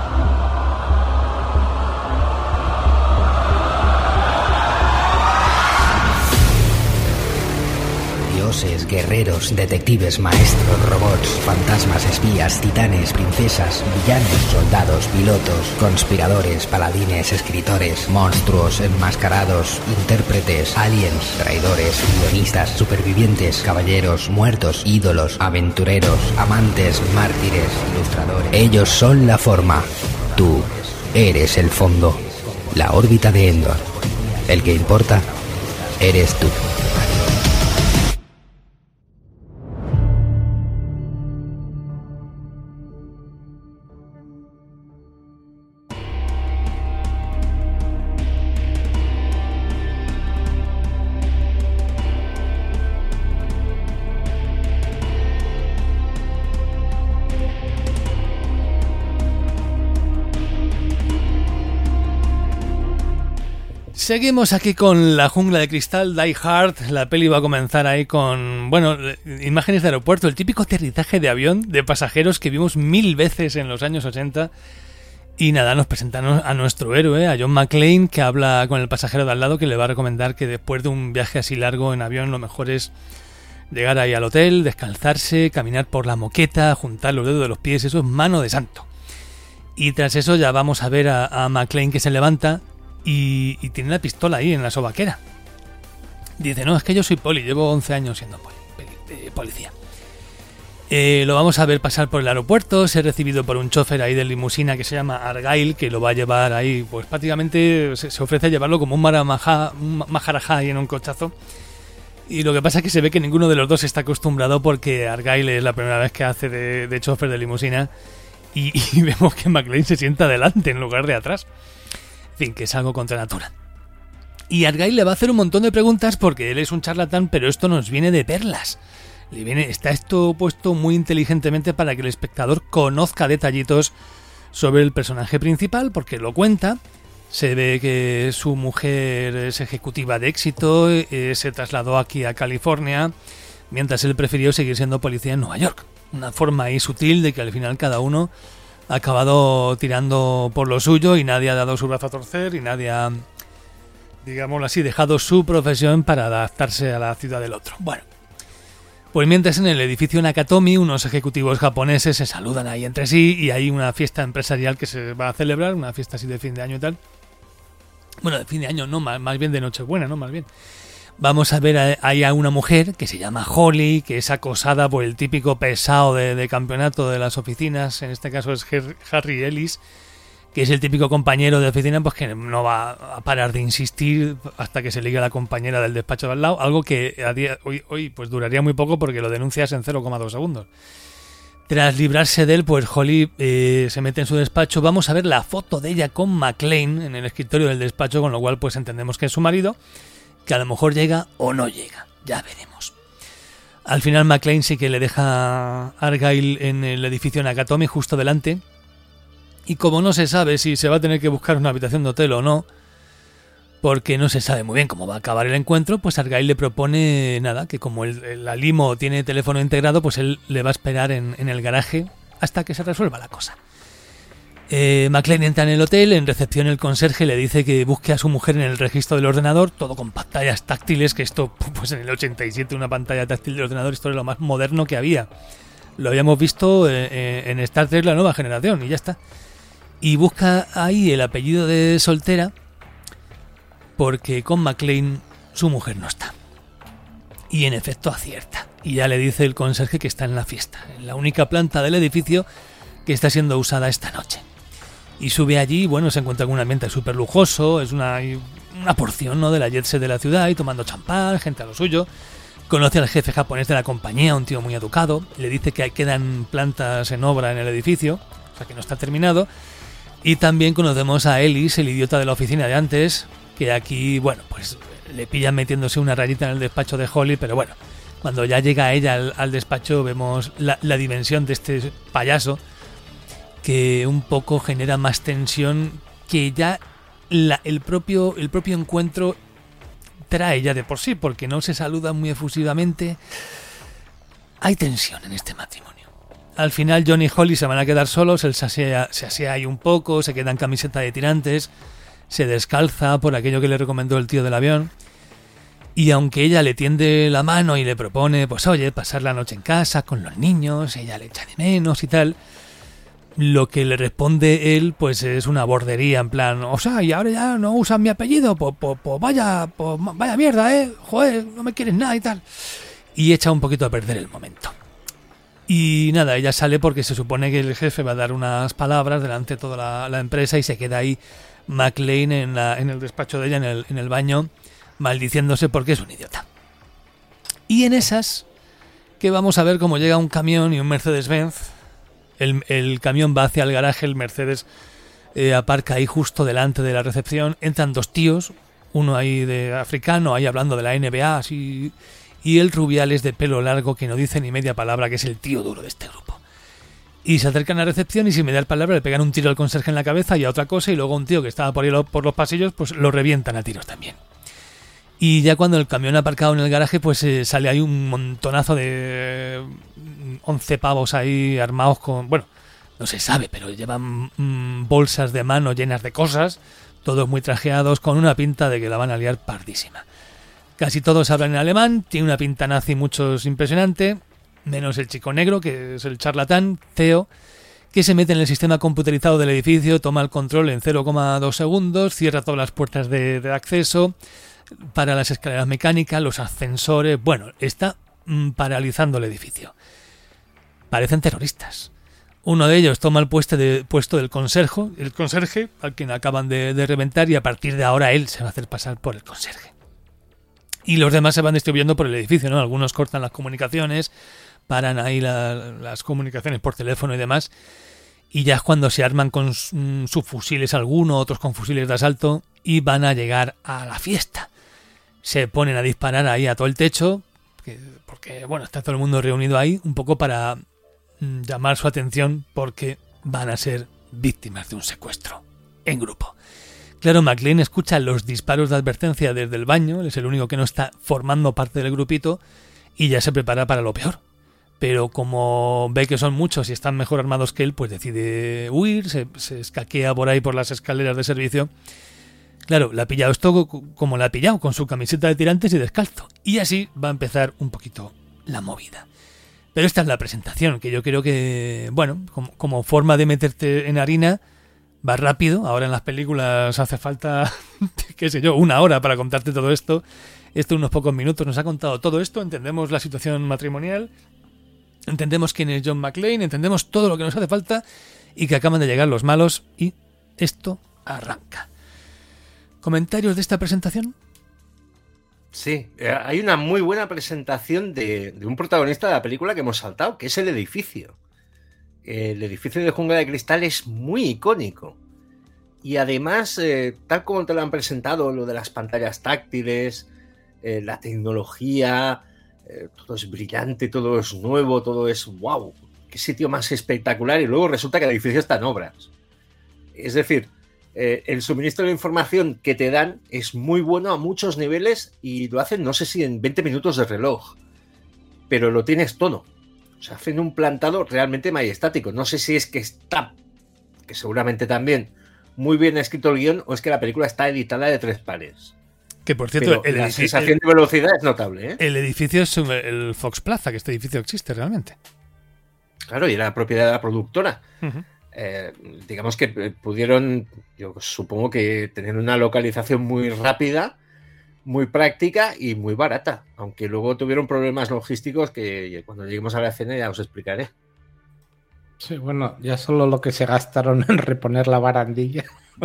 Dioses, guerreros, detectives, maestros, robots, fantasmas, espías, titanes, princesas, villanos, soldados, pilotos, conspiradores, paladines, escritores, monstruos, enmascarados, intérpretes, aliens, traidores, guionistas, supervivientes, caballeros, muertos, ídolos, aventureros, amantes, mártires, ilustradores. Ellos son la forma. Tú eres el fondo. La órbita de Endor. El que importa eres tú. Seguimos aquí con La jungla de cristal, Die Hard. La peli va a comenzar ahí con, bueno, imágenes de aeropuerto, el típico aterrizaje de avión de pasajeros que vimos mil veces en los años ochenta. Y nada, nos presentan a nuestro héroe, a John McClane, que habla con el pasajero de al lado, que le va a recomendar que después de un viaje así largo en avión, lo mejor es llegar ahí al hotel, descalzarse, caminar por la moqueta, juntar los dedos de los pies, eso es mano de santo. Y tras eso ya vamos a ver a, a McClane que se levanta y, y tiene la pistola ahí en la sobaquera. Dice, no, es que yo soy poli, llevo once años siendo poli, eh, policía. Eh, lo vamos a ver pasar por el aeropuerto, ser recibido por un chofer ahí de limusina que se llama Argyle, que lo va a llevar ahí, pues prácticamente se, se ofrece a llevarlo como un maramajá, un majarajá ahí en un cochazo. Y lo que pasa es que se ve que ninguno de los dos está acostumbrado, porque Argyle es la primera vez que hace de, de chofer de limusina y, y vemos que McClane se sienta adelante en lugar de atrás. En fin, que es algo contra natura. Y Argyle le va a hacer un montón de preguntas porque él es un charlatán, pero esto nos viene de perlas. Le viene, está esto puesto muy inteligentemente para que el espectador conozca detallitos sobre el personaje principal, porque lo cuenta. Se ve que su mujer es ejecutiva de éxito, eh, se trasladó aquí a California, mientras él prefirió seguir siendo policía en Nueva York. Una forma ahí sutil de que al final cada uno ha acabado tirando por lo suyo y nadie ha dado su brazo a torcer y nadie ha, digámoslo así, dejado su profesión para adaptarse a la ciudad del otro. Bueno, pues mientras en el edificio Nakatomi unos ejecutivos japoneses se saludan ahí entre sí y hay una fiesta empresarial que se va a celebrar, una fiesta así de fin de año y tal. Bueno, de fin de año no, más, más bien de Nochebuena, ¿no? Más bien. Vamos a ver ahí a una mujer que se llama Holly, que es acosada por el típico pesado de, de campeonato de las oficinas, en este caso es Harry Ellis, que es el típico compañero de oficina, pues que no va a parar de insistir hasta que se ligue a la compañera del despacho de al lado, algo que a día, hoy, hoy pues duraría muy poco porque lo denuncias en cero coma dos segundos. Tras librarse de él, pues Holly eh, se mete en su despacho. Vamos a ver la foto de ella con McClane en el escritorio del despacho, con lo cual pues entendemos que es su marido, que a lo mejor llega o no llega, ya veremos. Al final McClane sí que le deja a Argyle en el edificio Nakatomi justo delante, y como no se sabe si se va a tener que buscar una habitación de hotel o no, porque no se sabe muy bien cómo va a acabar el encuentro, pues Argyle le propone nada, que como el, el, la limo tiene teléfono integrado, pues él le va a esperar en, en el garaje hasta que se resuelva la cosa. Eh, McClane entra en el hotel, en recepción el conserje le dice que busque a su mujer en el registro del ordenador, todo con pantallas táctiles, que esto, pues en el ochenta y siete una pantalla táctil del ordenador, esto era lo más moderno que había. Lo habíamos visto eh, en Star Trek La Nueva Generación y ya está. Y busca ahí el apellido de soltera, porque con McClane su mujer no está. Y en efecto acierta. Y ya le dice el conserje que está en la fiesta, en la única planta del edificio que está siendo usada esta noche. Y sube allí, bueno, se encuentra con un ambiente súper lujoso, es una, una porción, ¿no?, de la jet set de la ciudad, y tomando champán, gente a lo suyo. Conoce al jefe japonés de la compañía, un tío muy educado. Le dice que quedan plantas en obra en el edificio, o sea que no está terminado. Y también conocemos a Ellis, el idiota de la oficina de antes, que aquí, bueno, pues le pillan metiéndose una rayita en el despacho de Holly, pero bueno, cuando ya llega ella al, al despacho vemos la, la dimensión de este payaso, que un poco genera más tensión que ya la, el, propio, el propio encuentro trae ya de por sí, porque no se saludan muy efusivamente. Hay tensión en este matrimonio. Al final John y Holly se van a quedar solos, él se asea, se asea ahí un poco, se queda en camiseta de tirantes, se descalza por aquello que le recomendó el tío del avión, y aunque ella le tiende la mano y le propone, pues oye, pasar la noche en casa con los niños, ella le echa de menos y tal, lo que le responde él pues es una bordería, en plan, o sea, y ahora ya no usan mi apellido, pues, pues, pues vaya, pues vaya mierda, eh, joder, no me quieres nada y tal, y echa un poquito a perder el momento. Y nada, ella sale porque se supone que el jefe va a dar unas palabras delante de toda la, la empresa, y se queda ahí McClane en, la, en el despacho de ella, en el, en el baño, maldiciéndose porque es un idiota. Y en esas, que vamos a ver cómo llega un camión y un Mercedes-Benz. El, el camión va hacia el garaje, el Mercedes eh, aparca ahí justo delante de la recepción. Entran dos tíos, uno ahí de africano, ahí hablando de la N B A, así, y el Rubiales de pelo largo que no dice ni media palabra, que es el tío duro de este grupo. Y se acercan a recepción y sin mediar palabra le pegan un tiro al conserje en la cabeza y a otra cosa, y luego un tío que estaba por ahí lo, por los pasillos pues lo revientan a tiros también. Y ya cuando el camión ha aparcado en el garaje, pues eh, sale ahí un montonazo de once pavos ahí armados con... Bueno, no se sabe, pero llevan mmm, bolsas de mano llenas de cosas, todos muy trajeados, con una pinta de que la van a liar pardísima. Casi todos hablan en alemán, tiene una pinta nazi muchos impresionante, menos el chico negro, que es el charlatán, Theo, que se mete en el sistema computerizado del edificio, toma el control en cero coma dos segundos, cierra todas las puertas de, de acceso, para las escaleras mecánicas, los ascensores... Bueno, está mm, paralizando el edificio. Parecen terroristas. Uno de ellos toma el puesto, de, puesto del conserje, el conserje, al quien acaban de, de reventar, y a partir de ahora él se va a hacer pasar por el conserje. Y los demás se van distribuyendo por el edificio, ¿no? Algunos cortan las comunicaciones, paran ahí la, las comunicaciones por teléfono y demás, y ya es cuando se arman con mm, sus fusiles algunos, otros con fusiles de asalto, y van a llegar a la fiesta. Se ponen a disparar ahí a todo el techo, que, porque bueno, está todo el mundo reunido ahí, un poco para mm, llamar su atención, porque van a ser víctimas de un secuestro en grupo. Claro, McClane escucha los disparos de advertencia desde el baño, él es el único que no está formando parte del grupito, y ya se prepara para lo peor. Pero como ve que son muchos y están mejor armados que él, pues decide huir, se, se escaquea por ahí por las escaleras de servicio. Claro, la ha pillado esto como la ha pillado, con su camiseta de tirantes y descalzo. Y así va a empezar un poquito la movida. Pero esta es la presentación, que yo creo que, bueno, como, como forma de meterte en harina, va rápido. Ahora en las películas hace falta, qué sé yo, una hora para contarte todo esto. Esto en unos pocos minutos nos ha contado todo esto, entendemos la situación matrimonial, entendemos quién es John McClane, entendemos todo lo que nos hace falta y que acaban de llegar los malos y esto arranca. ¿Comentarios de esta presentación? Sí, hay una muy buena presentación de, de un protagonista de la película que hemos saltado, que es el edificio. El edificio de Jungla de Cristal es muy icónico. Y además, eh, tal como te lo han presentado, lo de las pantallas táctiles, eh, la tecnología, eh, todo es brillante, todo es nuevo, todo es wow, qué sitio más espectacular. Y luego resulta que el edificio está en obras. Es decir, Eh, el suministro de información que te dan es muy bueno a muchos niveles y lo hacen, no sé si en veinte minutos de reloj, pero lo tienes todo. O sea, hacen un plantado realmente majestático. No sé si es que está, que seguramente también, muy bien escrito el guión, o es que la película está editada de tres pares. Que por cierto, el la edificio, sensación de velocidad es notable, ¿eh? El edificio es el Fox Plaza, que este edificio existe realmente. Claro, y era propiedad de la productora. Uh-huh. Eh, digamos que pudieron, yo supongo que tener una localización muy rápida, muy práctica y muy barata, aunque luego tuvieron problemas logísticos que cuando lleguemos a la escena ya os explicaré. Sí, bueno, ya solo lo que se gastaron en reponer la barandilla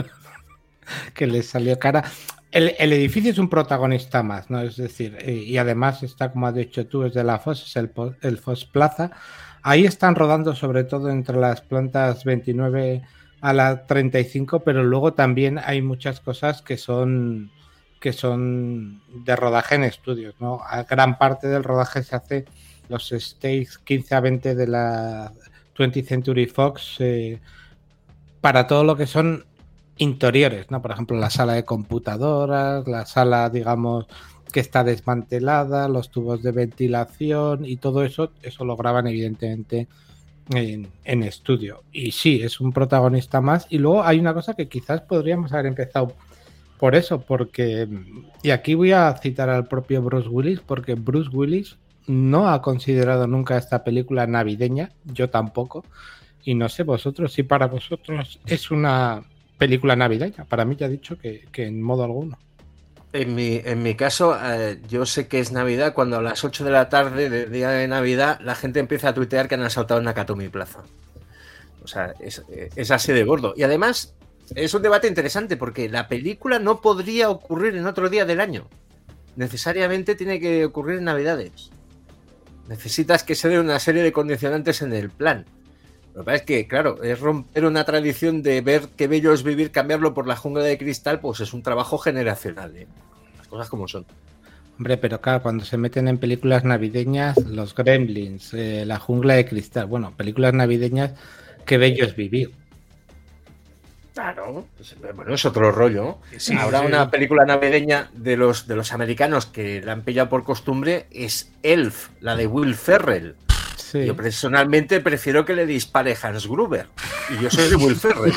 que les salió cara. El, el edificio es un protagonista más, ¿no? Es decir, y además está, como has dicho tú, es de la Fox, es el, el Fox Plaza. Ahí están rodando sobre todo entre las plantas veintinueve a la treinta y cinco, pero luego también hay muchas cosas que son que son de rodaje en estudios, ¿no? A gran parte del rodaje se hace los stakes quince a veinte de la twentieth Century Fox eh, para todo lo que son interiores, ¿no? Por ejemplo, la sala de computadoras, la sala, digamos, que está desmantelada, los tubos de ventilación y todo eso, eso lo graban evidentemente en, en estudio. Y sí, es un protagonista más. Y luego hay una cosa que quizás podríamos haber empezado por eso, porque, y aquí voy a citar al propio Bruce Willis, porque Bruce Willis no ha considerado nunca esta película navideña, yo tampoco, y no sé vosotros si para vosotros es una película navideña. Para mí ya he dicho que, que en modo alguno. En mi, en mi caso, eh, yo sé que es Navidad cuando a las ocho de la tarde del día de Navidad la gente empieza a tuitear que han asaltado en Nakatomi Plaza. O sea, es, es así de gordo. Y además es un debate interesante porque la película no podría ocurrir en otro día del año. Necesariamente tiene que ocurrir en Navidades. Necesitas que se dé una serie de condicionantes en el plan. Lo que pasa es que, claro, es romper una tradición de ver qué bello es vivir, cambiarlo por la Jungla de Cristal, pues es un trabajo generacional, ¿eh? Las cosas como son. Hombre, pero claro, cuando se meten en películas navideñas, los Gremlins, eh, La Jungla de Cristal, bueno, películas navideñas, qué bello es vivir. Claro, bueno, es otro rollo. Sí, Habrá sí. una película navideña de los, de los americanos que la han pillado por costumbre, es Elf, la de Will Ferrell. Sí. Yo personalmente prefiero que le dispare Hans Gruber. Y yo soy de Will Ferrell.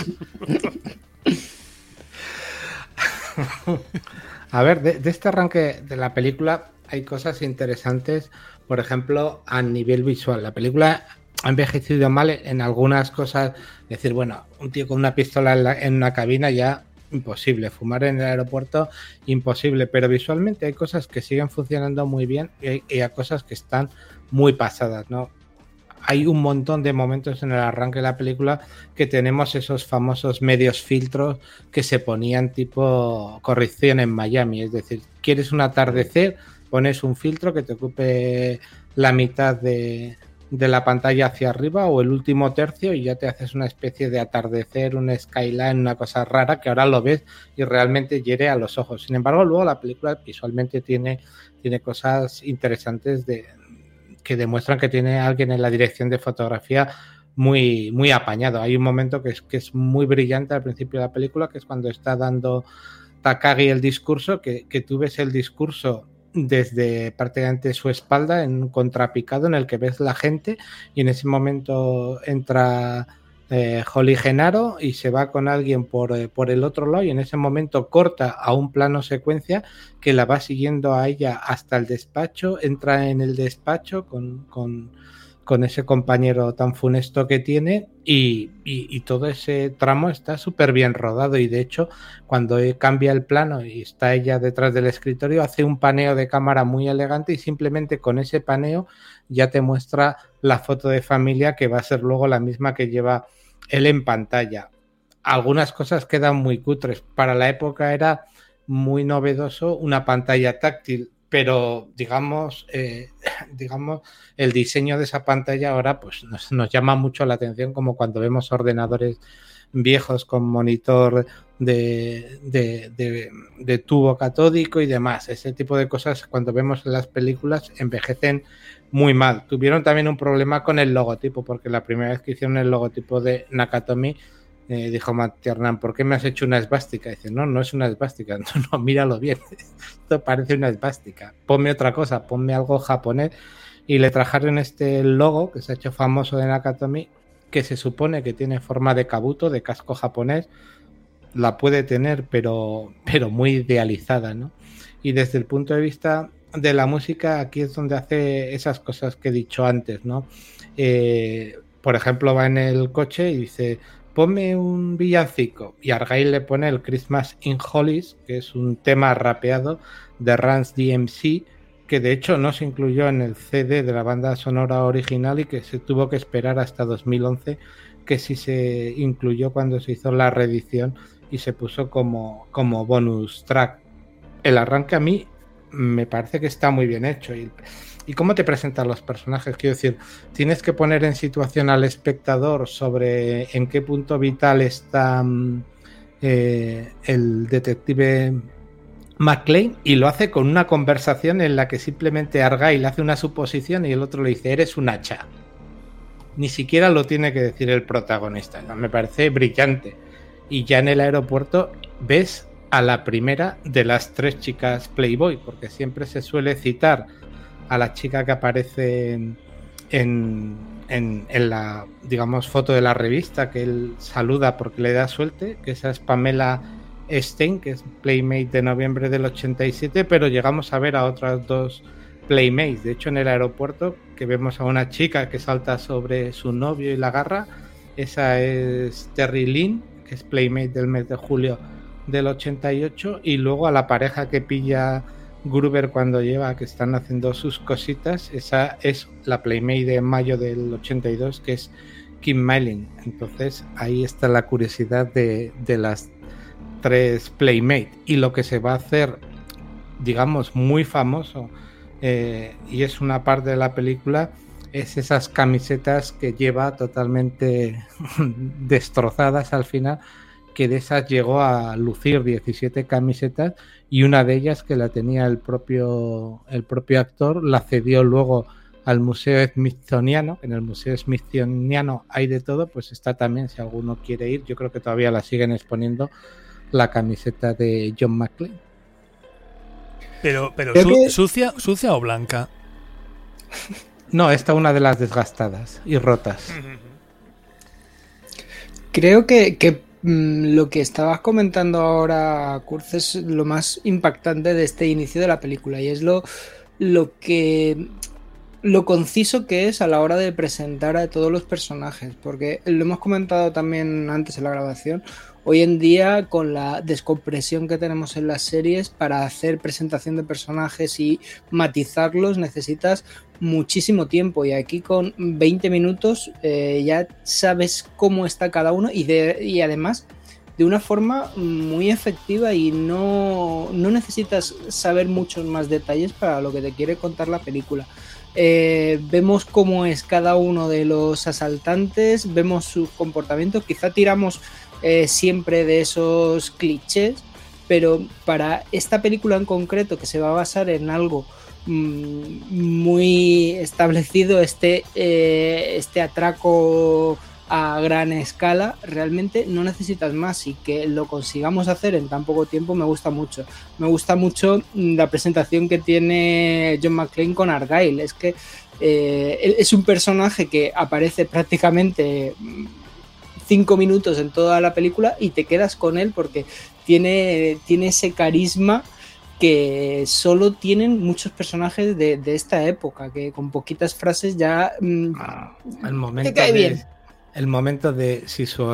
A ver, de, de este arranque de la película hay cosas interesantes, por ejemplo, a nivel visual. La película ha envejecido mal en algunas cosas, decir, bueno, un tío con una pistola en, la, en una cabina ya imposible, fumar en el aeropuerto imposible, pero visualmente hay cosas que siguen funcionando muy bien y hay, y hay cosas que están muy pasadas, ¿no? Hay un montón de momentos en el arranque de la película que tenemos esos famosos medios filtros que se ponían tipo corrección en Miami, es decir, quieres un atardecer, pones un filtro que te ocupe la mitad de, de la pantalla hacia arriba o el último tercio y ya te haces una especie de atardecer, un skyline, una cosa rara que ahora lo ves y realmente hiere a los ojos. Sin embargo, luego la película visualmente tiene, tiene cosas interesantes de que demuestran que tiene alguien en la dirección de fotografía muy, muy apañado. Hay un momento que es, que es muy brillante al principio de la película, que es cuando está dando Takagi el discurso, que, que tú ves el discurso desde prácticamente su espalda en un contrapicado en el que ves la gente y en ese momento entra eh, Holly Genaro y se va con alguien por, eh, por el otro lado y en ese momento corta a un plano secuencia que la va siguiendo a ella hasta el despacho, entra en el despacho con, con, con ese compañero tan funesto que tiene y, y, y todo ese tramo está súper bien rodado y de hecho cuando cambia el plano y está ella detrás del escritorio hace un paneo de cámara muy elegante y simplemente con ese paneo ya te muestra la foto de familia que va a ser luego la misma que lleva él en pantalla. Algunas cosas quedan muy cutres. Para la época era muy novedoso una pantalla táctil, pero digamos, eh, digamos el diseño de esa pantalla ahora pues nos, nos llama mucho la atención, como cuando vemos ordenadores viejos con monitor de, de, de, de tubo catódico y demás. Ese tipo de cosas cuando vemos en las películas envejecen muy mal. Tuvieron también un problema con el logotipo, porque la primera vez que hicieron el logotipo de Nakatomi eh, dijo Matt Tiernan, ¿por qué me has hecho una esvástica? Y dice, no, no es una esvástica, no, no, míralo bien, esto parece una esvástica, ponme otra cosa, ponme algo japonés. Y le trajeron este logo que se ha hecho famoso de Nakatomi, que se supone que tiene forma de kabuto, de casco japonés, la puede tener, pero, pero muy idealizada, ¿no? Y desde el punto de vista de la música, aquí es donde hace esas cosas que he dicho antes, ¿no? Eh, por ejemplo, va en el coche y dice, ponme un villancico, y Argyle le pone el Christmas in Hollies, que es un tema rapeado de Rance D M C, que de hecho no se incluyó en el C D de la banda sonora original y que se tuvo que esperar hasta dos mil once, que sí se incluyó cuando se hizo la reedición y se puso como, como bonus track. El arranque a mí me parece que está muy bien hecho. Y, y cómo te presentan los personajes, quiero decir, tienes que poner en situación al espectador sobre en qué punto vital está eh, el detective McClane, y lo hace con una conversación en la que simplemente Argyle hace una suposición y el otro le dice, eres un hacha. Ni siquiera lo tiene que decir el protagonista, ¿no? Me parece brillante. Y ya en el aeropuerto ves a la primera de las tres chicas Playboy, porque siempre se suele citar a la chica que aparece en, en, en, en la, digamos, foto de la revista, que él saluda porque le da suerte, que esa es Pamela Stein, que es Playmate de noviembre del ochenta y siete, pero llegamos a ver a otras dos Playmates. De hecho, en el aeropuerto, que vemos a una chica que salta sobre su novio y la agarra, esa es Terry Lynn, que es Playmate del mes de julio del ochenta y ocho, y luego a la pareja que pilla Gruber cuando lleva, que están haciendo sus cositas, esa es la Playmate de mayo del ochenta y dos, que es Kim Malin. Entonces ahí está la curiosidad de, de las tres Playmate, y lo que se va a hacer, digamos, muy famoso, eh, y es una parte de la película, es esas camisetas que lleva totalmente destrozadas al final, que de esas llegó a lucir diecisiete camisetas y una de ellas, que la tenía el propio, el propio actor, la cedió luego al Museo Smithsoniano. En el Museo Smithsoniano hay de todo, pues está también, si alguno quiere ir, yo creo que todavía la siguen exponiendo, la camiseta de John McClane. Pero, pero Creo su, que- sucia, sucia o blanca. No, esta es una de las desgastadas y rotas. Creo que, que mm, lo que estabas comentando ahora, Kurz, es lo más impactante de este inicio de la película y es lo, lo que lo conciso que es a la hora de presentar a todos los personajes, porque lo hemos comentado también antes en la grabación. Hoy en día, con la descompresión que tenemos en las series, para hacer presentación de personajes y matizarlos necesitas muchísimo tiempo, y aquí con veinte minutos eh, ya sabes cómo está cada uno y, de, y además de una forma muy efectiva, y no, no necesitas saber muchos más detalles para lo que te quiere contar la película. Eh, vemos cómo es cada uno de los asaltantes, vemos sus comportamientos, quizá tiramos eh, siempre de esos clichés, pero para esta película en concreto, que se va a basar en algo mmm, muy establecido, este, eh, este atraco a gran escala, realmente no necesitas más, y que lo consigamos hacer en tan poco tiempo me gusta mucho. Me gusta mucho la presentación que tiene John McClane con Argyle. Es que eh, es un personaje que aparece prácticamente cinco minutos en toda la película y te quedas con él porque tiene, tiene ese carisma que solo tienen muchos personajes de, de esta época, que con poquitas frases ya mmm, ah, el momento te cae de... bien. El momento de si su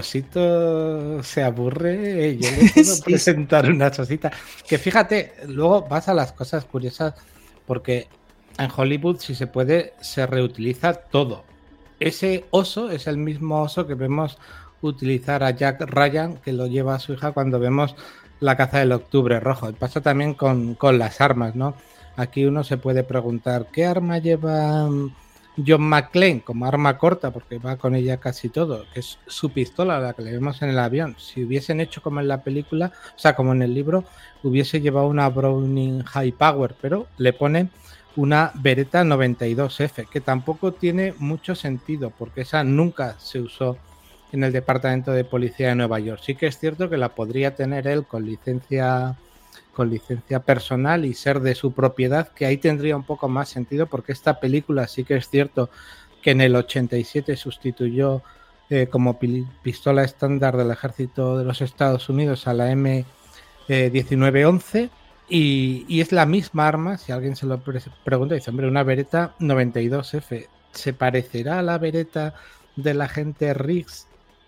osito se aburre, yo le puedo Sí. presentar una osita. Que fíjate, luego vas a las cosas curiosas, porque en Hollywood, si se puede, se reutiliza todo. Ese oso es el mismo oso que vemos utilizar a Jack Ryan, que lo lleva a su hija cuando vemos La caza del octubre rojo. Y pasa también con, con las armas, ¿no? Aquí uno se puede preguntar, ¿qué arma lleva John McClane como arma corta? Porque va con ella casi todo, que es su pistola, la que le vemos en el avión. Si hubiesen hecho como en la película, o sea, como en el libro, hubiese llevado una Browning High Power, pero le ponen una Beretta noventa y dos F, que tampoco tiene mucho sentido, porque esa nunca se usó en el Departamento de Policía de Nueva York. Sí que es cierto que la podría tener él con licencia con licencia personal y ser de su propiedad, que ahí tendría un poco más sentido, porque esta película sí que es cierto que en el ochenta y siete sustituyó eh, como pistola estándar del ejército de los Estados Unidos a la M diecinueve once, y, y es la misma arma. Si alguien se lo pre pregunta, dice, hombre, una Beretta noventa y dos F, ¿se parecerá a la Beretta del agente Riggs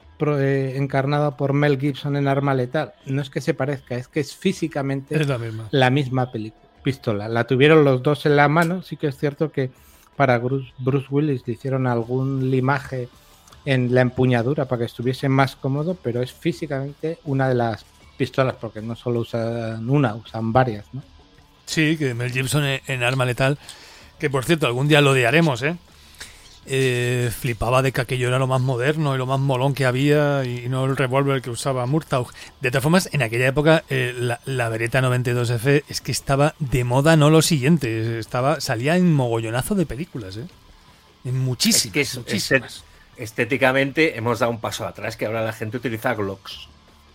Eh, encarnado por Mel Gibson en Arma Letal? No es que se parezca, es que es físicamente es la misma, la misma pistola. La tuvieron los dos en la mano. Sí que es cierto que para Bruce, Bruce Willis le hicieron algún limaje en la empuñadura para que estuviese más cómodo, pero es físicamente una de las pistolas, porque no solo usan una, usan varias, ¿no? Sí, que Mel Gibson en, en Arma Letal, que por cierto algún día lo odiaremos, ¿eh? Eh, flipaba de que aquello era lo más moderno y lo más molón que había, y no el revólver que usaba Murtaugh. De todas formas, en aquella época eh, la, la Beretta noventa y dos F es que estaba de moda, no lo siguiente, estaba, salía en mogollonazo de películas, ¿eh? En muchísimas, es que es, muchísimas. Estéticamente hemos dado un paso atrás, que ahora la gente utiliza Glocks.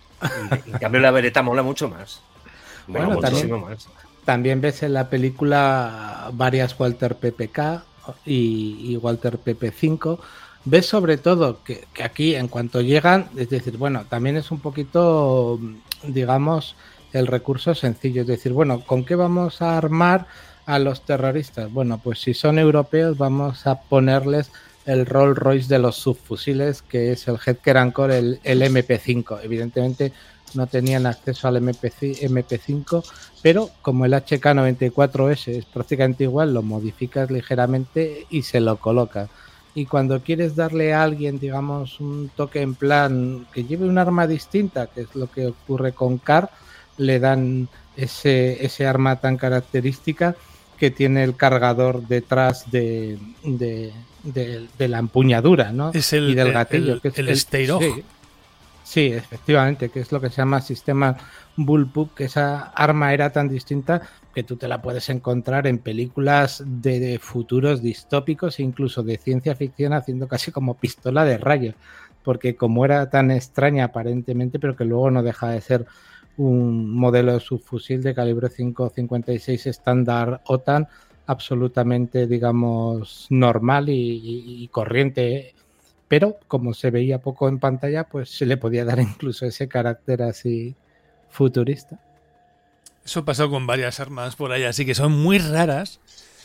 Y, en cambio la Beretta mola mucho más. Bueno, bueno, también, muchísimo más. También ves en la película varias Walter P P K y, y Walter P P cinco. Ves sobre todo que, que aquí, en cuanto llegan, es decir, bueno, también es un poquito, digamos, el recurso sencillo. Es decir, bueno, ¿con qué vamos a armar a los terroristas? Bueno, pues si son europeos, vamos a ponerles el Rolls Royce de los subfusiles, que es el Headker Anchor, el, el M P cinco. Evidentemente no tenían acceso al M P cinco, pero como el H K noventa y cuatro ese es prácticamente igual, lo modificas ligeramente y se lo colocas. Y cuando quieres darle a alguien, digamos, un toque en plan que lleve un arma distinta, que es lo que ocurre con Carr, le dan ese, ese arma tan característica que tiene el cargador detrás de, de, de, de la empuñadura, ¿no? Es el, y del gatillo. el, que es el, el Steyr. Sí, Sí, efectivamente, que es lo que se llama sistema Bullpup, que esa arma era tan distinta que tú te la puedes encontrar en películas de, de futuros distópicos e incluso de ciencia ficción haciendo casi como pistola de rayos, porque como era tan extraña aparentemente, pero que luego no deja de ser un modelo de subfusil de calibre cinco cincuenta y seis estándar OTAN, absolutamente, digamos, normal y, y, y corriente, pero como se veía poco en pantalla, pues se le podía dar incluso ese carácter así futurista. Eso pasó con varias armas por ahí, así que son muy raras.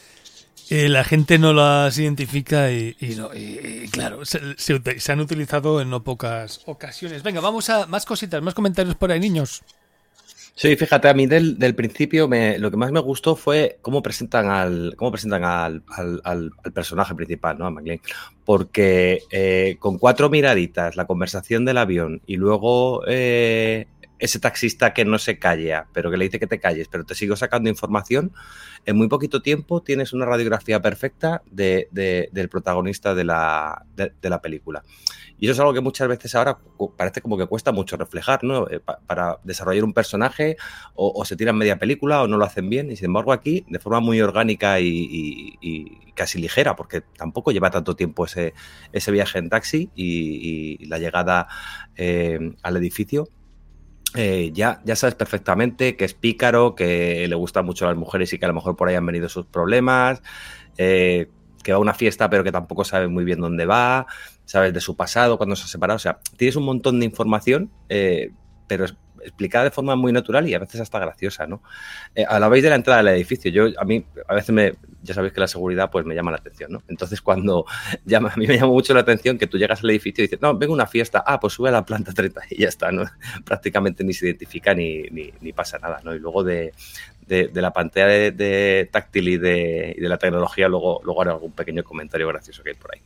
Eh, la gente no las identifica y, y, no, y, y claro, se, se, se han utilizado en no pocas ocasiones. Venga, vamos a más cositas, más comentarios por ahí, niños. Sí, fíjate, a mí del, del principio me, lo que más me gustó fue cómo presentan al cómo presentan al, al, al, al personaje principal, ¿no? A McClane. Porque eh, con cuatro miraditas, la conversación del avión y luego eh, ese taxista que no se calla, pero que le dice que te calles, pero te sigo sacando información, en muy poquito tiempo tienes una radiografía perfecta de, de, del protagonista de la, de, de la película. Y eso es algo que muchas veces ahora parece como que cuesta mucho reflejar, ¿no? Eh, pa- para desarrollar un personaje o, o se tiran media película o no lo hacen bien. Y sin embargo aquí, de forma muy orgánica y, y, y casi ligera, porque tampoco lleva tanto tiempo ese, ese viaje en taxi y, y la llegada eh, al edificio, eh, ya, ya sabes perfectamente que es pícaro, que le gustan mucho a las mujeres y que a lo mejor por ahí han venido sus problemas, eh, que va a una fiesta pero que tampoco sabe muy bien dónde va, sabes de su pasado, cuando se ha separado, o sea, tienes un montón de información, eh, pero es explicada de forma muy natural y a veces hasta graciosa, ¿no? Eh, hablabais de la entrada del edificio. Yo, a mí, a veces me, ya sabéis que la seguridad pues me llama la atención, ¿no? Entonces cuando llama, a mí me llama mucho la atención que tú llegas al edificio y dices, no, vengo a una fiesta, ah, pues sube a la planta treinta y ya está, ¿no? Prácticamente ni se identifica ni, ni, ni pasa nada, ¿no? Y luego de, de, de la pantalla de, de táctil y de, y de la tecnología, luego, luego haré algún pequeño comentario gracioso que hay por ahí.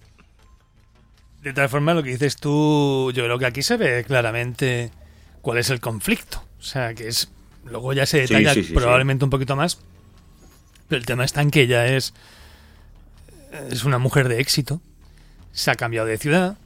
De tal forma, lo que dices tú, yo creo que aquí se ve claramente cuál es el conflicto. O sea, que es... Luego ya se detalla sí, sí, sí, probablemente sí. un poquito más. Pero el tema está en que ella es... Es una mujer de éxito. Se ha cambiado de ciudad.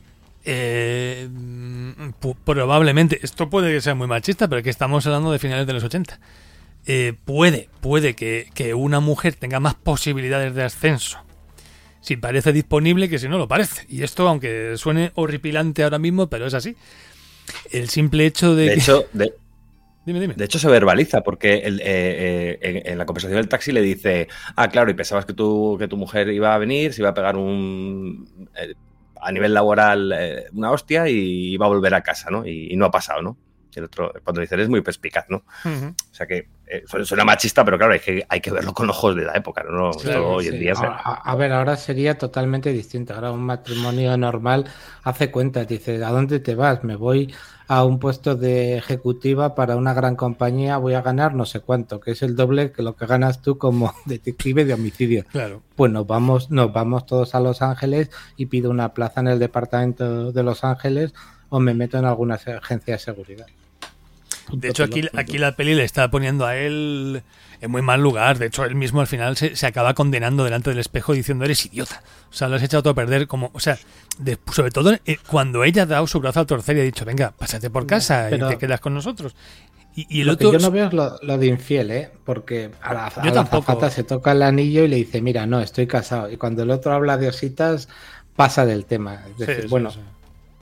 Eh, probablemente... Esto puede que sea muy machista, pero que estamos hablando de finales de los ochenta. Eh, puede, puede que, que una mujer tenga más posibilidades de ascenso si parece disponible que si no lo parece. Y esto, aunque suene horripilante ahora mismo, pero es así. El simple hecho de... De que... hecho, de... Dime, dime. De hecho, se verbaliza, porque el, eh, eh, en, en la conversación del taxi le dice, ah, claro, y pensabas que tu, que tu mujer iba a venir, se iba a pegar un... Eh, a nivel laboral eh, una hostia y iba a volver a casa, ¿no? Y, y no ha pasado, ¿no? El otro, cuando dice, eres muy perspicaz, ¿no? Uh-huh. O sea que eh, suena machista, pero claro, hay que, hay que verlo con ojos de la época, ¿no? Sí, claro, hoy en sí. día a, a ver, ahora sería totalmente distinto. Ahora un matrimonio normal hace cuentas, dice, ¿a dónde te vas? Me voy a un puesto de ejecutiva para una gran compañía, voy a ganar no sé cuánto, que es el doble que lo que ganas tú como detective de homicidio. Claro. Pues nos vamos, nos vamos todos a Los Ángeles y pido una plaza en el departamento de Los Ángeles o me meto en alguna agencia de seguridad. De hecho, aquí, aquí la peli le está poniendo a él en muy mal lugar. De hecho, él mismo al final se, se acaba condenando delante del espejo diciendo, eres idiota. O sea, lo has echado todo a perder. Como, o sea, de, sobre todo eh, cuando ella ha dado su brazo al torcer y ha dicho, venga, pásate por casa Pero, y te quedas con nosotros. Y, y el lo otro... que yo no veo es lo, lo de infiel, ¿eh? Porque a la, a la azafata se toca el anillo y le dice, mira, no, estoy casado. Y cuando el otro habla de ositas, pasa del tema. Es decir, sí, bueno... Sí, sí.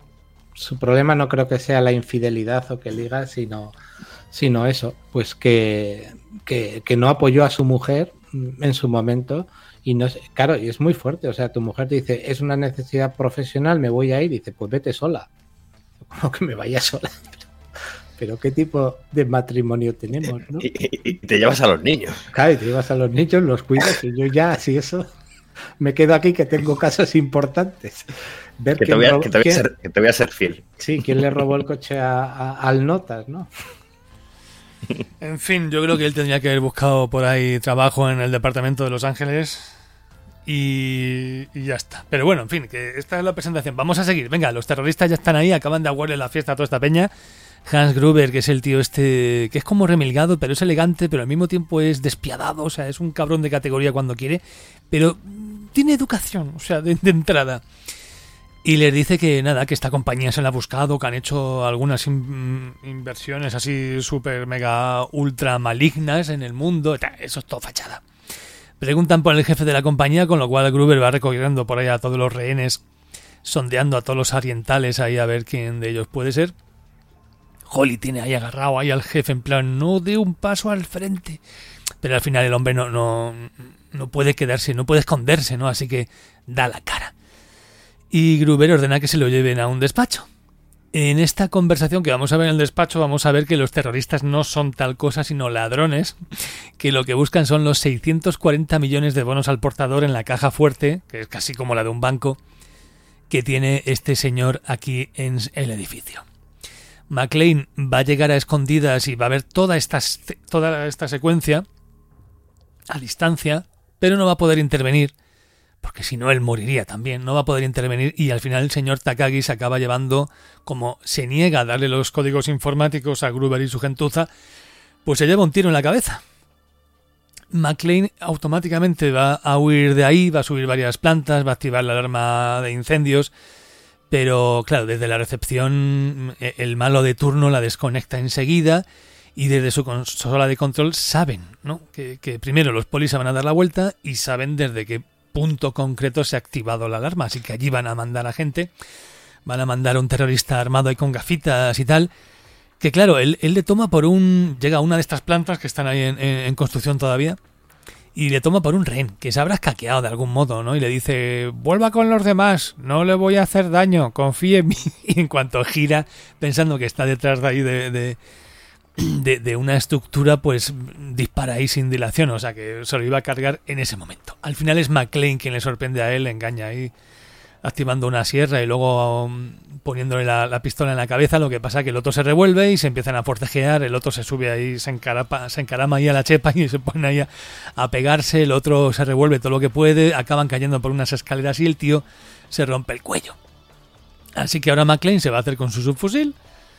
Su problema no creo que sea la infidelidad o que liga, sino, sino eso, pues que, que, que no apoyó a su mujer en su momento y no es, claro, y es muy fuerte, o sea, tu mujer te dice, es una necesidad profesional, me voy a ir, y dice, pues vete sola, como que me vaya sola, pero, pero qué tipo de matrimonio tenemos, ¿no? Y, y, y te llevas a los niños. Claro, y te llevas a los niños, los cuidas y yo ya, así eso... Me quedo aquí que tengo casos importantes. Ver que, te voy a, que, te voy a ser, que te voy a ser fiel. Sí, quién le robó el coche a, a, al Notas, ¿no? En fin, yo creo que él tendría que haber buscado por ahí trabajo en el departamento de Los Ángeles y, y ya está. Pero bueno, en fin, que esta es la presentación. Vamos a seguir. Venga, los terroristas ya están ahí, acaban de aguarle la fiesta a toda esta peña. Hans Gruber, que es el tío este, que es como remilgado, pero es elegante, pero al mismo tiempo es despiadado, o sea, es un cabrón de categoría cuando quiere, pero tiene educación, o sea, de, de entrada. Y les dice que nada, que esta compañía se la ha buscado, que han hecho algunas in- inversiones así súper mega ultra malignas en el mundo. Eso es todo fachada. Preguntan por el jefe de la compañía, con lo cual Gruber va recorriendo por ahí a todos los rehenes, sondeando a todos los orientales ahí a ver quién de ellos puede ser. Holly tiene ahí agarrado ahí al jefe en plan, no dé un paso al frente. Pero al final el hombre no, no, no puede quedarse, no puede esconderse, ¿no? Así que da la cara. Y Gruber ordena que se lo lleven a un despacho. En esta conversación que vamos a ver en el despacho vamos a ver que los terroristas no son tal cosa sino ladrones, que lo que buscan son los seiscientos cuarenta millones de bonos al portador en la caja fuerte, que es casi como la de un banco, que tiene este señor aquí en el edificio. McClane va a llegar a escondidas y va a ver toda esta, toda esta secuencia a distancia, pero no va a poder intervenir, porque si no él moriría también, no va a poder intervenir y al final el señor Takagi se acaba llevando, como se niega a darle los códigos informáticos a Gruber y su gentuza, pues se lleva un tiro en la cabeza. McClane automáticamente va a huir de ahí, va a subir varias plantas, va a activar la alarma de incendios, pero claro, desde la recepción el malo de turno la desconecta enseguida y desde su consola de control saben, ¿no? que, que primero los polis van a dar la vuelta y saben desde qué punto concreto se ha activado la alarma, así que allí van a mandar a gente, van a mandar a un terrorista armado ahí con gafitas y tal, que claro, él, él le toma por un... llega a una de estas plantas que están ahí en, en, en construcción todavía y le toma por un rehén, que se habrá escaqueado de algún modo, ¿no? Y le dice, vuelva con los demás, no le voy a hacer daño, confíe en mí. Y en cuanto gira, pensando que está detrás de ahí de... de De, de una estructura, pues dispara ahí sin dilación, o sea que se lo iba a cargar en ese momento. Al final es McClane quien le sorprende a él, le engaña ahí activando una sierra y luego um, poniéndole la, la pistola en la cabeza. Lo que pasa es que el otro se revuelve y se empiezan a forcejear, el otro se sube ahí, se, encarapa, se encarama ahí a la chepa y se pone ahí a, a pegarse, el otro se revuelve todo lo que puede, acaban cayendo por unas escaleras y el tío se rompe el cuello. Así que ahora McClane se va a hacer con su subfusil,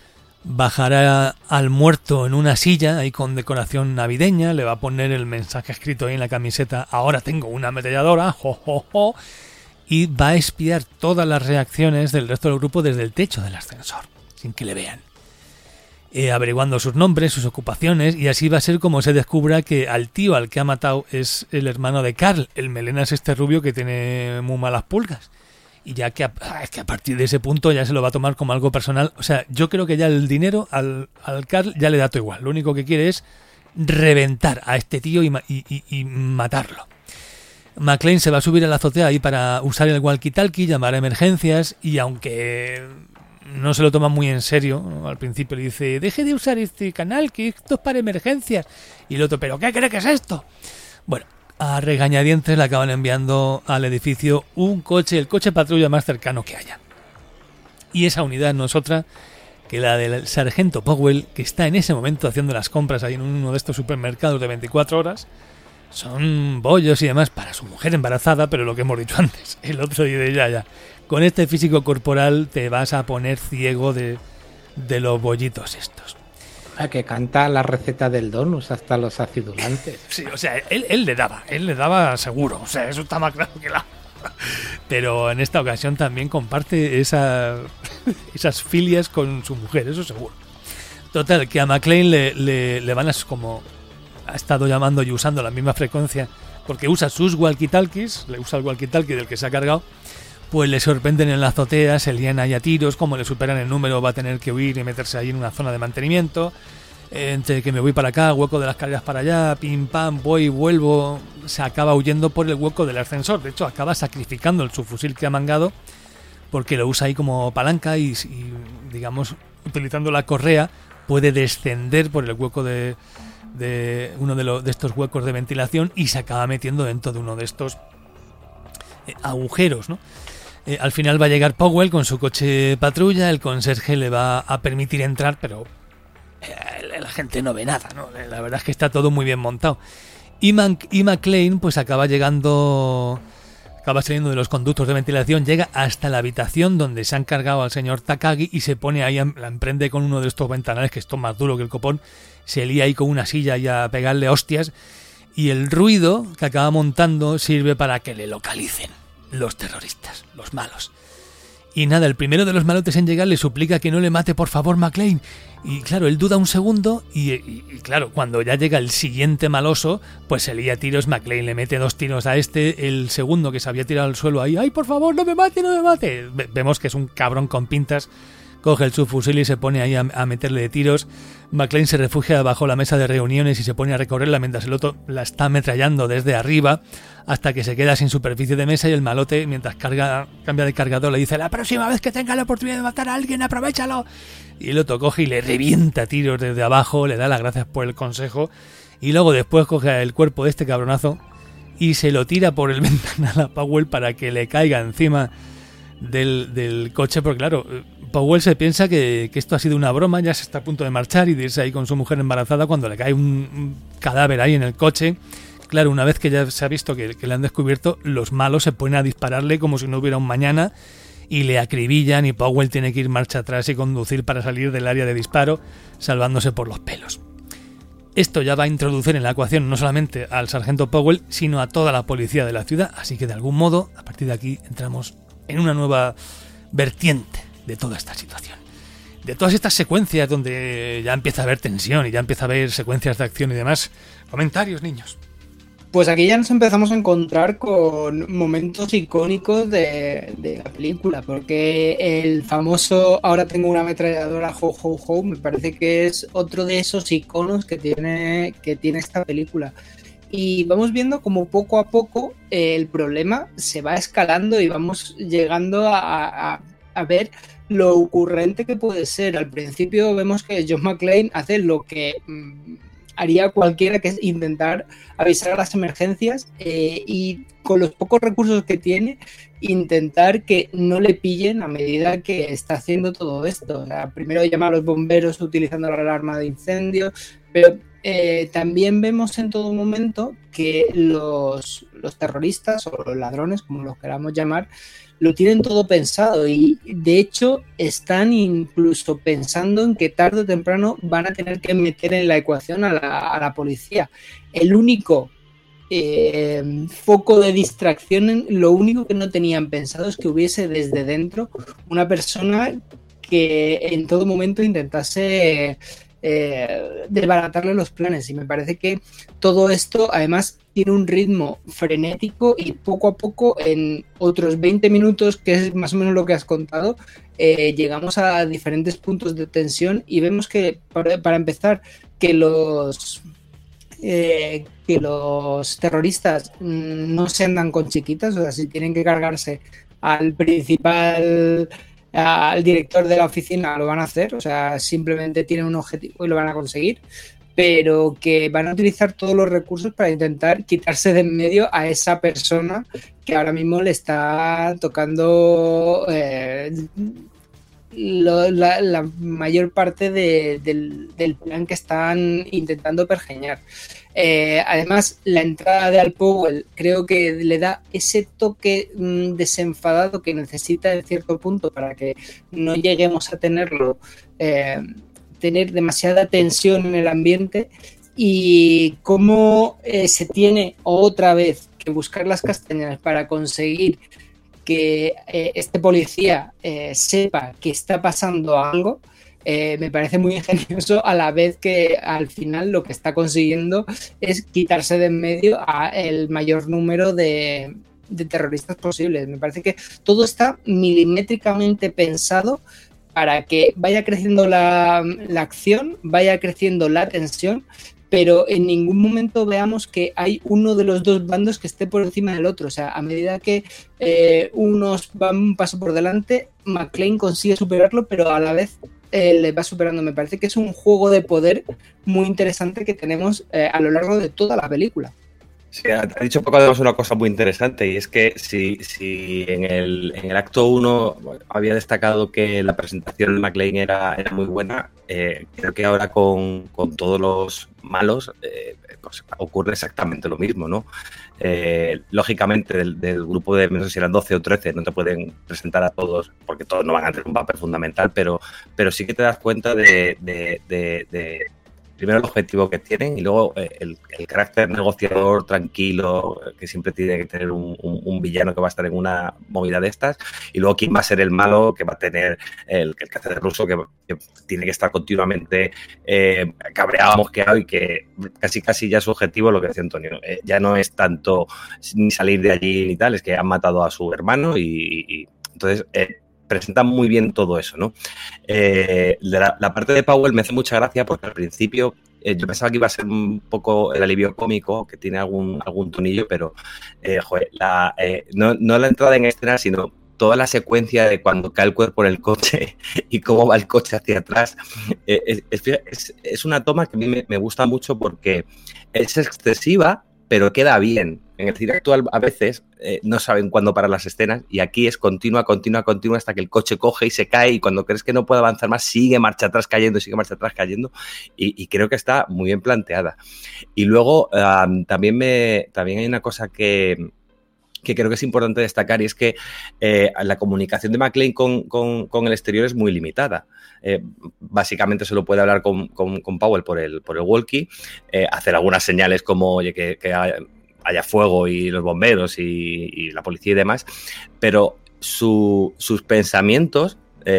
bajará al muerto en una silla ahí con decoración navideña, le va a poner el mensaje escrito ahí en la camiseta, ahora tengo una ametralladora, jo, jo, jo, y va a espiar todas las reacciones del resto del grupo desde el techo del ascensor, sin que le vean, eh, averiguando sus nombres, sus ocupaciones, y así va a ser como se descubra que al tío al que ha matado es el hermano de Carl, el melenas este rubio que tiene muy malas pulgas. Y ya que a, es que a partir de ese punto ya se lo va a tomar como algo personal. O sea, yo creo que ya el dinero al, al Carl ya le da todo igual. Lo único que quiere es reventar a este tío y, y, y, y matarlo. McClane se va a subir a la azotea ahí para usar el walkie-talkie, llamar a emergencias, y aunque no se lo toma muy en serio, ¿no? Al principio le dice, deje de usar este canal, que esto es para emergencias. Y el otro, ¿pero qué cree que es esto? Bueno, a regañadientes le acaban enviando al edificio un coche, el coche patrulla más cercano que haya. Y esa unidad no es otra que la del sargento Powell, que está en ese momento haciendo las compras ahí en uno de estos supermercados de veinticuatro horas. Son bollos y demás para su mujer embarazada, pero lo que hemos dicho antes, el otro dice, ya, ya, con este físico corporal te vas a poner ciego de, de los bollitos estos. Que canta la receta del donus hasta los acidulantes. Sí, o sea, él, él le daba, él le daba seguro, o sea, eso está más claro que la... Pero en esta ocasión también comparte esa, esas filias con su mujer, eso seguro. Total, que a McClane le, le, le van a, como ha estado llamando y usando la misma frecuencia, porque usa sus walkie-talkies, le usa el walkie-talkie del que se ha cargado, pues le sorprenden en la azotea, se lían ahí a tiros, como le superan el número va a tener que huir y meterse ahí en una zona de mantenimiento, entre que me voy para acá, hueco de las escaleras para allá, pim pam, voy y vuelvo, se acaba huyendo por el hueco del ascensor, de hecho acaba sacrificando el subfusil que ha mangado, porque lo usa ahí como palanca y, y digamos, utilizando la correa, puede descender por el hueco de, de uno de, lo, de estos huecos de ventilación y se acaba metiendo dentro de uno de estos eh, agujeros, ¿no? Eh, al final va a llegar Powell con su coche patrulla, el conserje le va a permitir entrar, pero eh, la gente no ve nada, ¿no? La verdad es que está todo muy bien montado. Y, Man- y McClane pues acaba llegando, acaba saliendo de los conductos de ventilación, llega hasta la habitación donde se han cargado al señor Takagi y se pone ahí, la emprende con uno de estos ventanales, que esto es más duro que el copón, se lía ahí con una silla y a pegarle hostias, y el ruido que acaba montando sirve para que le localicen los terroristas, los malos. Y nada, el primero de los malotes en llegar le suplica que no le mate, por favor, McClane. Y claro, él duda un segundo y, y, y claro, cuando ya llega el siguiente maloso, pues se lía tiros, McClane le mete dos tiros a este, el segundo que se había tirado al suelo ahí, ¡ay, por favor, no me mate, no me mate! Vemos que es un cabrón con pintas, coge el subfusil y se pone ahí a, a meterle de tiros. McClane se refugia bajo la mesa de reuniones y se pone a recorrerla mientras el otro la está ametrallando desde arriba hasta que se queda sin superficie de mesa y el malote, mientras carga, cambia de cargador, le dice: la próxima vez que tenga la oportunidad de matar a alguien, aprovéchalo. Y el otro coge y le revienta tiros desde abajo, le da las gracias por el consejo y luego después coge el cuerpo de este cabronazo y se lo tira por el ventanal a Powell para que le caiga encima del, del coche, porque claro, Powell se piensa que, que esto ha sido una broma, ya se está a punto de marchar y de irse ahí con su mujer embarazada cuando le cae un, un cadáver ahí en el coche. Claro, una vez que ya se ha visto que, que le han descubierto, los malos se ponen a dispararle como si no hubiera un mañana y le acribillan y Powell tiene que ir marcha atrás y conducir para salir del área de disparo, salvándose por los pelos. Esto ya va a introducir en la ecuación no solamente al sargento Powell, sino a toda la policía de la ciudad, así que de algún modo, a partir de aquí, entramos en una nueva vertiente de toda esta situación. De todas estas secuencias donde ya empieza a haber tensión y ya empieza a haber secuencias de acción y demás. Comentarios, niños. Pues aquí ya nos empezamos a encontrar con momentos icónicos de, de la película, porque el famoso "ahora tengo una ametralladora, ho, ho, ho", me parece que es otro de esos iconos que tiene, que tiene esta película. Y vamos viendo como poco a poco eh, el problema se va escalando y vamos llegando a, a, a ver lo ocurrente que puede ser. Al principio vemos que John McClane hace lo que mmm, haría cualquiera, que es intentar avisar a las emergencias eh, y con los pocos recursos que tiene intentar que no le pillen a medida que está haciendo todo esto. O sea, primero llama a los bomberos utilizando la alarma de incendio, pero eh, también vemos en todo momento que los, los terroristas o los ladrones, como los queramos llamar, lo tienen todo pensado y de hecho están incluso pensando en que tarde o temprano van a tener que meter en la ecuación a la, a la policía. El único eh, foco de distracción, lo único que no tenían pensado es que hubiese desde dentro una persona que en todo momento intentase eh, desbaratarle los planes, y me parece que todo esto además tiene un ritmo frenético y poco a poco, en otros veinte minutos, que es más o menos lo que has contado, eh, llegamos a diferentes puntos de tensión y vemos que, para, para empezar, que los eh, que los terroristas no se andan con chiquitas. O sea, si tienen que cargarse al principal, al director de la oficina, lo van a hacer. O sea, simplemente tienen un objetivo y lo van a conseguir, pero que van a utilizar todos los recursos para intentar quitarse de en medio a esa persona que ahora mismo le está tocando eh, lo, la, la mayor parte de, del, del plan que están intentando pergeñar. Eh, además, la entrada de Al Powell creo que le da ese toque mmm, desenfadado que necesita en cierto punto para que no lleguemos a tenerlo eh, tener demasiada tensión en el ambiente, y cómo eh, se tiene otra vez que buscar las castañas para conseguir que eh, este policía eh, sepa que está pasando algo. Eh, me parece muy ingenioso, a la vez que al final lo que está consiguiendo es quitarse de en medio a el mayor número de, de terroristas posibles. Me parece que todo está milimétricamente pensado para que vaya creciendo la, la acción, vaya creciendo la tensión, pero en ningún momento veamos que hay uno de los dos bandos que esté por encima del otro. O sea, a medida que eh, unos van un paso por delante, McClane consigue superarlo, pero a la vez eh, le va superando. Me parece que es un juego de poder muy interesante que tenemos eh, a lo largo de toda la película. Sí, ha dicho poco además una cosa muy interesante, y es que si, si en, el, en el acto uno había destacado que la presentación de McClane era, era muy buena, eh, creo que ahora con, con todos los malos eh, pues ocurre exactamente lo mismo, ¿no? Eh, lógicamente del, del grupo de, no sé si eran doce o trece, no te pueden presentar a todos porque todos no van a tener un papel fundamental, pero, pero sí que te das cuenta de, de, de, de primero el objetivo que tienen y luego eh, el, el carácter negociador tranquilo que siempre tiene que tener un, un, un villano que va a estar en una movida de estas, y luego quién va a ser el malo que va a tener el, el que hace de ruso, que, que tiene que estar continuamente eh, cabreado, mosqueado, y que casi casi ya su objetivo, lo que decía Antonio, eh, ya no es tanto ni salir de allí ni tal, es que han matado a su hermano y, y entonces eh, presenta muy bien todo eso, ¿no? Eh, la, la parte de Powell me hace mucha gracia porque al principio eh, yo pensaba que iba a ser un poco el alivio cómico, que tiene algún, algún tonillo, pero eh, joder, la, eh, no, no la entrada en escena, sino toda la secuencia de cuando cae el cuerpo en el coche y cómo va el coche hacia atrás. Eh, es, es, es una toma que a mí me, me gusta mucho porque es excesiva, pero queda bien. En el cine actual a veces eh, no saben cuándo parar las escenas y aquí es continua, continua, continua hasta que el coche coge y se cae y cuando crees que no puede avanzar más sigue marcha atrás cayendo, sigue marcha atrás cayendo y, y creo que está muy bien planteada. Y luego um, también, me, también hay una cosa que... que creo que es importante destacar y es que eh, la comunicación de McClane con, con, con el exterior es muy limitada. Eh, básicamente solo puede hablar con, con, con Powell por el, por el walkie, eh, hacer algunas señales como oye, que, que haya fuego y los bomberos y, y la policía y demás, pero su, sus pensamientos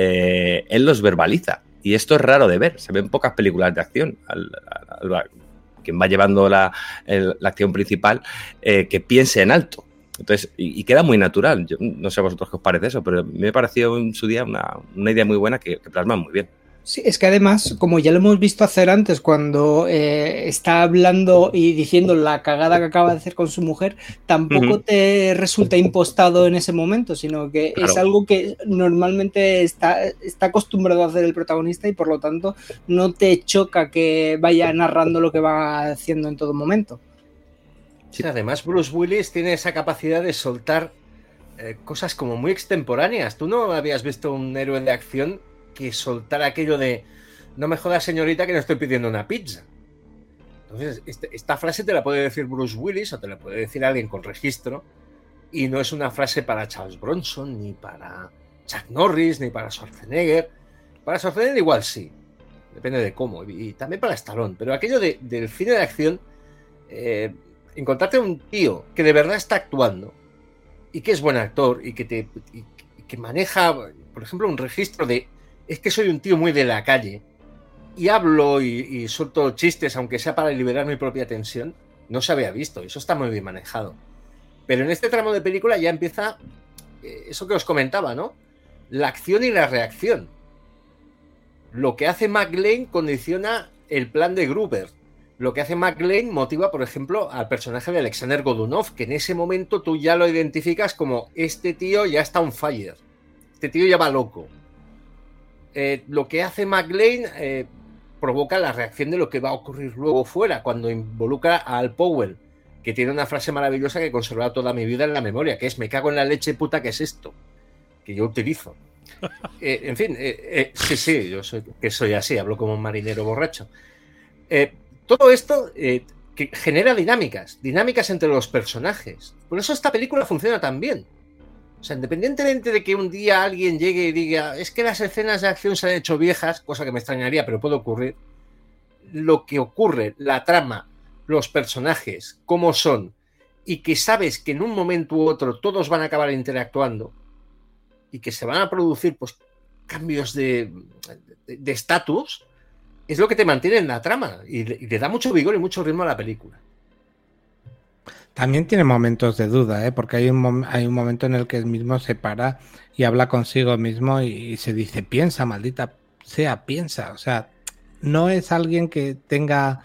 eh, él los verbaliza y esto es raro de ver, se ven pocas películas de acción. Al, al, al, quien va llevando la, el, la acción principal eh, que piense en alto. Entonces, y, y queda muy natural. Yo no sé a vosotros qué os parece eso, pero me pareció en su día una, una idea muy buena que, que plasma muy bien. Sí, es que además, como ya lo hemos visto hacer antes, cuando eh, está hablando y diciendo la cagada que acaba de hacer con su mujer, tampoco uh-huh. te resulta impostado en ese momento, sino que claro. es algo que normalmente está, está acostumbrado a hacer el protagonista y por lo tanto no te choca que vaya narrando lo que va haciendo en todo momento. Sí, además Bruce Willis tiene esa capacidad de soltar eh, cosas como muy extemporáneas. ¿Tú no habías visto un héroe de acción que soltara aquello de no me jodas señorita que no estoy pidiendo una pizza? Entonces, este, esta frase te la puede decir Bruce Willis o te la puede decir alguien con registro y no es una frase para Charles Bronson, ni para Chuck Norris, ni para Schwarzenegger. Para Schwarzenegger igual sí, depende de cómo, y, y también para Stallone, pero aquello de, del cine de acción... Eh, encontrarte un tío que de verdad está actuando y que es buen actor y que te y, y que maneja, por ejemplo, un registro de es que soy un tío muy de la calle y hablo y, y suelto chistes aunque sea para liberar mi propia tensión, no se había visto, eso está muy bien manejado. Pero en este tramo de película ya empieza eh, eso que os comentaba, ¿no? La acción y la reacción. Lo que hace McClane condiciona el plan de Gruber. Lo que hace McClane motiva, por ejemplo, al personaje de Alexander Godunov, que en ese momento tú ya lo identificas como este tío ya está on fire, este tío ya va loco. Eh, lo que hace McClane eh, provoca la reacción de lo que va a ocurrir luego fuera, cuando involucra a Al Powell, que tiene una frase maravillosa que he conservado toda mi vida en la memoria, que es me cago en la leche puta que es esto, que yo utilizo. Eh, en fin, eh, eh, sí, sí, yo soy, que soy así, hablo como un marinero borracho. Eh, Todo esto eh, que genera dinámicas, dinámicas entre los personajes. Por eso esta película funciona tan bien. O sea, independientemente de que un día alguien llegue y diga es que las escenas de acción se han hecho viejas, cosa que me extrañaría, pero puede ocurrir, lo que ocurre, la trama, los personajes, cómo son, y que sabes que en un momento u otro todos van a acabar interactuando y que se van a producir pues cambios de estatus, es lo que te mantiene en la trama y le, y le da mucho vigor y mucho ritmo a la película. También tiene momentos de duda, ¿eh? Porque hay un, mom- hay un momento en el que él mismo se para y habla consigo mismo y, y se dice, piensa, maldita sea, piensa. O sea, no es alguien que tenga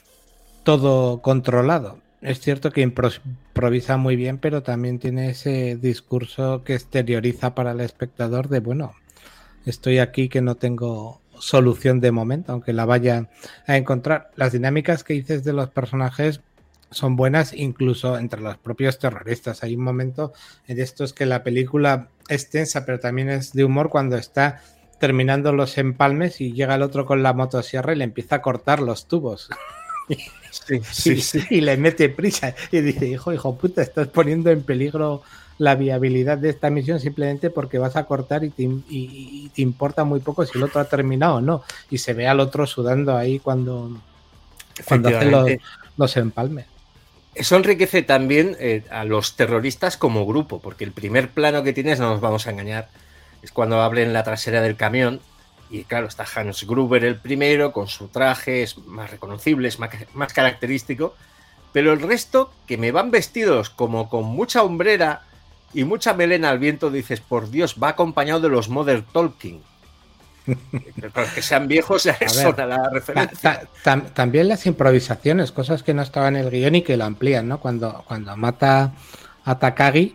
todo controlado. Es cierto que improvisa muy bien, pero también tiene ese discurso que exterioriza para el espectador de, bueno, estoy aquí que no tengo solución de momento, aunque la vaya a encontrar. Las dinámicas que dices de los personajes son buenas incluso entre los propios terroristas. Hay un momento en estos que la película es tensa, pero también es de humor cuando está terminando los empalmes y llega el otro con la motosierra y le empieza a cortar los tubos. Sí, sí, y, sí. y le mete prisa y dice, hijo, hijo puta, estás poniendo en peligro la viabilidad de esta misión simplemente porque vas a cortar y te, y, y te importa muy poco si el otro ha terminado o no. Y se ve al otro sudando ahí cuando, cuando hacen los, los empalmes. Eso enriquece también eh, a los terroristas como grupo, porque el primer plano que tienes, no nos vamos a engañar, es cuando hablen en la trasera del camión. Y claro, está Hans Gruber el primero, con su traje, es más reconocible, es más, más característico. Pero el resto, que me van vestidos como con mucha hombrera y mucha melena al viento, dices, por Dios, va acompañado de los Modern Talking. Que sean viejos, ya es una la referencia. Ta, ta, ta, también las improvisaciones, cosas que no estaban en el guión y que lo amplían, ¿no? Cuando, cuando mata a Takagi,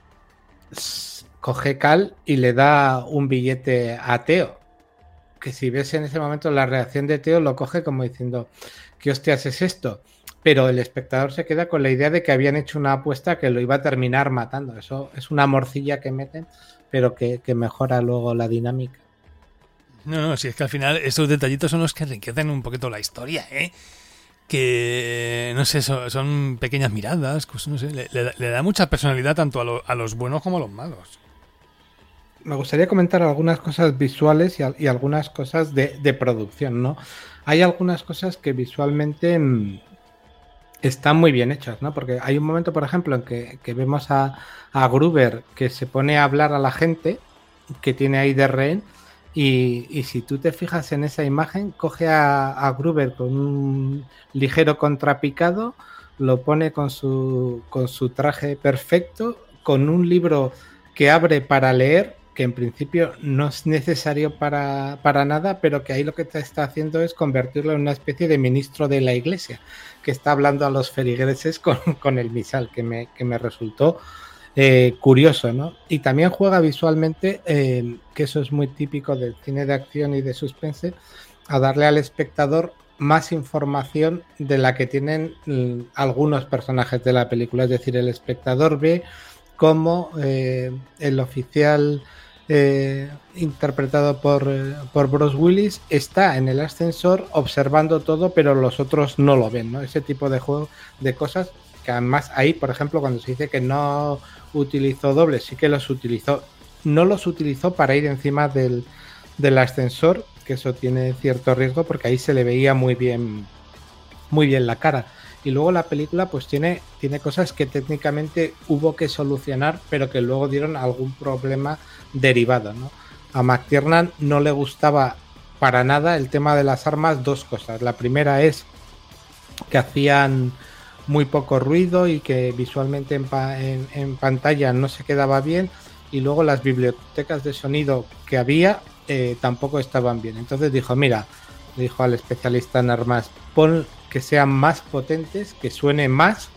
coge Cal y le da un billete a Teo. Que si ves en ese momento la reacción de Teo, lo coge como diciendo, ¿qué hostias es esto? Pero el espectador se queda con la idea de que habían hecho una apuesta que lo iba a terminar matando. Eso es una morcilla que meten, pero que, que mejora luego la dinámica. No, no, si es que al final esos detallitos son los que enriquecen un poquito la historia, ¿eh? Que, no sé, son, son pequeñas miradas, no sé, le, le, le da mucha personalidad tanto a, lo, a los buenos como a los malos. Me gustaría comentar algunas cosas visuales y, y algunas cosas de, de producción, ¿no? Hay algunas cosas que visualmente mmm, están muy bien hechas, ¿no? Porque hay un momento, por ejemplo, en que, que vemos a, a Gruber que se pone a hablar a la gente que tiene ahí de rehén y, y si tú te fijas en esa imagen, coge a, a Gruber con un ligero contrapicado, lo pone con su, con su traje perfecto, con un libro que abre para leer, que en principio no es necesario para, para nada, pero que ahí lo que te está haciendo es convertirlo en una especie de ministro de la iglesia, que está hablando a los feligreses con, con el misal, que me, que me resultó eh, curioso, ¿no? Y también juega visualmente, eh, que eso es muy típico del cine de acción y de suspense, a darle al espectador más información de la que tienen mm, algunos personajes de la película. Es decir, el espectador ve cómo eh, el oficial Eh, interpretado por, eh, por Bruce Willis está en el ascensor observando todo, pero los otros no lo ven, ¿no? Ese tipo de juego de cosas que además ahí, por ejemplo, cuando se dice que no utilizó dobles, sí que los utilizó, no los utilizó para ir encima del, del ascensor, que eso tiene cierto riesgo porque ahí se le veía muy bien muy bien la cara. Y luego la película pues tiene, tiene cosas que técnicamente hubo que solucionar, pero que luego dieron algún problema derivado, ¿no? A McTiernan no le gustaba para nada el tema de las armas, dos cosas. La primera es que hacían muy poco ruido y que visualmente en, pa en, en pantalla no se quedaba bien, y luego las bibliotecas de sonido que había eh, tampoco estaban bien. Entonces dijo, mira, dijo al especialista en armas, pon que sean más potentes, que suene más,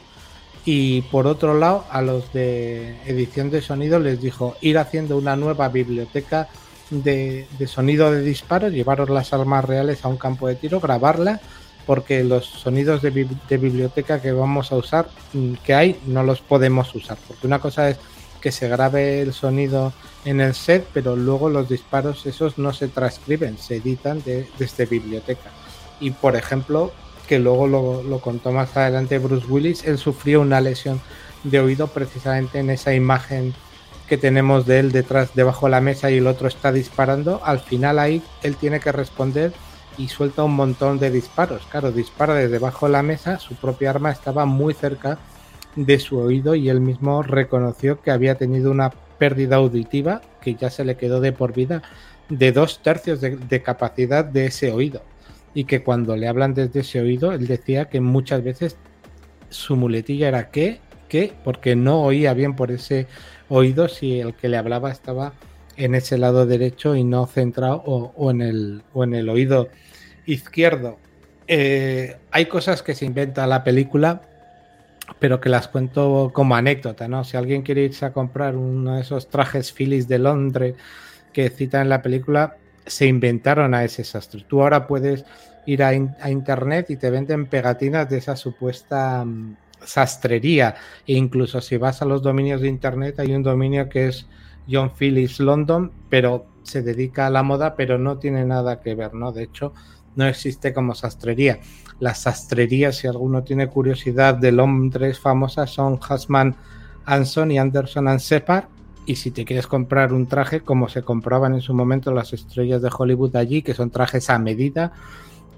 y por otro lado a los de edición de sonido les dijo ir haciendo una nueva biblioteca de, de sonido de disparos, llevaros las armas reales a un campo de tiro, grabarla, porque los sonidos de, bi de biblioteca que vamos a usar, que hay, no los podemos usar, porque una cosa es que se grabe el sonido en el set, pero luego los disparos esos no se transcriben, se editan de, desde biblioteca. Y por ejemplo, que luego lo, lo contó más adelante Bruce Willis, él sufrió una lesión de oído precisamente en esa imagen que tenemos de él detrás, debajo de la mesa, y el otro está disparando. Al final ahí él tiene que responder y suelta un montón de disparos. Claro, dispara desde debajo de la mesa, su propia arma estaba muy cerca de su oído y él mismo reconoció que había tenido una pérdida auditiva que ya se le quedó de por vida de dos tercios de, de capacidad de ese oído, y que cuando le hablan desde ese oído él decía que muchas veces su muletilla era ¿qué? ¿qué? Porque no oía bien por ese oído si el que le hablaba estaba en ese lado derecho y no centrado o, o, en, el, o en el oído izquierdo. Eh, hay cosas que se inventa la película, pero que las cuento como anécdota, ¿no? Si alguien quiere irse a comprar uno de esos trajes Phillies de Londres que citan en la película, se inventaron a ese sastre. Tú ahora puedes ir a, in a internet y te venden pegatinas de esa supuesta um, sastrería, e incluso si vas a los dominios de internet hay un dominio que es John Phillips London, pero se dedica a la moda, pero no tiene nada que ver, ¿no? De hecho, no existe como sastrería. Las sastrerías, si alguno tiene curiosidad, de Londres famosas son Husman Anson y Anderson and Separ, y si te quieres comprar un traje como se compraban en su momento las estrellas de Hollywood allí, que son trajes a medida,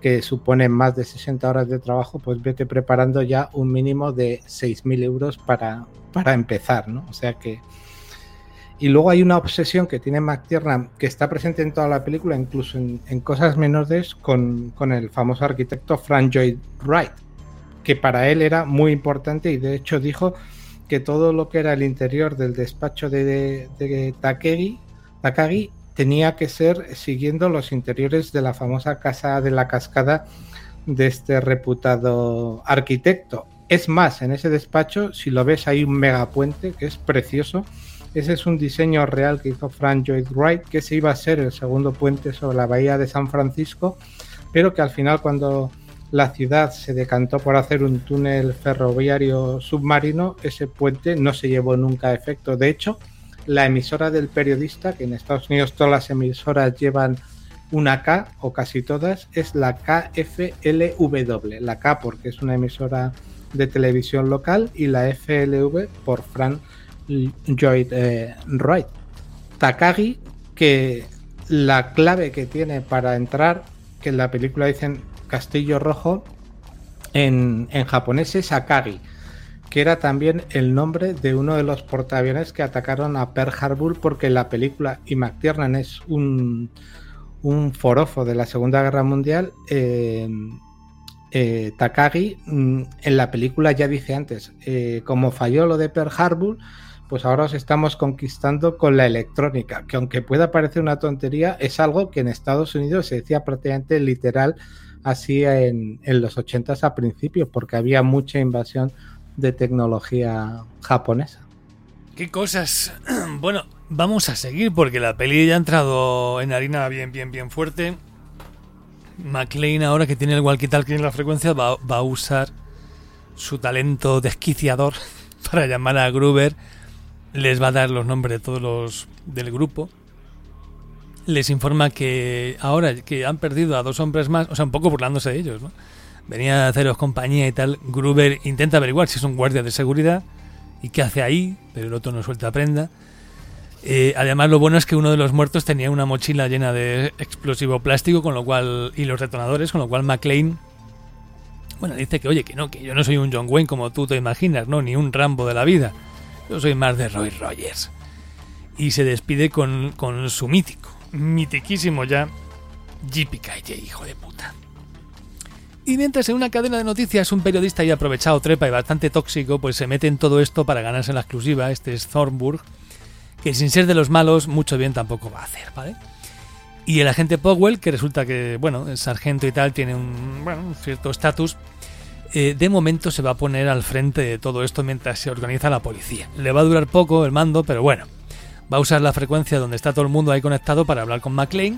que supone más de sesenta horas de trabajo, pues vete preparando ya un mínimo de seis mil euros para, para empezar, ¿no? O sea que... Y luego hay una obsesión que tiene McTiernan, que está presente en toda la película, incluso en, en cosas menores, con, con el famoso arquitecto Frank Lloyd Wright, que para él era muy importante, y de hecho dijo que todo lo que era el interior del despacho de, de, de Takagi, Takagi tenía que ser siguiendo los interiores de la famosa Casa de la Cascada de este reputado arquitecto. Es más, en ese despacho, si lo ves, hay un megapuente que es precioso. Ese es un diseño real que hizo Frank Lloyd Wright, que se iba a ser el segundo puente sobre la bahía de San Francisco, pero que al final, cuando la ciudad se decantó por hacer un túnel ferroviario submarino, ese puente no se llevó nunca a efecto. De hecho, la emisora del periodista, que en Estados Unidos todas las emisoras llevan una K, o casi todas, es la K F L W. La K porque es una emisora de televisión local, y la F L V por Frank Lloyd eh, Wright. Takagi, que la clave que tiene para entrar, que en la película dicen Castillo Rojo, en, en japonés es Akagi, que era también el nombre de uno de los portaaviones que atacaron a Pearl Harbor, porque la película, y McTiernan es un, un forofo de la Segunda Guerra Mundial, eh, eh, Takagi en la película ya dice antes, eh, como falló lo de Pearl Harbor, pues ahora os estamos conquistando con la electrónica, que aunque pueda parecer una tontería, es algo que en Estados Unidos se decía prácticamente literal así en, en los ochentas a principios, porque había mucha invasión de tecnología japonesa. ¿Qué cosas? Bueno, vamos a seguir porque la peli ya ha entrado en harina bien, bien, bien fuerte. McClane, ahora que tiene el walkie-talkie en la frecuencia, va, va a usar su talento desquiciador para llamar a Gruber. Les va a dar los nombres de todos los del grupo. Les informa que ahora que han perdido a dos hombres más, o sea, un poco burlándose de ellos, ¿no? Venía a haceros compañía y tal. Gruber intenta averiguar si es un guardia de seguridad y qué hace ahí, pero el otro no suelta prenda. Eh, además, lo bueno es que uno de los muertos tenía una mochila llena de explosivo plástico, con lo cual, y los detonadores, con lo cual McClane, bueno, dice que oye, que no, que yo no soy un John Wayne como tú te imaginas, no, ni un Rambo de la vida. Yo soy más de Roy Rogers. Y se despide con, con su mítico, mitiquísimo ya, J P K J, hijo de puta. Y mientras en una cadena de noticias un periodista ahí aprovechado, trepa y bastante tóxico, pues se mete en todo esto para ganarse la exclusiva. Este es Thornburg, que sin ser de los malos, mucho bien tampoco va a hacer, ¿vale? Y el agente Powell, que resulta que, bueno, es sargento y tal, tiene un, bueno, un cierto estatus, eh, de momento se va a poner al frente de todo esto mientras se organiza la policía. Le va a durar poco el mando, pero bueno, va a usar la frecuencia donde está todo el mundo ahí conectado para hablar con McClane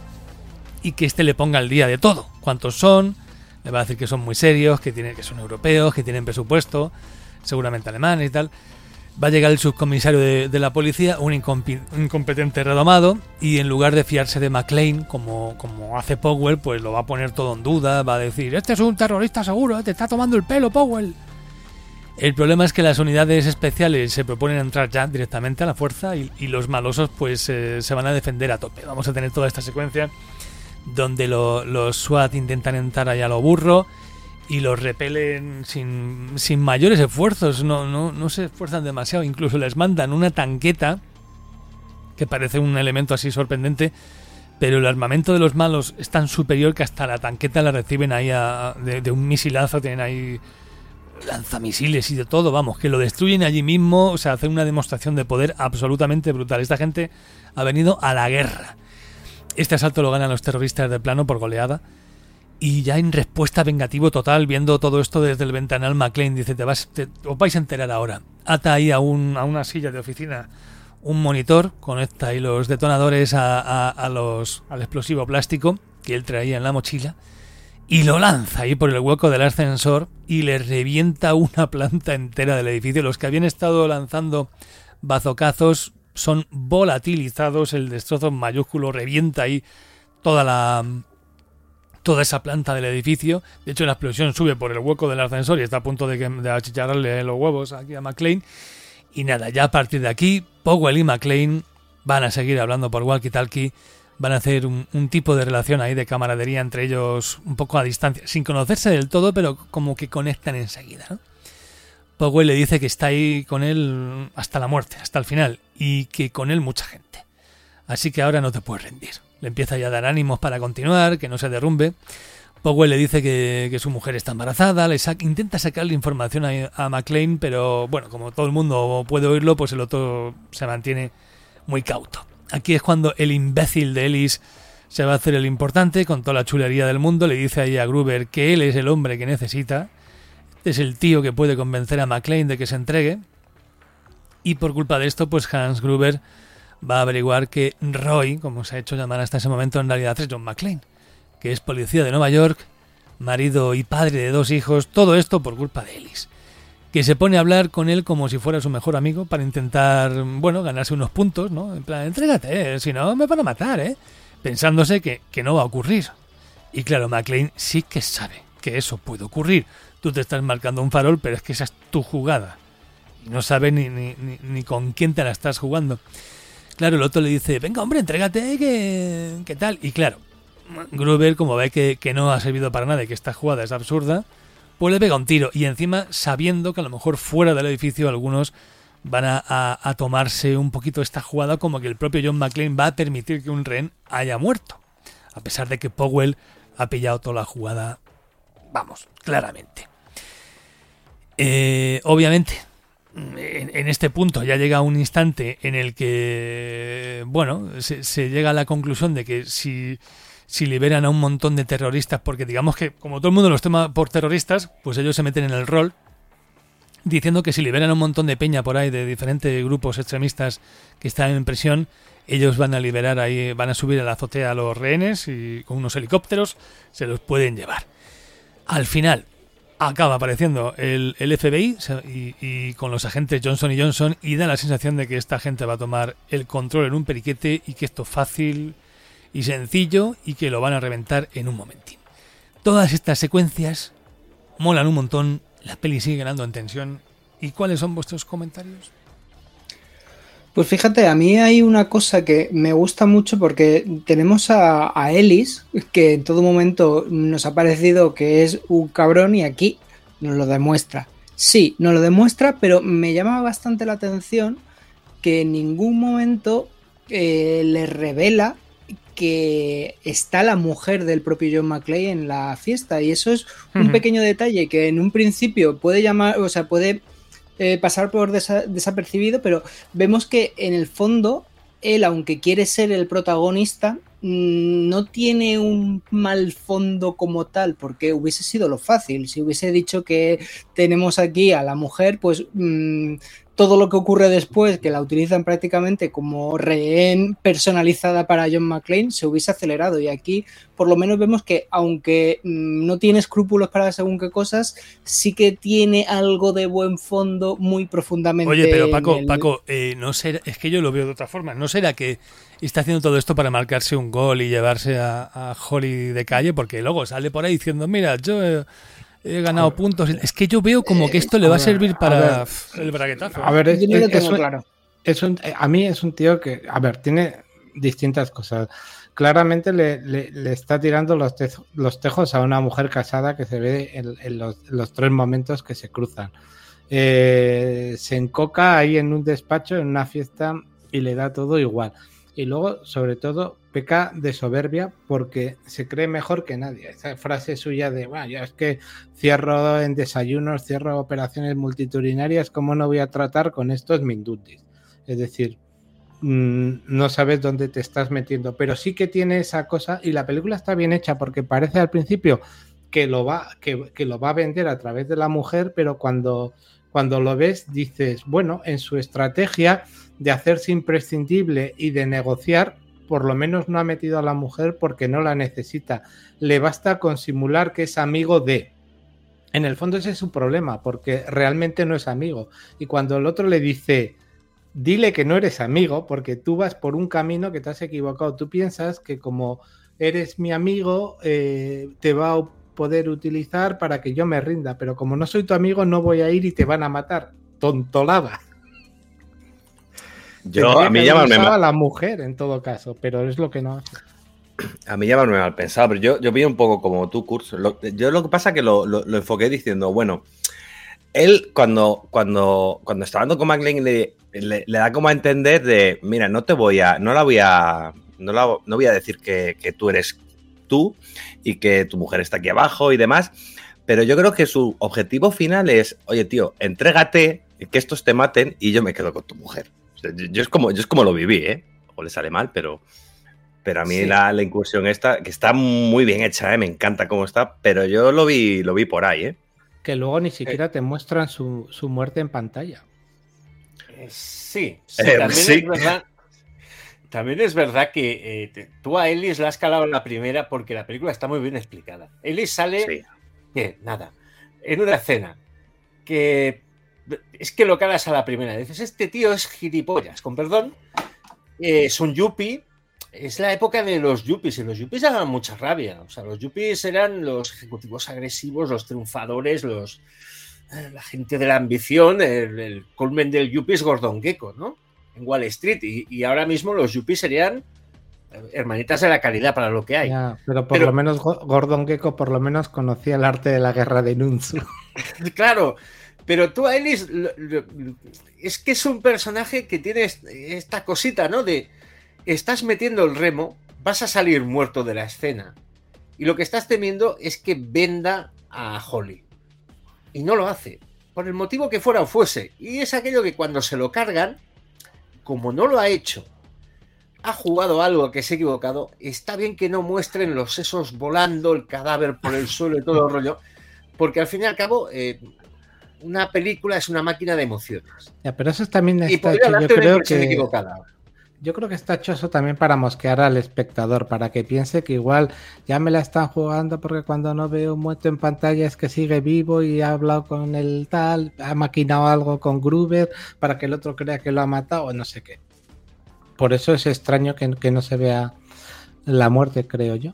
y que éste le ponga al día de todo. ¿Cuántos son? Le va a decir que son muy serios, que, tienen, que son europeos, que tienen presupuesto, seguramente alemanes y tal. Va a llegar el subcomisario de, de la policía, un incompi- incompetente redomado, y en lugar de fiarse de McClane, como, como hace Powell, pues lo va a poner todo en duda, va a decir, este es un terrorista seguro, te está tomando el pelo, Powell. El problema es que las unidades especiales se proponen entrar ya directamente a la fuerza y, y los malosos pues eh, se van a defender a tope. Vamos a tener toda esta secuencia donde lo, los SWAT intentan entrar allá a lo burro y los repelen sin, sin mayores esfuerzos, no, no, no se esfuerzan demasiado, incluso les mandan una tanqueta que parece un elemento así sorprendente, pero el armamento de los malos es tan superior que hasta la tanqueta la reciben ahí a, de, de un misilazo, tienen ahí lanzamisiles y de todo, vamos, que lo destruyen allí mismo, o sea, hacen una demostración de poder absolutamente brutal. Esta gente ha venido a la guerra. Este asalto lo ganan los terroristas de plano por goleada. Y ya en respuesta vengativo total, viendo todo esto desde el ventanal, McClane dice, te vas, te, os vais a enterar ahora. Ata ahí a, un, a una silla de oficina un monitor, conecta ahí los detonadores a, a, a los, al explosivo plástico que él traía en la mochila y lo lanza ahí por el hueco del ascensor y le revienta una planta entera del edificio. Los que habían estado lanzando bazocazos son volatilizados, el destrozo mayúsculo revienta ahí toda la... toda esa planta del edificio. De hecho, la explosión sube por el hueco del ascensor y está a punto de, que, de achicharrarle los huevos aquí a McClane. Y nada, ya a partir de aquí, Powell y McClane van a seguir hablando por walkie-talkie van a hacer un, un tipo de relación ahí de camaradería entre ellos un poco a distancia, sin conocerse del todo, pero como que conectan enseguida, ¿no? Powell le dice que está ahí con él hasta la muerte, hasta el final, y que con él mucha gente. Así que ahora no te puedes rendir. Le empieza ya a dar ánimos para continuar, que no se derrumbe. Powell le dice que, que su mujer está embarazada, le saca, intenta sacarle información a, a McClane, pero bueno, como todo el mundo puede oírlo, pues el otro se mantiene muy cauto. Aquí es cuando el imbécil de Ellis se va a hacer el importante, con toda la chulería del mundo, le dice ahí a Gruber que él es el hombre que necesita, es el tío que puede convencer a McClane de que se entregue, y por culpa de esto, pues Hans Gruber va a averiguar que Roy, como se ha hecho llamar hasta ese momento, en realidad es John McClane, que es policía de Nueva York, marido y padre de dos hijos, todo esto por culpa de Ellis, que se pone a hablar con él como si fuera su mejor amigo para intentar, bueno, ganarse unos puntos, ¿no? En plan, entrégate, eh, si no me van a matar, ¿eh? Pensándose que, que no va a ocurrir. Y claro, McClane sí que sabe que eso puede ocurrir. Tú te estás marcando un farol, pero es que esa es tu jugada. Y no sabes ni, ni, ni, ni con quién te la estás jugando. Claro, el otro le dice, venga, hombre, entrégate, que, que tal. Y claro, Gruber, como ve que, que no ha servido para nada y que esta jugada es absurda, pues le pega un tiro. Y encima sabiendo que a lo mejor fuera del edificio algunos van a, a, a tomarse un poquito esta jugada como que el propio John McClane va a permitir que un rehén haya muerto. A pesar de que Powell ha pillado toda la jugada, vamos, claramente. Eh, obviamente, en, en este punto ya llega un instante en el que, bueno, se, se llega a la conclusión de que si, si liberan a un montón de terroristas, porque digamos que como todo el mundo los toma por terroristas, pues ellos se meten en el rol, diciendo que si liberan a un montón de peña por ahí de diferentes grupos extremistas que están en prisión, ellos van a liberar ahí, van a subir a la azotea a los rehenes y con unos helicópteros se los pueden llevar. Al final acaba apareciendo el, el F B I y, y con los agentes Johnson y Johnson, y da la sensación de que esta gente va a tomar el control en un periquete y que esto es fácil y sencillo y que lo van a reventar en un momentín. Todas estas secuencias molan un montón, la peli sigue ganando en tensión. ¿Y cuáles son vuestros comentarios? Pues fíjate, a mí hay una cosa que me gusta mucho porque tenemos a, a Ellis, que en todo momento nos ha parecido que es un cabrón y aquí nos lo demuestra. Sí, nos lo demuestra, pero me llama bastante la atención que en ningún momento eh, le revela que está la mujer del propio John McClane en la fiesta, y eso es un uh-huh. pequeño detalle que en un principio puede llamar, o sea, puede eh, pasar por desa- desapercibido, pero vemos que en el fondo él, aunque quiere ser el protagonista, mmm, no tiene un mal fondo como tal, porque hubiese sido lo fácil. Si hubiese dicho que tenemos aquí a la mujer, pues mmm, todo lo que ocurre después, que la utilizan prácticamente como rehén personalizada para John McClane, se hubiese acelerado. Y aquí, por lo menos, vemos que, aunque mmm, no tiene escrúpulos para según qué cosas, sí que tiene algo de buen fondo muy profundamente. Oye, pero Paco, el... Paco, eh, no será, es que yo lo veo de otra forma. ¿No será que está haciendo todo esto para marcarse un gol y llevarse a, a Holly de calle? Porque luego sale por ahí diciendo, mira, yo... Eh, he ganado a puntos. Es que yo veo como que esto le va a servir para a ver, el braguetazo. A ver, es, yo no lo tengo es un, claro. Es un, a mí es un tío que, a ver, tiene distintas cosas. Claramente le, le, le está tirando los, te, los tejos a una mujer casada que se ve en, en, los, en los tres momentos que se cruzan. Eh, se encoca ahí en un despacho, en una fiesta, y le da todo igual. Y luego, sobre todo, peca de soberbia porque se cree mejor que nadie. Esa frase suya de, bueno, ya es que cierro en desayunos, cierro operaciones multitudinarias, ¿cómo no voy a tratar con estos mindutis? Es decir, mmm, no sabes dónde te estás metiendo, pero sí que tiene esa cosa, y la película está bien hecha porque parece al principio que lo va, que, que lo va a vender a través de la mujer, pero cuando, cuando lo ves dices, bueno, en su estrategia de hacerse imprescindible y de negociar, por lo menos no ha metido a la mujer porque no la necesita. Le basta con simular que es amigo de. En el fondo ese es su problema, porque realmente no es amigo. Y cuando el otro le dice, dile que no eres amigo, porque tú vas por un camino que te has equivocado. Tú piensas que como eres mi amigo, eh, te va a poder utilizar para que yo me rinda. Pero como no soy tu amigo, no voy a ir y te van a matar. Tontolada. Yo, a mí llamarme mal. mal. A la mujer, en todo caso, pero es lo que no hace. A mí llamarme mal pensado, pero yo, yo vi un poco como tú, Kurt. Lo, yo lo que pasa es que lo, lo, lo enfoqué diciendo, bueno, él cuando, cuando, cuando está hablando con McLean le, le, le da como a entender de, mira, no te voy a, no la voy a, no, la, no voy a decir que, que tú eres tú y que tu mujer está aquí abajo y demás, pero yo creo que su objetivo final es, oye, tío, entrégate, que estos te maten y yo me quedo con tu mujer. O sea, yo, yo, es como, yo es como lo viví, ¿eh? O le sale mal, pero, pero a mí sí. la, la incursión esta, que está muy bien hecha, ¿eh? Me encanta cómo está, pero yo lo vi, lo vi por ahí, ¿eh? Que luego ni siquiera te muestran su, su muerte en pantalla. Eh, sí, sí, eh, también sí. es verdad. También es verdad que eh, te, tú a Ellis la has calado en la primera porque la película está muy bien explicada. Ellis sale, Sí. ¿qué? Nada, en una escena que es que lo calas a la primera. Dices, este tío es gilipollas, con perdón, eh, es un yuppie. Es la época de los yuppies y los yuppies daban mucha rabia. O sea, los yuppies eran los ejecutivos agresivos, los triunfadores, los la gente de la ambición. El, el culmen del yuppie es Gordon Gekko, ¿no? En Wall Street. Y, y ahora mismo los yuppies serían hermanitas de la caridad para lo que hay. Ya, pero por pero, lo menos Gordon Gekko por lo menos conocía el arte de la guerra de Nunzu. Claro, pero tú a Ellis es que es un personaje que tiene esta cosita, ¿no? De estás metiendo el remo, vas a salir muerto de la escena y lo que estás temiendo es que venda a Holly y no lo hace, por el motivo que fuera o fuese, y es aquello que cuando se lo cargan, como no lo ha hecho, ha jugado algo que se ha equivocado, está bien que no muestren los sesos volando, el cadáver por el suelo y todo el rollo, porque al fin y al cabo eh, una película es una máquina de emociones. Ya, pero eso también está y hecho, yo creo que equivocada. Yo creo que está hecho eso también para mosquear al espectador, para que piense que igual ya me la están jugando porque cuando no veo un muerto en pantalla es que sigue vivo y ha hablado con el tal, ha maquinado algo con Gruber para que el otro crea que lo ha matado o no sé qué. Por eso es extraño que, que no se vea la muerte, creo yo.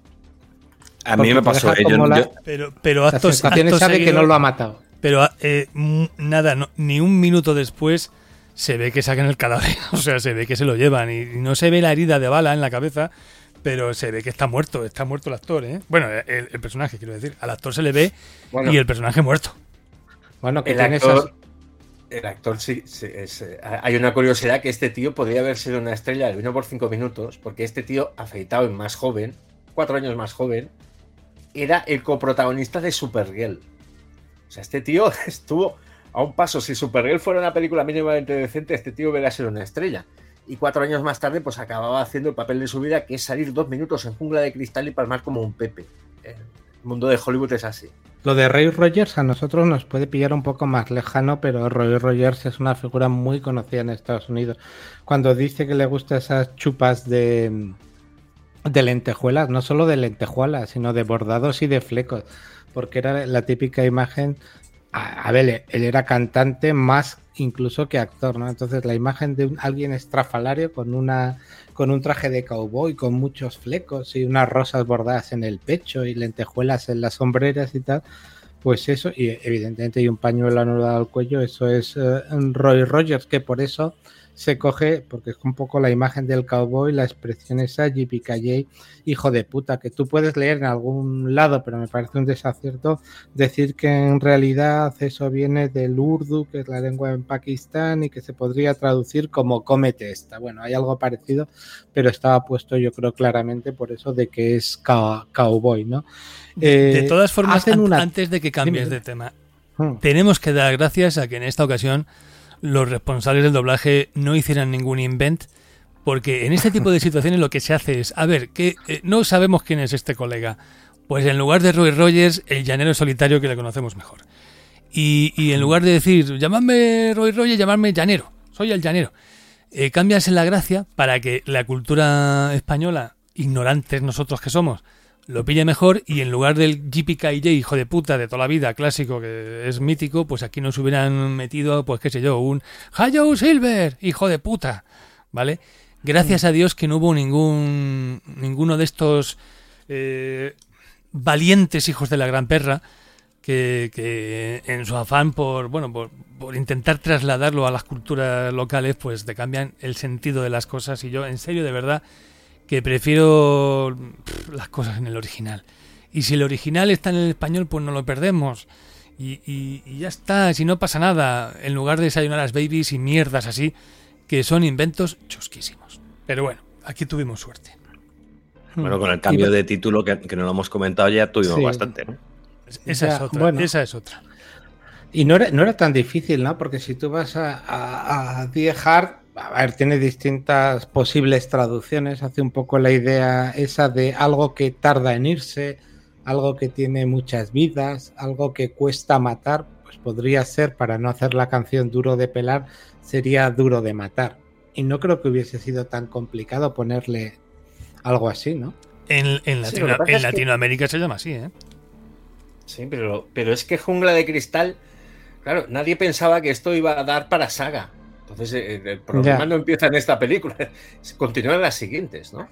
A mí me pasó ello. La, pero, pero actos, las actos sabe seguidos, que no lo ha matado. Pero eh, nada, no, ni un minuto después se ve que sacan el cadáver, o sea, se ve que se lo llevan y no se ve la herida de bala en la cabeza, pero se ve que está muerto, está muerto el actor, ¿eh? Bueno, el, el personaje, quiero decir, al actor se le ve bueno, y el personaje muerto. Bueno, que el tiene actor, esas... el actor sí, sí es, hay una curiosidad que este tío podría haber sido una estrella del vino por cinco minutos, porque este tío, afeitado y más joven, cuatro años más joven, era el coprotagonista de Supergirl. O sea, este tío estuvo a un paso. Si Supergirl fuera una película mínimamente decente, este tío hubiera sido una estrella. Y cuatro años más tarde, pues acababa haciendo el papel de su vida, que es salir dos minutos en Jungla de Cristal y palmar como un Pepe. El mundo de Hollywood es así. Lo de Roy Rogers a nosotros nos puede pillar un poco más lejano, pero Roy Rogers es una figura muy conocida en Estados Unidos. Cuando dice que le gustan esas chupas de, de lentejuelas, no solo de lentejuelas, sino de bordados y de flecos, porque era la típica imagen. A, a ver, él era cantante más incluso que actor, ¿no? Entonces la imagen de un, alguien estrafalario con una con un traje de cowboy, con muchos flecos y unas rosas bordadas en el pecho y lentejuelas en las sombreras y tal, pues eso, y evidentemente hay un pañuelo anudado al cuello, eso es uh, Roy Rogers, que por eso se coge, porque es un poco la imagen del cowboy, la expresión esa, yippee-ki-yay, hijo de puta, que tú puedes leer en algún lado, pero me parece un desacierto decir que en realidad eso viene del urdu, que es la lengua en Pakistán, y que se podría traducir como cómete esta. Bueno, hay algo parecido, pero estaba puesto yo creo claramente por eso de que es cow- cowboy, ¿no? Eh, de todas formas, an- una... antes de que cambies Dime. de tema, hmm. tenemos que dar gracias a que en esta ocasión los responsables del doblaje no hicieran ningún invent, porque en este tipo de situaciones lo que se hace es, a ver, que eh, no sabemos quién es este colega, pues en lugar de Roy Rogers, el llanero solitario que le conocemos mejor. Y, y en lugar de decir, llamadme Roy Rogers, llamadme llanero, soy el llanero. Eh, cambias en la gracia para que la cultura española, ignorantes nosotros que somos, lo pille mejor, y en lugar del yippee-ki-yay, hijo de puta de toda la vida, clásico, que es mítico, pues aquí nos hubieran metido, pues qué sé yo, un Hi-Yo Silver, hijo de puta, ¿vale? Gracias a Dios que no hubo ningún ninguno de estos eh, valientes hijos de la gran perra que, que en su afán por, bueno, por, por intentar trasladarlo a las culturas locales, pues te cambian el sentido de las cosas. Y yo, en serio, de verdad, que prefiero pff, las cosas en el original. Y si el original está en el español, pues no lo perdemos. Y, y, y ya está, si no pasa nada, en lugar de desayunar a las babies y mierdas así, que son inventos chusquísimos. Pero bueno, aquí tuvimos suerte. Bueno, con el cambio de título que, que no lo hemos comentado ya tuvimos sí. bastante, ¿no? Esa, ya, es otra, bueno, esa es otra. Y no era, no era tan difícil, ¿no? Porque si tú vas a, a, a Die Hard, a ver, tiene distintas posibles traducciones, hace un poco la idea esa de algo que tarda en irse, algo que tiene muchas vidas, algo que cuesta matar, pues podría ser, para no hacer la canción duro de pelar, sería duro de matar. Y no creo que hubiese sido tan complicado ponerle algo así, ¿no? En, en, Latino, sí, en Latinoamérica que... se llama así, ¿eh? Sí, pero, pero es que Jungla de Cristal, claro, nadie pensaba que esto iba a dar para saga. Entonces el, el problema ya. no empieza en esta película, continúa en las siguientes, ¿no?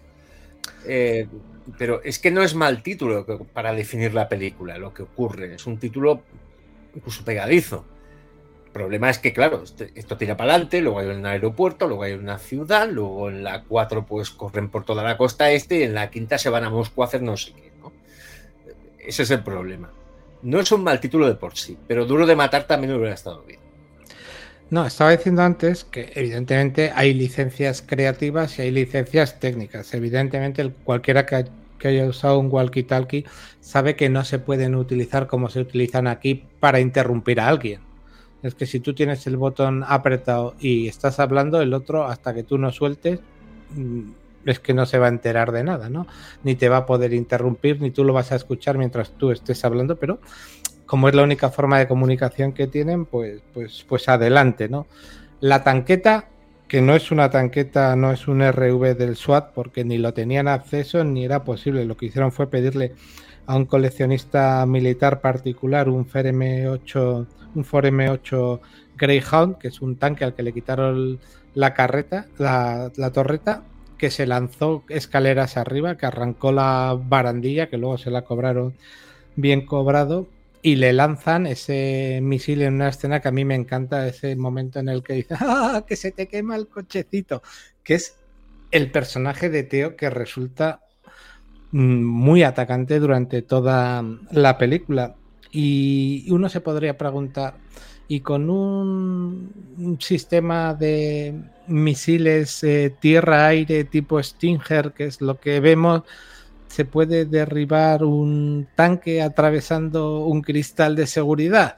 Eh, pero es que no es mal título para definir la película, lo que ocurre. Es un título incluso pegadizo. El problema es que, claro, esto, esto tira para adelante, luego hay un aeropuerto, luego hay una ciudad, luego en la cuatro pues corren por toda la costa este y en la quinta se van a Moscú a hacer no sé qué, ¿no? Ese es el problema. No es un mal título de por sí, pero duro de matar también hubiera estado bien. No, estaba diciendo antes que evidentemente hay licencias creativas y hay licencias técnicas. Evidentemente el, cualquiera que, que haya usado un walkie-talkie sabe que no se pueden utilizar como se utilizan aquí para interrumpir a alguien. Es que si tú tienes el botón apretado y estás hablando, el otro hasta que tú no sueltes es que no se va a enterar de nada, ¿no? Ni te va a poder interrumpir, ni tú lo vas a escuchar mientras tú estés hablando, pero como es la única forma de comunicación que tienen, pues, pues, pues adelante, ¿no? La tanqueta, que no es una tanqueta, no es un R V del SWAT, porque ni lo tenían acceso ni era posible. Lo que hicieron fue pedirle a un coleccionista militar particular un Ford M ocho, un Ford M ocho Greyhound, que es un tanque al que le quitaron la carreta, la, la torreta, que se lanzó escaleras arriba, que arrancó la barandilla, que luego se la cobraron bien cobrado, y le lanzan ese misil en una escena que a mí me encanta, ese momento en el que dice ¡ah, que se te quema el cochecito! Que es el personaje de Teo que resulta muy atacante durante toda la película. Y uno se podría preguntar, ¿y con un sistema de misiles eh, tierra-aire tipo Stinger, que es lo que vemos, se puede derribar un tanque atravesando un cristal de seguridad?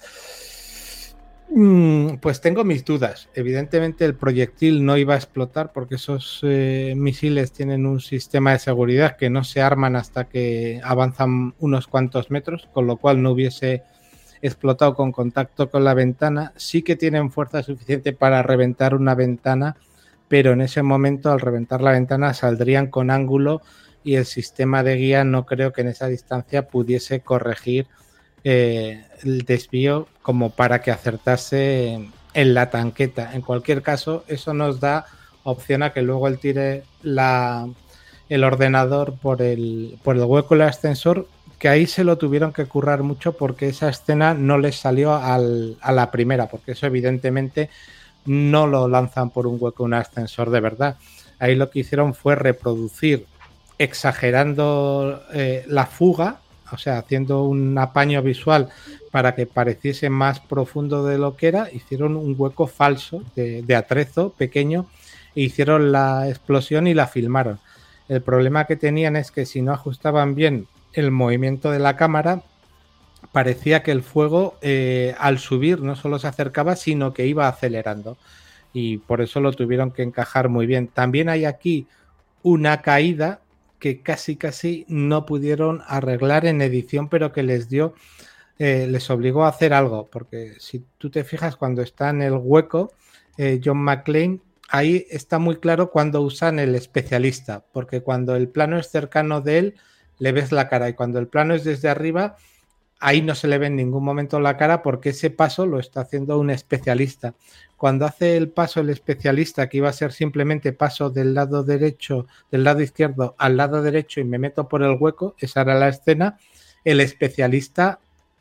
Mm, pues tengo mis dudas. Evidentemente el proyectil no iba a explotar porque esos eh, misiles tienen un sistema de seguridad que no se arman hasta que avanzan unos cuantos metros, con lo cual no hubiese explotado con contacto con la ventana. Sí que tienen fuerza suficiente para reventar una ventana, pero en ese momento al reventar la ventana saldrían con ángulo y el sistema de guía no creo que en esa distancia pudiese corregir eh, el desvío como para que acertase en, en la tanqueta. En cualquier caso, eso nos da opción a que luego él tire la, el ordenador por el, por el hueco del ascensor, que ahí se lo tuvieron que currar mucho porque esa escena no les salió al, a la primera, porque eso evidentemente no lo lanzan por un hueco un ascensor de verdad. Ahí lo que hicieron fue reproducir exagerando eh, la fuga, o sea, haciendo un apaño visual para que pareciese más profundo de lo que era. Hicieron un hueco falso de, de atrezo pequeño e hicieron la explosión y la filmaron. El problema que tenían es que si no ajustaban bien el movimiento de la cámara, parecía que el fuego eh, al subir no solo se acercaba, sino que iba acelerando, y por eso lo tuvieron que encajar muy bien. También hay aquí una caída que casi casi no pudieron arreglar en edición, pero que les dio, eh, les obligó a hacer algo, porque si tú te fijas cuando está en el hueco, eh, John McClane, ahí está muy claro cuando usan el especialista, porque cuando el plano es cercano de él, le ves la cara, y cuando el plano es desde arriba, ahí no se le ve en ningún momento la cara, porque ese paso lo está haciendo un especialista. Cuando hace el paso el especialista, que iba a ser simplemente paso del lado derecho, del lado izquierdo al lado derecho y me meto por el hueco, esa era la escena, el especialista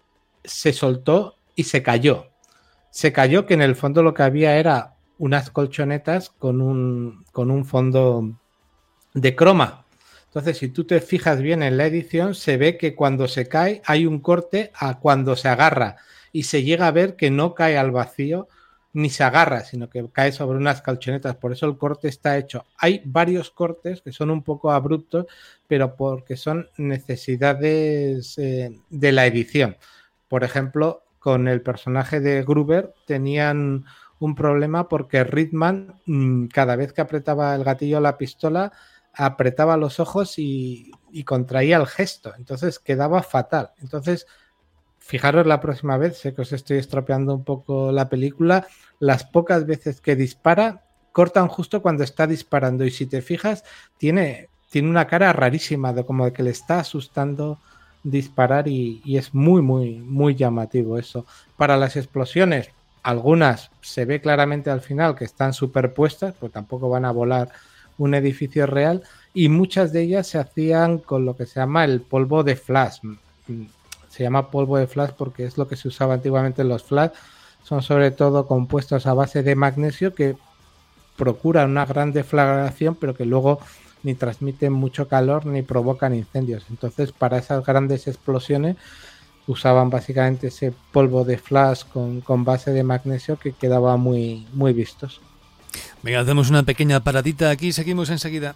se soltó y se cayó. Se cayó, que en el fondo lo que había era unas colchonetas con un, con un fondo de croma. Entonces, si tú te fijas bien en la edición, se ve que cuando se cae hay un corte a cuando se agarra y se llega a ver que no cae al vacío ni se agarra, sino que cae sobre unas colchonetas. Por eso el corte está hecho. Hay varios cortes que son un poco abruptos, pero porque son necesidades eh, de la edición. Por ejemplo, con el personaje de Gruber tenían un problema porque Ridman, mmm, cada vez que apretaba el gatillo a la pistola, apretaba los ojos y, y contraía el gesto, entonces quedaba fatal. Entonces, fijaros la próxima vez, sé que os estoy estropeando un poco la película, las pocas veces que dispara, cortan justo cuando está disparando, y si te fijas, tiene, tiene una cara rarísima, de como de que le está asustando disparar, y, y es muy, muy, muy llamativo eso. Para las explosiones, algunas se ve claramente al final que están superpuestas, pues tampoco van a volar un edificio real, y muchas de ellas se hacían con lo que se llama el polvo de flash. Se llama polvo de flash porque es lo que se usaba antiguamente en los flash. Son sobre todo compuestos a base de magnesio que procuran una gran deflagración, pero que luego ni transmiten mucho calor ni provocan incendios. Entonces, para esas grandes explosiones usaban básicamente ese polvo de flash con, con base de magnesio, que quedaba muy, muy vistos. Venga, hacemos una pequeña paradita aquí, seguimos enseguida.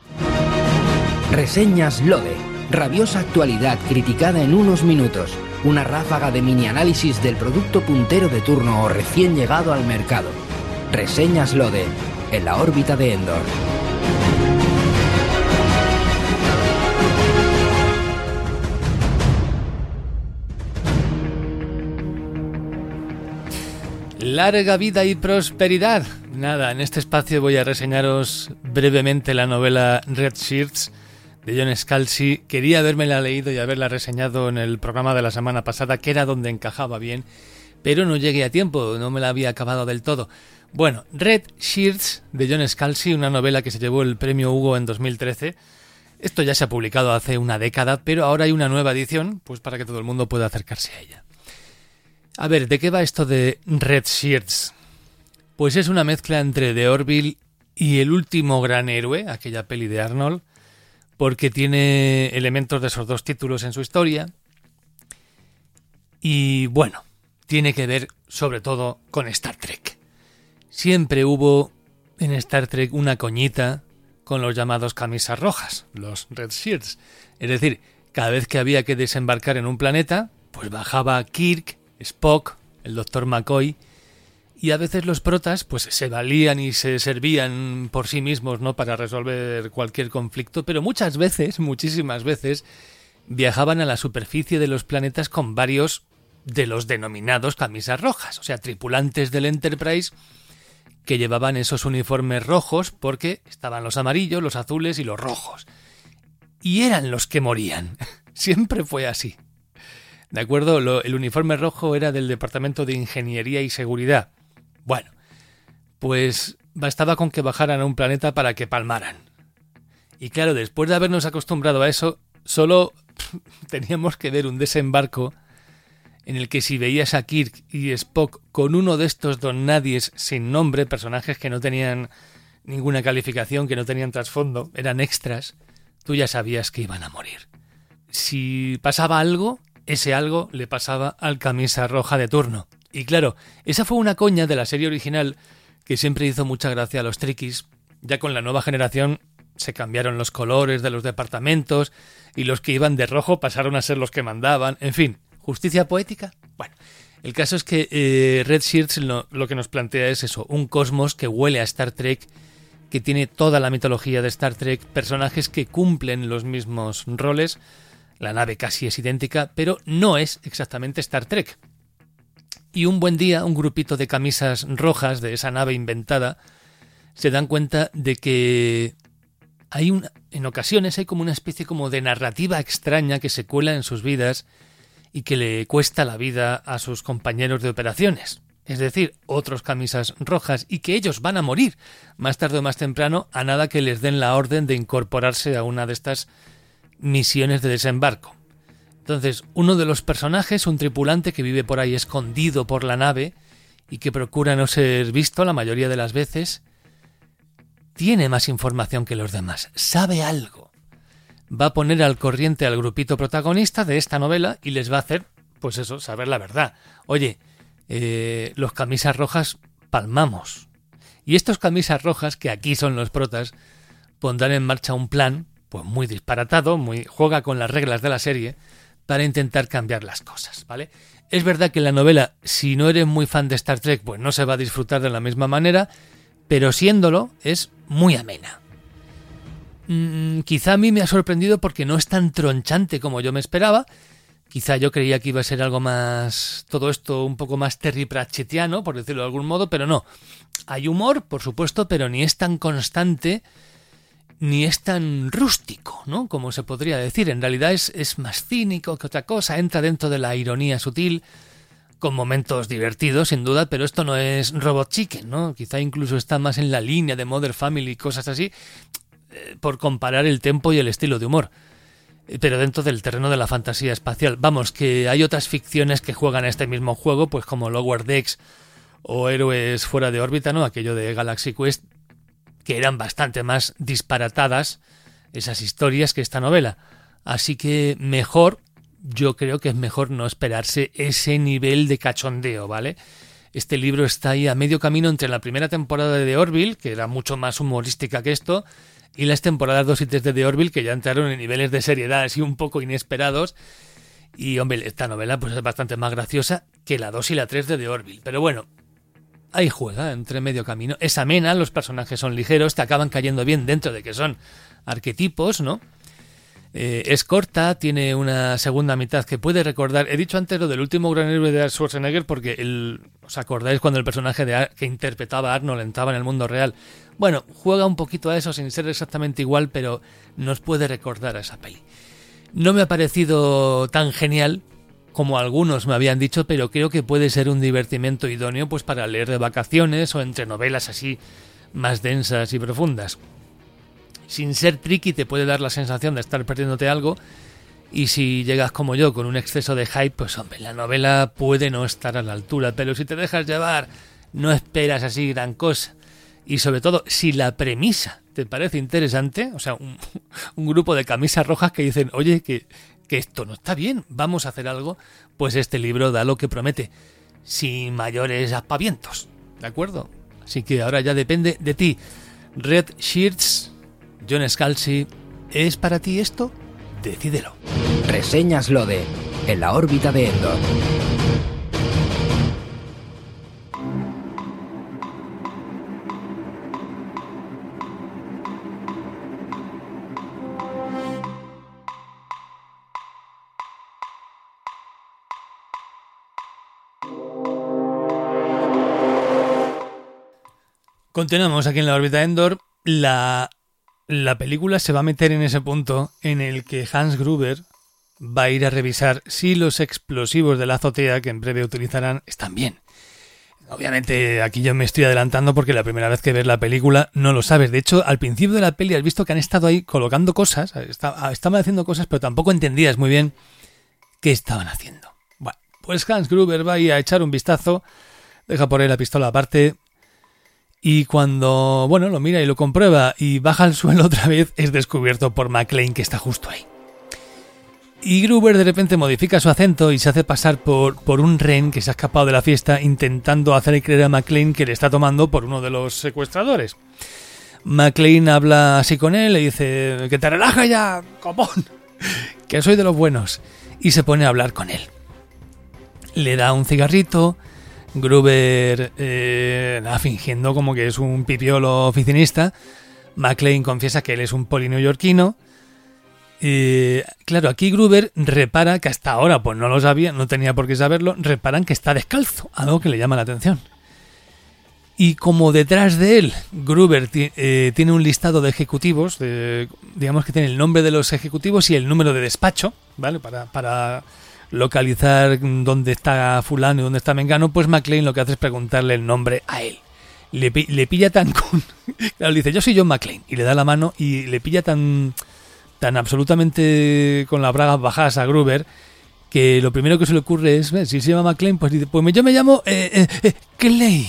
Reseñas Lode. Rabiosa actualidad criticada en unos minutos. Una ráfaga de mini análisis del producto puntero de turno o recién llegado al mercado. Reseñas Lode, en la órbita de Endor. Larga vida y prosperidad. Nada, en este espacio voy a reseñaros brevemente la novela Red Shirts de John Scalzi. Quería habérmela leído y haberla reseñado en el programa de la semana pasada, que era donde encajaba bien, pero no llegué a tiempo, no me la había acabado del todo. Bueno, Red Shirts de John Scalzi, una novela que se llevó el premio Hugo en dos mil trece. Esto ya se ha publicado hace una década, pero ahora hay una nueva edición, pues para que todo el mundo pueda acercarse a ella. A ver, ¿de qué va esto de Red Shirts? Pues es una mezcla entre The Orville y El último gran héroe, aquella peli de Arnold, porque tiene elementos de esos dos títulos en su historia. Y bueno, tiene que ver sobre todo con Star Trek. Siempre hubo en Star Trek una coñita con los llamados camisas rojas, los Red Shirts. Es decir, cada vez que había que desembarcar en un planeta, pues bajaba Kirk, Spock, el doctor McCoy, y a veces los protas pues se valían y se servían por sí mismos, ¿no?, para resolver cualquier conflicto, pero muchas veces, muchísimas veces, viajaban a la superficie de los planetas con varios de los denominados camisas rojas, o sea, tripulantes del Enterprise que llevaban esos uniformes rojos porque estaban los amarillos, los azules y los rojos. Y eran los que morían. Siempre fue así. ¿De acuerdo? Lo, el uniforme rojo era del Departamento de Ingeniería y Seguridad. Bueno, pues bastaba con que bajaran a un planeta para que palmaran. Y claro, después de habernos acostumbrado a eso, solo teníamos que ver un desembarco en el que si veías a Kirk y Spock con uno de estos don nadies sin nombre, personajes que no tenían ninguna calificación, que no tenían trasfondo, eran extras, tú ya sabías que iban a morir. Si pasaba algo, ese algo le pasaba al camisa roja de turno. Y claro, esa fue una coña de la serie original que siempre hizo mucha gracia a los triquis. Ya con la nueva generación se cambiaron los colores de los departamentos y los que iban de rojo pasaron a ser los que mandaban. En fin, ¿justicia poética? Bueno, el caso es que eh, Red Shirts lo, lo que nos plantea es eso, un cosmos que huele a Star Trek, que tiene toda la mitología de Star Trek, personajes que cumplen los mismos roles. La nave casi es idéntica, pero no es exactamente Star Trek. Y un buen día, un grupito de camisas rojas de esa nave inventada se dan cuenta de que hay una, en ocasiones hay como una especie como de narrativa extraña que se cuela en sus vidas y que le cuesta la vida a sus compañeros de operaciones. Es decir, otros camisas rojas, y que ellos van a morir más tarde o más temprano a nada que les den la orden de incorporarse a una de estas misiones de desembarco. Entonces, uno de los personajes, un tripulante que vive por ahí escondido por la nave y que procura no ser visto la mayoría de las veces, tiene más información que los demás, sabe algo. Va a poner al corriente al grupito protagonista de esta novela y les va a hacer, pues eso, saber la verdad. Oye, eh, los camisas rojas palmamos. Y estos camisas rojas, que aquí son los protas, pondrán en marcha un plan, pues muy disparatado, muy juega con las reglas de la serie, para intentar cambiar las cosas, ¿vale? Es verdad que la novela, si no eres muy fan de Star Trek, pues no se va a disfrutar de la misma manera, pero siéndolo, es muy amena. Mm, quizá a mí me ha sorprendido porque no es tan tronchante como yo me esperaba. Quizá yo creía que iba a ser algo más... todo esto un poco más Terry Pratchettiano, por decirlo de algún modo, pero no. Hay humor, por supuesto, pero ni es tan constante ni es tan rústico, ¿no? Como se podría decir. En realidad es, es más cínico que otra cosa, entra dentro de la ironía sutil, con momentos divertidos, sin duda, pero esto no es Robot Chicken, ¿no? Quizá incluso está más en la línea de Modern Family y cosas así, eh, por comparar el tempo y el estilo de humor. Pero dentro del terreno de la fantasía espacial. Vamos, que hay otras ficciones que juegan a este mismo juego, pues como Lower Decks o Héroes fuera de órbita, ¿no? Aquello de Galaxy Quest, que eran bastante más disparatadas esas historias que esta novela. Así que mejor, yo creo que es mejor no esperarse ese nivel de cachondeo, ¿vale? Este libro está ahí a medio camino entre la primera temporada de The Orville, que era mucho más humorística que esto, y las temporadas dos y tres de The Orville, que ya entraron en niveles de seriedad así un poco inesperados. Y, hombre, esta novela pues es bastante más graciosa que la dos y la tres de The Orville. Pero bueno, ahí juega, entre medio camino. Es amena, los personajes son ligeros, te acaban cayendo bien dentro de que son arquetipos, ¿no? Eh, es corta, tiene una segunda mitad que puede recordar... He dicho antes lo del último gran héroe de Schwarzenegger porque el, os acordáis cuando el personaje de Ar- que interpretaba a Arnold entraba en el mundo real. Bueno, juega un poquito a eso sin ser exactamente igual, pero nos puede recordar a esa peli. No me ha parecido tan genial como algunos me habían dicho, pero creo que puede ser un divertimento idóneo pues para leer de vacaciones o entre novelas así más densas y profundas. Sin ser tricky te puede dar la sensación de estar perdiéndote algo, y si llegas como yo con un exceso de hype, pues hombre, la novela puede no estar a la altura, pero si te dejas llevar, no esperas así gran cosa. Y sobre todo, si la premisa te parece interesante, o sea, un, un grupo de camisas rojas que dicen, oye, que, que esto no está bien, vamos a hacer algo, pues este libro da lo que promete, sin mayores aspavientos, ¿de acuerdo? Así que ahora ya depende de ti. Red Shirts, John Scalzi, ¿es para ti esto? Decídelo. Reseñas Lode, en la órbita de Endor. Continuamos aquí en la órbita de Endor. La... La película se va a meter en ese punto en el que Hans Gruber va a ir a revisar si los explosivos de la azotea que en breve utilizarán están bien. Obviamente aquí yo me estoy adelantando porque la primera vez que ves la película no lo sabes. De hecho, al principio de la peli has visto que han estado ahí colocando cosas, estaban haciendo cosas, pero tampoco entendías muy bien qué estaban haciendo. Bueno, pues Hans Gruber va a ir a echar un vistazo, deja por ahí la pistola aparte... Y cuando, bueno, lo mira y lo comprueba y baja al suelo otra vez, es descubierto por McClane, que está justo ahí. Y Gruber de repente modifica su acento y se hace pasar por, por un rehén que se ha escapado de la fiesta, intentando hacer creer a McClane que le está tomando por uno de los secuestradores. McClane habla así con él, le dice, que te relajes ya, copón, que soy de los buenos. Y se pone a hablar con él. Le da un cigarrito... Gruber eh, nada, fingiendo como que es un pipiolo oficinista. McClane confiesa que él es un poli neoyorquino. Eh, claro, aquí Gruber repara que hasta ahora pues no lo sabía, no tenía por qué saberlo. Reparan que está descalzo, algo que le llama la atención. Y como detrás de él Gruber t- eh, tiene un listado de ejecutivos, de, digamos que tiene el nombre de los ejecutivos y el número de despacho, ¿vale? Para... para localizar dónde está fulano y dónde está mengano, pues McClane lo que hace es preguntarle el nombre a él. Le, le pilla tan con... Claro, le dice, yo soy John McClane, y le da la mano y le pilla tan tan absolutamente con las bragas bajadas a Gruber que lo primero que se le ocurre es, ¿ves? Si se llama McClane, pues dice, pues yo me llamo eh, eh, eh, Clay,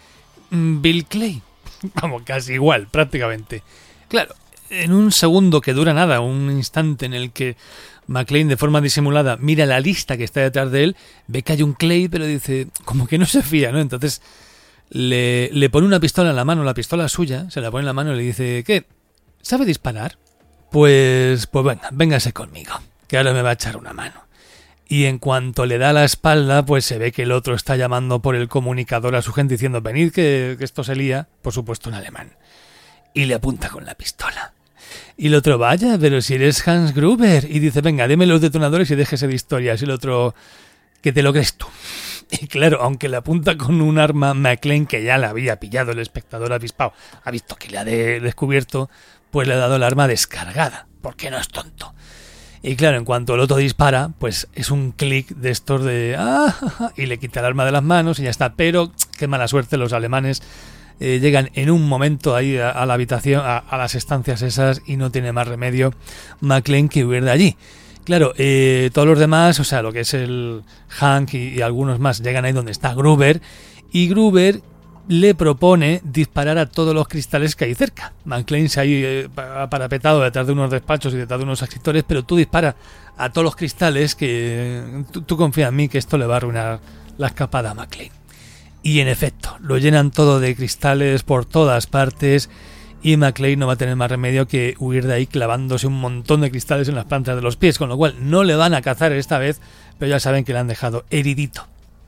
Bill Clay. Vamos, casi igual, prácticamente. Claro, en un segundo que dura nada, un instante en el que McClane de forma disimulada mira la lista que está detrás de él, ve que hay un Clay, pero dice, como que no se fía, ¿no? Entonces le, le pone una pistola en la mano, la pistola suya, se la pone en la mano y le dice, ¿qué? ¿Sabe disparar? Pues, pues venga, véngase conmigo, que ahora me va a echar una mano. Y en cuanto le da la espalda, pues se ve que el otro está llamando por el comunicador a su gente diciendo, venid que, que esto se lía, por supuesto en alemán. Y le apunta con la pistola. Y el otro, vaya, pero si eres Hans Gruber. Y dice, venga, deme los detonadores y déjese de historias. Y el otro, que te lo crees tú. Y claro, aunque le apunta con un arma, McClane, que ya la había pillado el espectador avispado, ha visto que le ha de- descubierto, pues le ha dado el arma descargada, porque no es tonto. Y claro, en cuanto el otro dispara, pues es un clic de estos de ¡ah! Y le quita el arma de las manos y ya está. Pero qué mala suerte, los alemanes eh, llegan en un momento ahí a, a la habitación, a, a las estancias esas, y no tiene más remedio McClane que huir de allí. Claro, eh, todos los demás, o sea, lo que es el Hank y, y algunos más, llegan ahí donde está Gruber, y Gruber le propone disparar a todos los cristales que hay cerca. McClane se ha ahí eh, parapetado detrás de unos despachos y detrás de unos escritores, pero tú dispara a todos los cristales, que tú, tú confía en mí que esto le va a arruinar la escapada a McClane. Y en efecto, lo llenan todo de cristales por todas partes, y McClane no va a tener más remedio que huir de ahí clavándose un montón de cristales en las plantas de los pies, con lo cual no le van a cazar esta vez, pero ya saben que le han dejado heridito.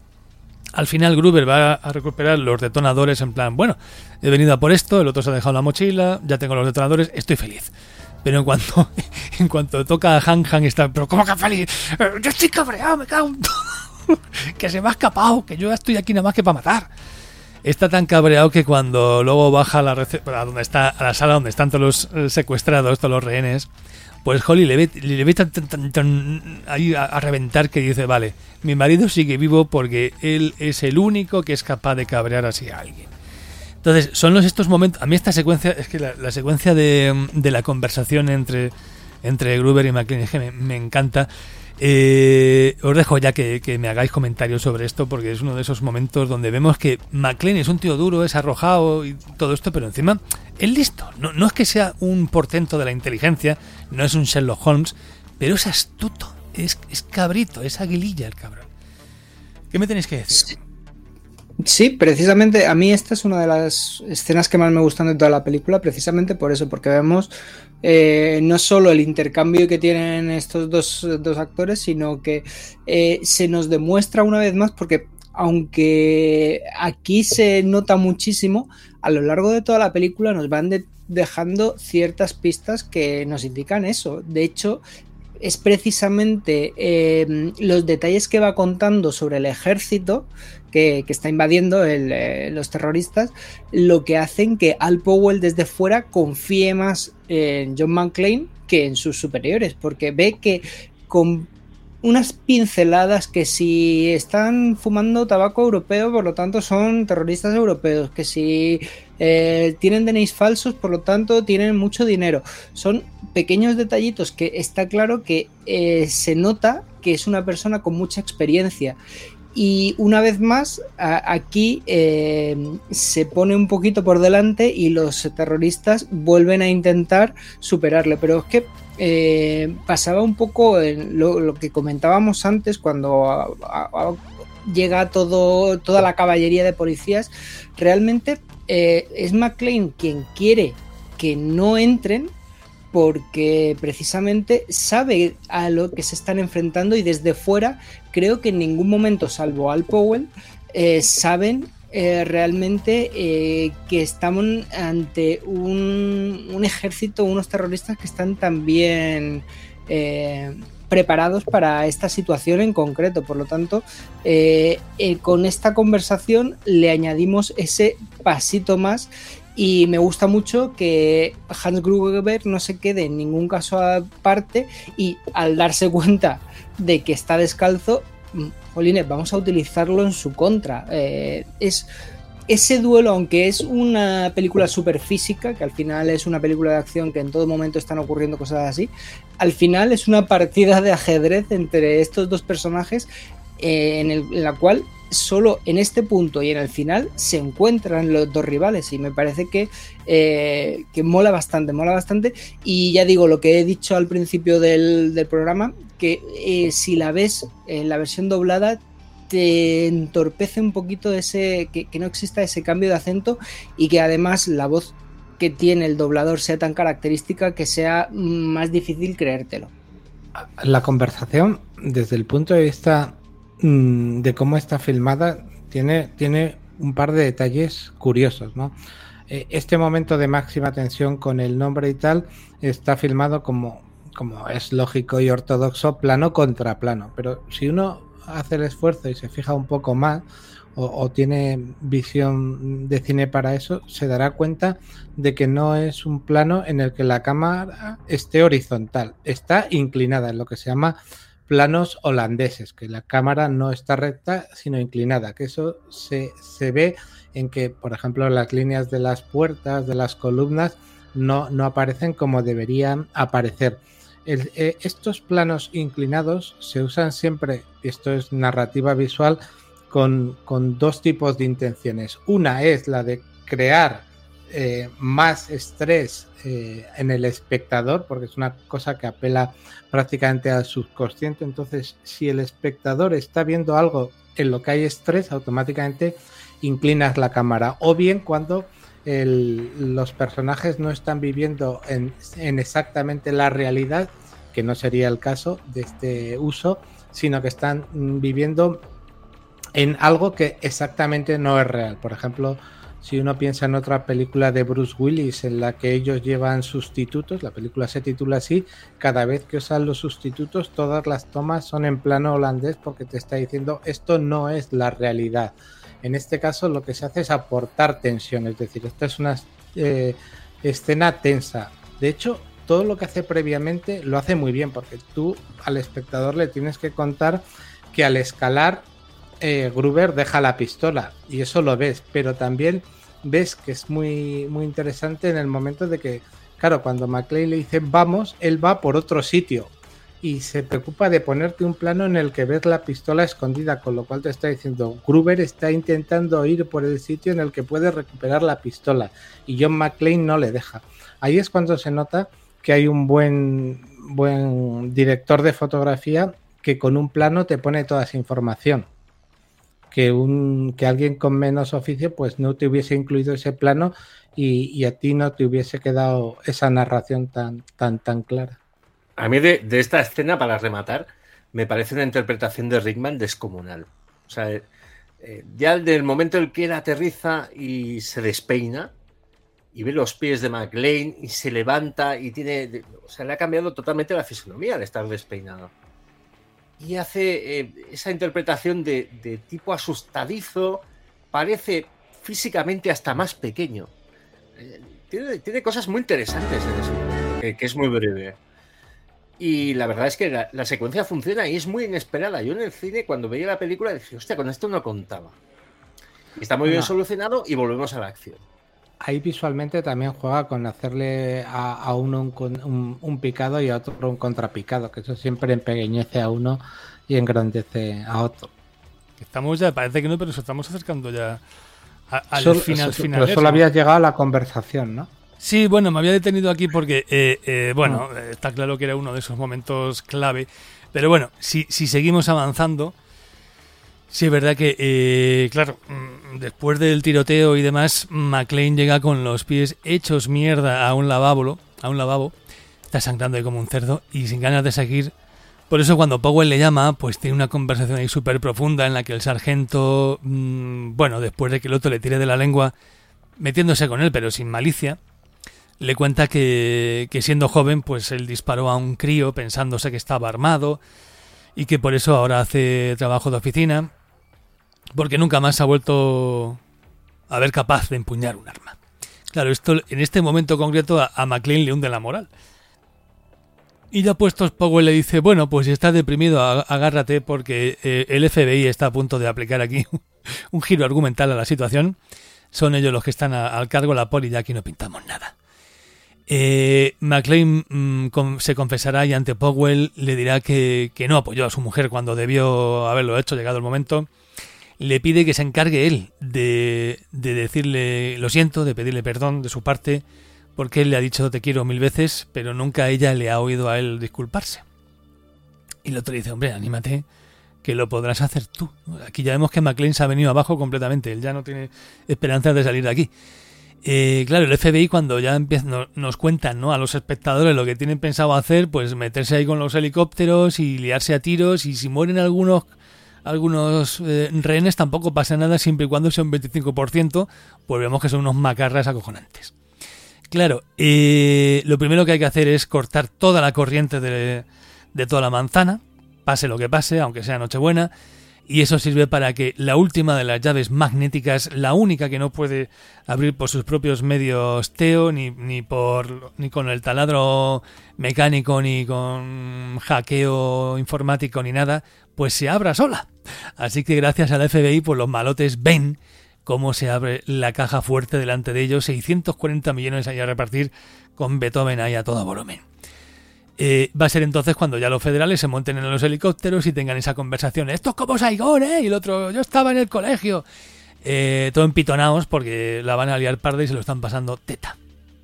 Al final Gruber va a recuperar los detonadores en plan, bueno, he venido a por esto, el otro se ha dejado la mochila, ya tengo los detonadores, estoy feliz. Pero en cuanto en cuanto toca a Han, Han está, pero ¿cómo que feliz? Eh, yo estoy cabreado, me cago en todo. Que se me ha escapado, que yo ya estoy aquí nada más que para matar. Está tan cabreado que cuando luego baja a la, rece- a donde está, a la sala donde están todos los eh, secuestrados, todos los rehenes, pues Holly le ve, le ve tan, tan, tan, tan ahí a, a reventar que dice, vale, mi marido sigue vivo porque él es el único que es capaz de cabrear así a alguien. Entonces, son los estos momentos, a mí esta secuencia, es que la, la secuencia de, de la conversación entre, entre Gruber y McClane es que me, me encanta. Eh, os dejo ya que, que me hagáis comentarios sobre esto, porque es uno de esos momentos donde vemos que McClane es un tío duro, es arrojado y todo esto, pero encima es listo. No, no es que sea un portento de la inteligencia, no es un Sherlock Holmes, pero es astuto, es, es cabrito, es aguililla el cabrón. ¿Qué me tenéis que decir? Sí, precisamente a mí esta es una de las escenas que más me gustan de toda la película, precisamente por eso, porque vemos eh, no solo el intercambio que tienen estos dos, dos actores, sino que eh, se nos demuestra una vez más, porque aunque aquí se nota muchísimo, a lo largo de toda la película nos van de- dejando ciertas pistas que nos indican eso. De hecho, es precisamente eh, los detalles que va contando sobre el ejército que, que está invadiendo el, eh, los terroristas, lo que hacen que Al Powell desde fuera confíe más en John McClane que en sus superiores, porque ve que con unas pinceladas, que si están fumando tabaco europeo, por lo tanto son terroristas europeos, que si eh, tienen D N Is falsos, por lo tanto tienen mucho dinero. Son pequeños detallitos que está claro que eh, se nota que es una persona con mucha experiencia. Y una vez más, a, aquí eh, se pone un poquito por delante y los terroristas vuelven a intentar superarle. Pero es que eh, pasaba un poco en lo, lo que comentábamos antes, cuando a, a, a, llega todo, toda la caballería de policías. Realmente eh, es McClane quien quiere que no entren, porque precisamente sabe a lo que se están enfrentando, y desde fuera creo que en ningún momento, salvo Al Powell, eh, saben eh, realmente eh, que estamos ante un, un ejército, unos terroristas que están también eh, preparados para esta situación en concreto. Por lo tanto, eh, eh, con esta conversación le añadimos ese pasito más. Y me gusta mucho que Hans Gruber no se quede en ningún caso aparte, y al darse cuenta de que está descalzo, jolines, vamos a utilizarlo en su contra. Eh, es ese duelo, aunque es una película súper física, que al final es una película de acción que en todo momento están ocurriendo cosas así, al final es una partida de ajedrez entre estos dos personajes eh, en, el, en la cual solo en este punto y en el final se encuentran los dos rivales, y me parece que, eh, que mola bastante, mola bastante. Y ya digo, lo que he dicho al principio del, del programa, que eh, si la ves en la versión doblada te entorpece un poquito ese que, que no exista ese cambio de acento, y que además la voz que tiene el doblador sea tan característica que sea más difícil creértelo. La conversación, desde el punto de vista de cómo está filmada, tiene, tiene un par de detalles curiosos, ¿no? Este momento de máxima tensión con el nombre y tal está filmado como, como es lógico y ortodoxo, plano contra plano, pero si uno hace el esfuerzo y se fija un poco más o, o tiene visión de cine para eso, se dará cuenta de que no es un plano en el que la cámara esté horizontal, está inclinada, en lo que se llama planos holandeses, que la cámara no está recta sino inclinada, que eso se, se ve en que, por ejemplo, las líneas de las puertas, de las columnas, no, no aparecen como deberían aparecer. El, eh, estos planos inclinados se usan siempre, esto es narrativa visual, con, con dos tipos de intenciones. Una es la de crear eh, más estrés eh, en el espectador, porque es una cosa que apela prácticamente al subconsciente. Entonces, si el espectador está viendo algo en lo que hay estrés, automáticamente inclinas la cámara. O bien cuando el, los personajes no están viviendo en, en exactamente la realidad, que no sería el caso de este uso, sino que están viviendo en algo que exactamente no es real. Por ejemplo, si uno piensa en otra película de Bruce Willis en la que ellos llevan sustitutos, la película se titula así, cada vez que usan los sustitutos todas las tomas son en plano holandés, porque te está diciendo esto no es la realidad. En este caso lo que se hace es aportar tensión, es decir, esta es una eh, escena tensa. De hecho, todo lo que hace previamente lo hace muy bien, porque tú al espectador le tienes que contar que al escalar eh, Gruber deja la pistola, y eso lo ves, pero también ves que es muy, muy interesante en el momento de que, claro, cuando McClane le dice vamos, él va por otro sitio y se preocupa de ponerte un plano en el que ves la pistola escondida, con lo cual te está diciendo Gruber está intentando ir por el sitio en el que puede recuperar la pistola y John McClane no le deja. Ahí es cuando se nota que hay un buen, buen director de fotografía que con un plano te pone toda esa información. Que, un, que alguien con menos oficio pues no te hubiese incluido ese plano y, y a ti no te hubiese quedado esa narración tan, tan, tan clara. A mí de, de esta escena, para rematar, me parece una interpretación de Rickman descomunal. O sea, eh, ya del momento en que él aterriza y se despeina y ve los pies de McClane y se levanta y tiene... O sea, le ha cambiado totalmente la fisonomía al estar despeinado. Y hace eh, esa interpretación de, de tipo asustadizo, parece físicamente hasta más pequeño. Eh, tiene, tiene cosas muy interesantes en eso, que, que es muy breve. Y la verdad es que la, la secuencia funciona y es muy inesperada. Yo en el cine, cuando veía la película, dije, hostia, con esto no contaba. Y está muy bien no. solucionado y volvemos a la acción. Ahí visualmente también juega con hacerle a, a uno un, un, un picado y a otro un contrapicado, que eso siempre empequeñece a uno y engrandece a otro. Estamos ya, parece que no, pero nos estamos acercando ya a, al solo, final. So, final pero solo ¿no? habías llegado a la conversación, ¿no? Sí, bueno, me había detenido aquí porque, eh, eh, bueno, no. está claro que era uno de esos momentos clave, pero bueno, si, si seguimos avanzando... Sí, es verdad que, eh, claro, después del tiroteo y demás, McClane llega con los pies hechos mierda a un lavabo, a un lavabo, está sangrando ahí como un cerdo y sin ganas de seguir. Por eso cuando Powell le llama, pues tiene una conversación ahí súper profunda en la que el sargento, mmm, bueno, después de que el otro le tire de la lengua, metiéndose con él, pero sin malicia, le cuenta que, que siendo joven, pues él disparó a un crío pensándose que estaba armado y que por eso ahora hace trabajo de oficina, porque nunca más se ha vuelto a ver capaz de empuñar un arma. Claro, esto en este momento concreto a, a McClane le hunde la moral. Y ya puestos, Powell le dice, bueno, pues si estás deprimido, agárrate porque eh, el F B I está a punto de aplicar aquí un giro argumental a la situación. son ellos los que están a, al cargo, la poli, ya aquí no pintamos nada. Eh, McClane mmm, con, se confesará y ante Powell le dirá que, que no apoyó a su mujer cuando debió haberlo hecho, llegado el momento. Le pide que se encargue él de, de decirle lo siento, de pedirle perdón de su parte, porque él le ha dicho te quiero mil veces, pero nunca ella le ha oído a él disculparse. Y el otro dice, hombre, anímate, que lo podrás hacer tú. Aquí ya vemos que McClane se ha venido abajo completamente, él ya no tiene esperanzas de salir de aquí. Eh, claro, el F B I cuando ya empieza, no, nos cuentan, ¿no?, a los espectadores lo que tienen pensado hacer, pues meterse ahí con los helicópteros y liarse a tiros, y si mueren algunos algunos eh, rehenes tampoco pasa nada siempre y cuando sea un veinticinco por ciento, pues vemos que son unos macarras acojonantes. Claro, eh, lo primero que hay que hacer es cortar toda la corriente de, de toda la manzana, pase lo que pase, aunque sea Nochebuena, y eso sirve para que la última de las llaves magnéticas, la única que no puede abrir por sus propios medios Theo, ni, ni, por, ni con el taladro mecánico, ni con hackeo informático, ni nada, pues se abra sola. Así que gracias a la F B I, pues los malotes ven cómo se abre la caja fuerte delante de ellos, seiscientos cuarenta millones ahí a repartir con Beethoven ahí a todo volumen. Eh, va a ser entonces cuando ya los federales se monten en los helicópteros y tengan esa conversación. Esto es como Saigón, ¿eh? Y el otro, yo estaba en el colegio. Eh, todo empitonados porque la van a liar parda y se lo están pasando teta.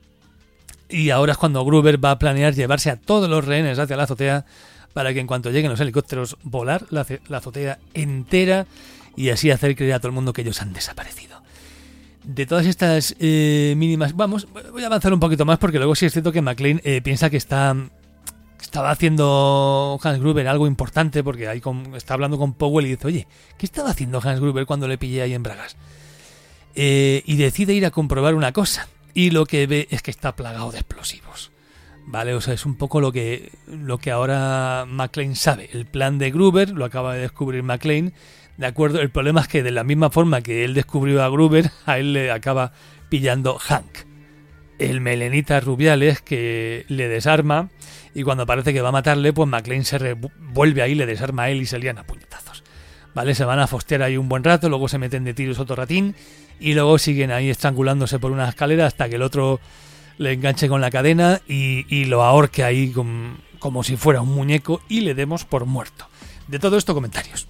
Y ahora es cuando Gruber va a planear llevarse a todos los rehenes hacia la azotea para que en cuanto lleguen los helicópteros volar la, la azotea entera y así hacer creer a todo el mundo que ellos han desaparecido. De todas estas eh, mínimas... Vamos, voy a avanzar un poquito más porque luego sí es cierto que McClane eh, piensa que está... Estaba haciendo Hans Gruber algo importante porque ahí con, está hablando con Powell y dice, oye, ¿qué estaba haciendo Hans Gruber cuando le pillé ahí en bragas? Eh, y decide ir a comprobar una cosa y lo que ve es que está plagado de explosivos. Vale, o sea, es un poco lo que, lo que ahora McClane sabe. El plan de Gruber lo acaba de descubrir McClane, ¿de acuerdo? El problema es que de la misma forma que él descubrió a Gruber, a él le acaba pillando Hank, el melenita Rubiales, que le desarma. Y cuando parece que va a matarle, pues McClane se vuelve ahí, le desarma a él y se lían a puñetazos. ¿Vale? Se van a fostear ahí un buen rato, luego se meten de tiros otro ratín y luego siguen ahí estrangulándose por una escalera hasta que el otro le enganche con la cadena y, y lo ahorque ahí con, como si fuera un muñeco y le demos por muerto. De todo esto, comentarios.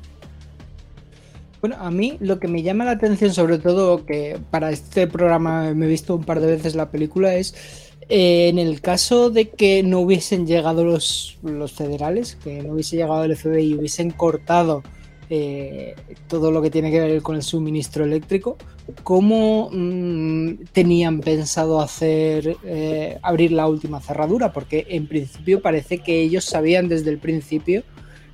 Bueno, a mí lo que me llama la atención, sobre todo, que para este programa me he visto un par de veces la película, es... Eh, en el caso de que no hubiesen llegado los, los federales, que no hubiese llegado el F B I y hubiesen cortado eh, todo lo que tiene que ver con el suministro eléctrico, ¿cómo mmm, tenían pensado hacer eh, abrir la última cerradura? Porque en principio parece que ellos sabían desde el principio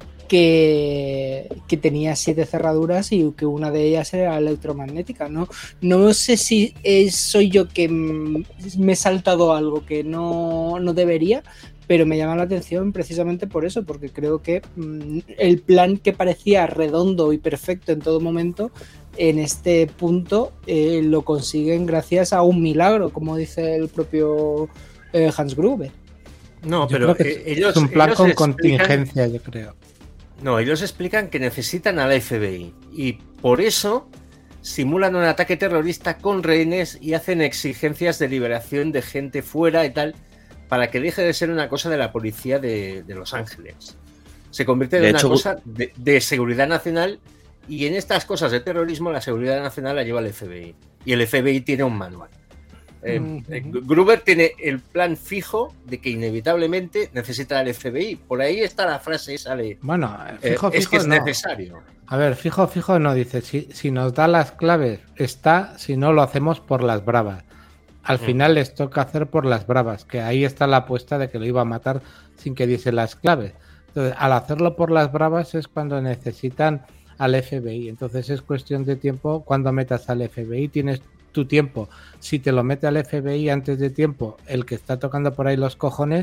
que, que tenía siete cerraduras y que una de ellas era electromagnética. No, no sé si es, soy yo que me he saltado algo que no, no debería, pero me llama la atención precisamente por eso, porque creo que mmm, el plan que parecía redondo y perfecto en todo momento, en este punto eh, lo consiguen gracias a un milagro, como dice el propio eh, Hans Gruber. No, yo pero creo que eh, ellos, es un plan ellos con explican... contingencia, yo creo. No, ellos explican que necesitan a la F B I y por eso simulan un ataque terrorista con rehenes y hacen exigencias de liberación de gente fuera y tal, para que deje de ser una cosa de la policía de, de Los Ángeles. Se convierte en De una hecho, cosa de, de seguridad nacional y en estas cosas de terrorismo la seguridad nacional la lleva el F B I y el F B I tiene un manual. Eh, Uh-huh. eh, Gruber tiene el plan fijo de que inevitablemente necesita el F B I. Por ahí está la frase esa de Bueno, eh, fijo, es fijo, que es no. necesario. A ver, fijo, fijo no dice. Si, si nos da las claves, está. Si no, lo hacemos por las bravas. Al Mm. final les toca hacer por las bravas, que ahí está la apuesta de que lo iba a matar sin que diese las claves. Entonces, al hacerlo por las bravas es cuando necesitan al F B I. Entonces es cuestión de tiempo. Cuando metas al F B I tienes tu tiempo. Si te lo mete al F B I antes de tiempo, el que está tocando por ahí los cojones,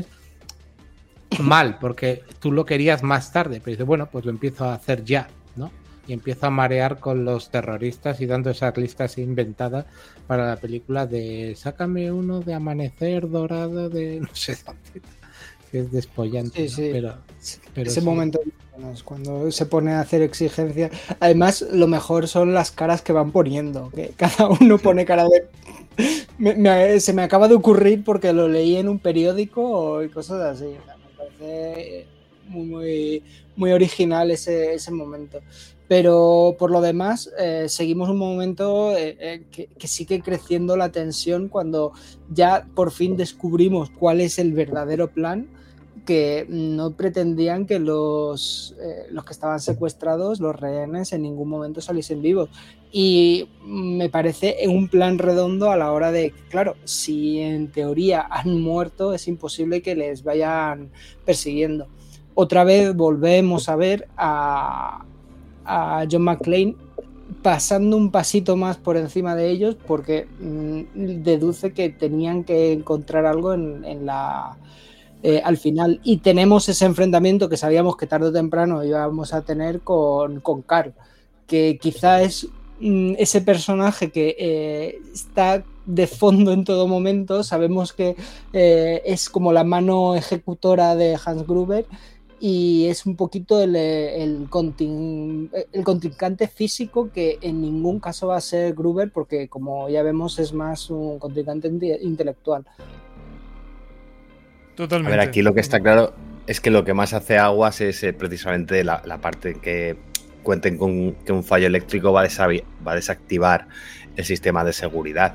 mal, porque tú lo querías más tarde, pero dice, bueno, pues lo empiezo a hacer ya, ¿no? Y empiezo a marear con los terroristas y dando esas listas inventadas para la película de sácame uno de amanecer dorado de no sé dónde, que es despollante, Sí, ¿no? sí. Pero, pero Ese sí. momento Cuando se pone a hacer exigencias. Además, lo mejor son las caras que van poniendo. Que cada uno pone cara de. Me, me, se me acaba de ocurrir porque lo leí en un periódico y cosas así. O sea, me parece muy, muy, muy original ese, ese momento. Pero por lo demás, eh, seguimos un momento eh, eh, que, que sigue creciendo la tensión cuando ya por fin descubrimos cuál es el verdadero plan, que no pretendían que los, eh, los que estaban secuestrados, los rehenes, en ningún momento saliesen vivos. Y me parece un plan redondo a la hora de, claro, si en teoría han muerto, es imposible que les vayan persiguiendo. Otra vez volvemos a ver a... a John McClane pasando un pasito más por encima de ellos porque mmm, deduce que tenían que encontrar algo en, en la eh, al final, y tenemos ese enfrentamiento que sabíamos que tarde o temprano íbamos a tener con, con Carl, que quizá es mmm, ese personaje que eh, está de fondo en todo momento. Sabemos que eh, es como la mano ejecutora de Hans Gruber y es un poquito el, el, contin, el contrincante físico, que en ningún caso va a ser Gruber, porque como ya vemos es más un contrincante intelectual. Totalmente. A ver, aquí lo que está claro es que lo que más hace aguas es eh, precisamente la, la parte en que cuenten con que un fallo eléctrico va a, desavi- va a desactivar el sistema de seguridad.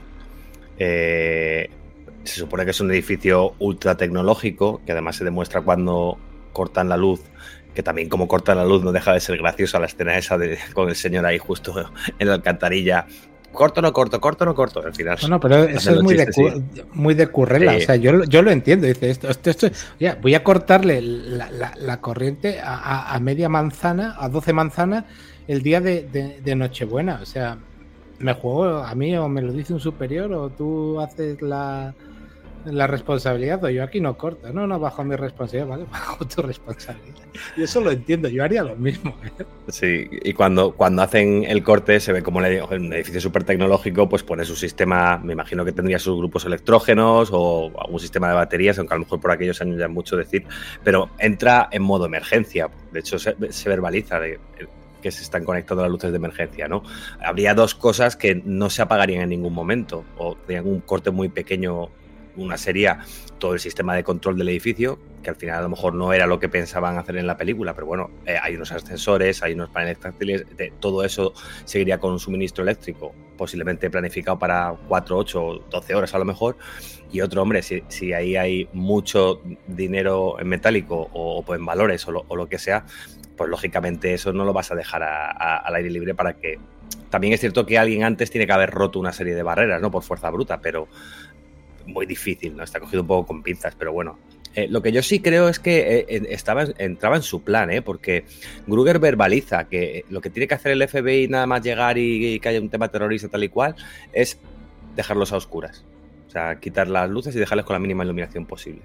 Eh, se supone que es un edificio ultra tecnológico, que además se demuestra cuando cortan la luz, que también como cortan la luz no deja de ser graciosa la escena esa de, con el señor ahí justo en la alcantarilla. Corto, no corto, corto, no corto. Al final. No, no, pero eso es muy de, cu- muy de currela. Sí. O sea, yo, yo lo entiendo. Dice esto, esto, esto ya, voy a cortarle la, la, la corriente a, a, a media manzana, a doce manzanas, el día de, de, de Nochebuena. O sea, me juego a mí, o me lo dice un superior, o tú haces la. La responsabilidad, o yo aquí no corto. No, no, bajo mi responsabilidad, ¿vale? Bajo tu responsabilidad. Y eso lo entiendo, yo haría lo mismo, ¿eh? Sí, y cuando, cuando hacen el corte se ve como un edificio súper tecnológico, pues pone su sistema, me imagino que tendría sus grupos electrógenos o algún sistema de baterías, aunque a lo mejor por aquellos años ya es mucho decir, pero entra en modo emergencia. De hecho, se, se verbaliza de, que se están conectando las luces de emergencia, ¿no? Habría dos cosas que no se apagarían en ningún momento, o tendrían un corte muy pequeño. Una sería todo el sistema de control del edificio, que al final a lo mejor no era lo que pensaban hacer en la película, pero bueno, eh, hay unos ascensores, hay unos paneles táctiles, de, todo eso seguiría con un suministro eléctrico, posiblemente planificado para cuatro, ocho, doce horas a lo mejor. Y otro, hombre, si, si ahí hay mucho dinero en metálico o, o en valores o lo, o lo que sea, pues lógicamente eso no lo vas a dejar a, a, al aire libre para que... También es cierto que alguien antes tiene que haber roto una serie de barreras, ¿no? Por fuerza bruta, pero... muy difícil, ¿no? Está cogido un poco con pinzas, pero bueno. Eh, lo que yo sí creo es que eh, estaba, entraba en su plan, ¿eh? Porque Gruber verbaliza que lo que tiene que hacer el F B I nada más llegar y, y que haya un tema terrorista tal y cual es dejarlos a oscuras. O sea, quitar las luces y dejarles con la mínima iluminación posible.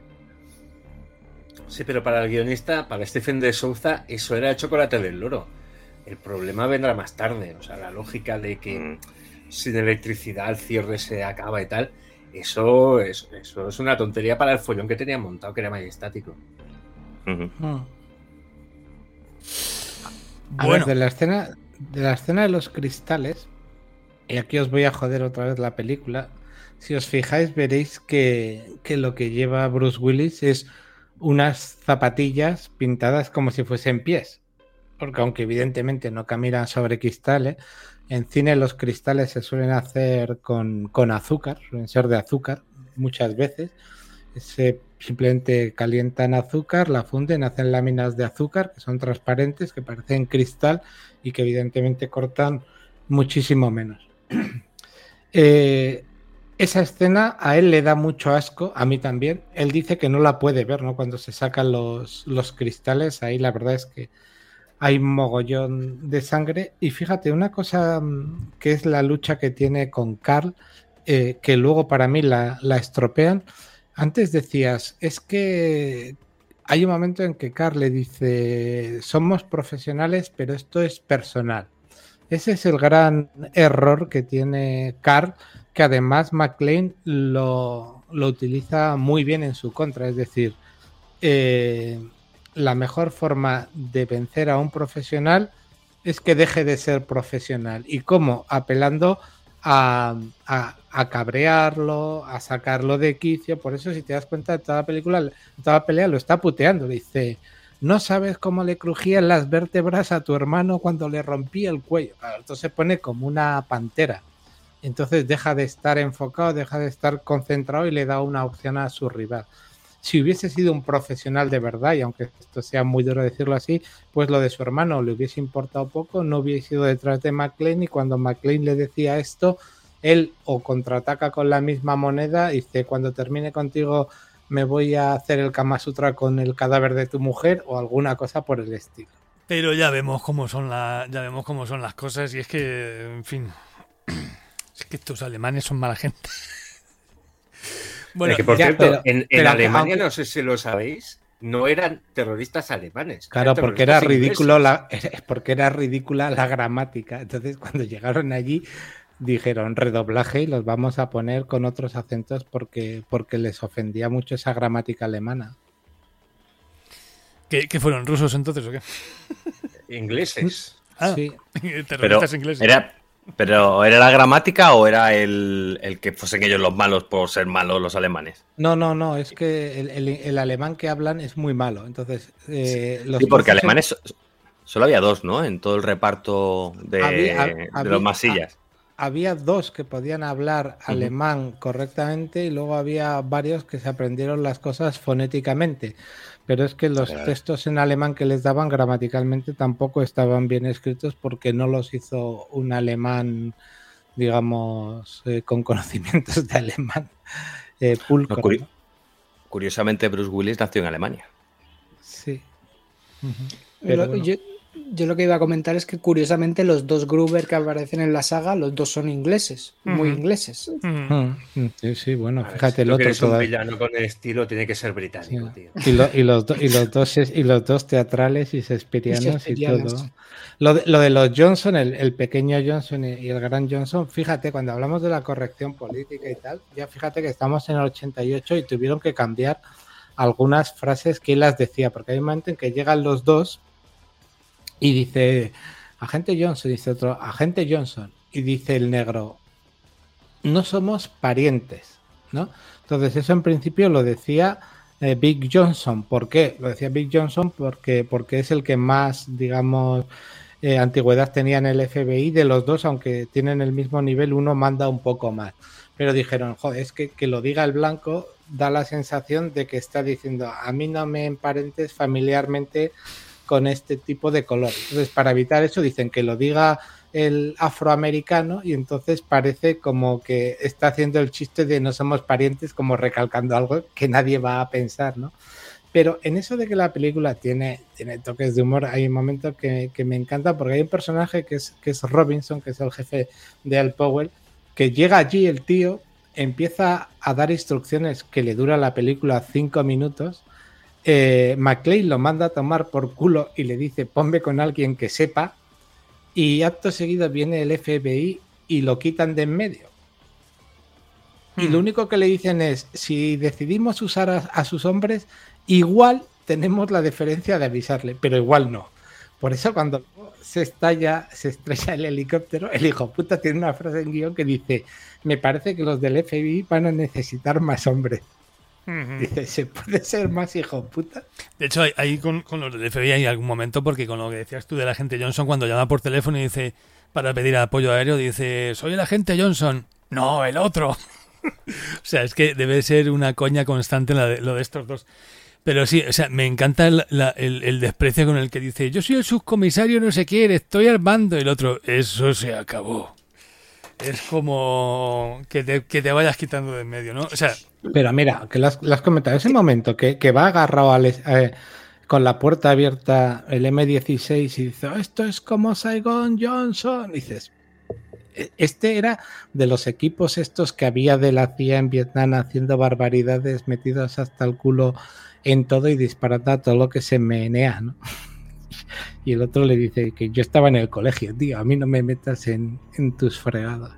Sí, pero para el guionista, para Stephen de Souza, eso era el chocolate del loro. El problema vendrá más tarde. O sea, la lógica de que mm. sin electricidad el cierre se acaba y tal... Eso es, eso es una tontería para el follón que tenían montado, que era majestático. Uh-huh. Hmm. A bueno. ver, de la escena, de la escena de los cristales, y aquí os voy a joder otra vez la película. Si os fijáis, veréis que, que lo que lleva Bruce Willis es unas zapatillas pintadas como si fuesen pies. Porque aunque evidentemente no caminan sobre cristales, en cine los cristales se suelen hacer con, con azúcar, suelen ser de azúcar muchas veces. Se simplemente calientan azúcar, la funden, hacen láminas de azúcar que son transparentes, que parecen cristal y que evidentemente cortan muchísimo menos. eh, esa escena a él le da mucho asco, a mí también. Él dice que no la puede ver, ¿no? Cuando se sacan los, los cristales, ahí la verdad es que hay un mogollón de sangre. Y fíjate, una cosa que es la lucha que tiene con Carl, eh, que luego para mí la, la estropean. Antes decías, es que hay un momento en que Carl le dice, somos profesionales, pero esto es personal. Ese es el gran error que tiene Carl, que además McClane lo, lo utiliza muy bien en su contra. Es decir, eh, la mejor forma de vencer a un profesional es que deje de ser profesional. ¿Y cómo? Apelando a, a, a cabrearlo, a sacarlo de quicio. Por eso, si te das cuenta, toda la película, toda la pelea lo está puteando. Dice, no sabes cómo le crujían las vértebras a tu hermano cuando le rompí el cuello. Claro, entonces se pone como una pantera. Entonces deja de estar enfocado, deja de estar concentrado y le da una opción a su rival. Si hubiese sido un profesional de verdad, y aunque esto sea muy duro decirlo así, pues lo de su hermano le hubiese importado poco, no hubiese ido detrás de McClane, y cuando McClane le decía esto, él o contraataca con la misma moneda y dice, cuando termine contigo me voy a hacer el Kama Sutra con el cadáver de tu mujer, o alguna cosa por el estilo. Pero ya vemos cómo son la, ya vemos cómo son las cosas, y es que, en fin, es que estos alemanes son mala gente. Bueno, que por ya, cierto, pero, en, en pero Alemania, aunque... no sé si lo sabéis, no eran terroristas alemanes. Claro, porque era ridículo la, porque era ridícula la gramática. Entonces, cuando llegaron allí, dijeron redoblaje y los vamos a poner con otros acentos porque, porque les ofendía mucho esa gramática alemana. ¿Qué, qué fueron rusos entonces o qué? Ingleses. Ah, sí. Terroristas pero ingleses. Era... ¿Pero era la gramática o era el, el que fuesen ellos los malos por ser malos los alemanes? No, no, no, es que el, el, el alemán que hablan es muy malo. Entonces, eh, los sí, porque alemanes en... solo había dos, ¿no? En todo el reparto de, había, de había, los masillas. Había dos que podían hablar uh-huh. alemán correctamente y luego había varios que se aprendieron las cosas fonéticamente. Pero es que los vale, textos en alemán que les daban gramaticalmente tampoco estaban bien escritos porque no los hizo un alemán, digamos, eh, con conocimientos de alemán eh, pulcro. No, curi- ¿no? Curiosamente, Bruce Willis nació en Alemania. Sí. Uh-huh. Pero bueno. yo, yo lo que iba a comentar es que curiosamente los dos Gruber que aparecen en la saga, los dos son ingleses, uh-huh. muy ingleses. Uh-huh. Sí, sí, bueno, ver, fíjate, si el otro todo. Un villano con estilo tiene que ser británico, sí. tío. Y, lo, y, los do, y, los dos, y los dos teatrales y shakespearianos y, y todo. Lo de, lo de los Johnson, el, el pequeño Johnson y, y el gran Johnson, fíjate, cuando hablamos de la corrección política y tal, ya fíjate que estamos en el ochenta y ocho y tuvieron que cambiar algunas frases que él las decía, porque hay un momento en que llegan los dos y dice, agente Johnson, dice otro, agente Johnson, y dice el negro, no somos parientes, ¿no? Entonces eso en principio lo decía eh, Big Johnson. ¿Por qué? Lo decía Big Johnson porque, porque es el que más, digamos, eh, antigüedad tenía en el F B I de los dos, aunque tienen el mismo nivel, uno manda un poco más. Pero dijeron, joder, es que, que lo diga el blanco da la sensación de que está diciendo, a mí no me emparentes familiarmente con este tipo de color. Entonces, para evitar eso, dicen que lo diga el afroamericano y entonces parece como que está haciendo el chiste de no somos parientes, como recalcando algo que nadie va a pensar, ¿no? Pero en eso de que la película tiene, tiene toques de humor, hay un momento que, que me encanta porque hay un personaje que es, que es Robinson, que es el jefe de Al Powell, que llega allí el tío, empieza a dar instrucciones que le dura la película cinco minutos. Eh, McClane lo manda a tomar por culo y le dice ponme con alguien que sepa, y acto seguido viene el F B I y lo quitan de en medio. Hmm. Y lo único que le dicen es, si decidimos usar a, a sus hombres, igual tenemos la deferencia de avisarle, pero igual no. Por eso cuando se estalla, se estrella el helicóptero, el hijo puta tiene una frase en guión que dice, me parece que los del F B I van a necesitar más hombres. Uh-huh. Dice, ¿se puede ser más hijo puta? De hecho, ahí con, con los del F B I hay algún momento, porque con lo que decías tú del agente Johnson, cuando llama por teléfono y dice, para pedir apoyo aéreo, dice, soy el agente Johnson. No, el otro. O sea, es que debe ser una coña constante la de, lo de estos dos. Pero sí, o sea, me encanta el, la, el, el desprecio con el que dice, yo soy el subcomisario no sé quién, estoy al mando. Y el otro, eso se acabó. Es como que te, que te vayas quitando de en medio, ¿no? O sea... Pero mira, que lo has, lo has comentado, ese momento que, que va agarrado al, eh, con la puerta abierta el eme dieciséis y dice, oh, esto es como Saigon Johnson. Y dices, este era de los equipos estos que había de la C I A en Vietnam haciendo barbaridades, metidos hasta el culo en todo y disparando a todo lo que se menea, ¿no? Y el otro le dice que yo estaba en el colegio, tío, a mí no me metas en, en tus fregadas.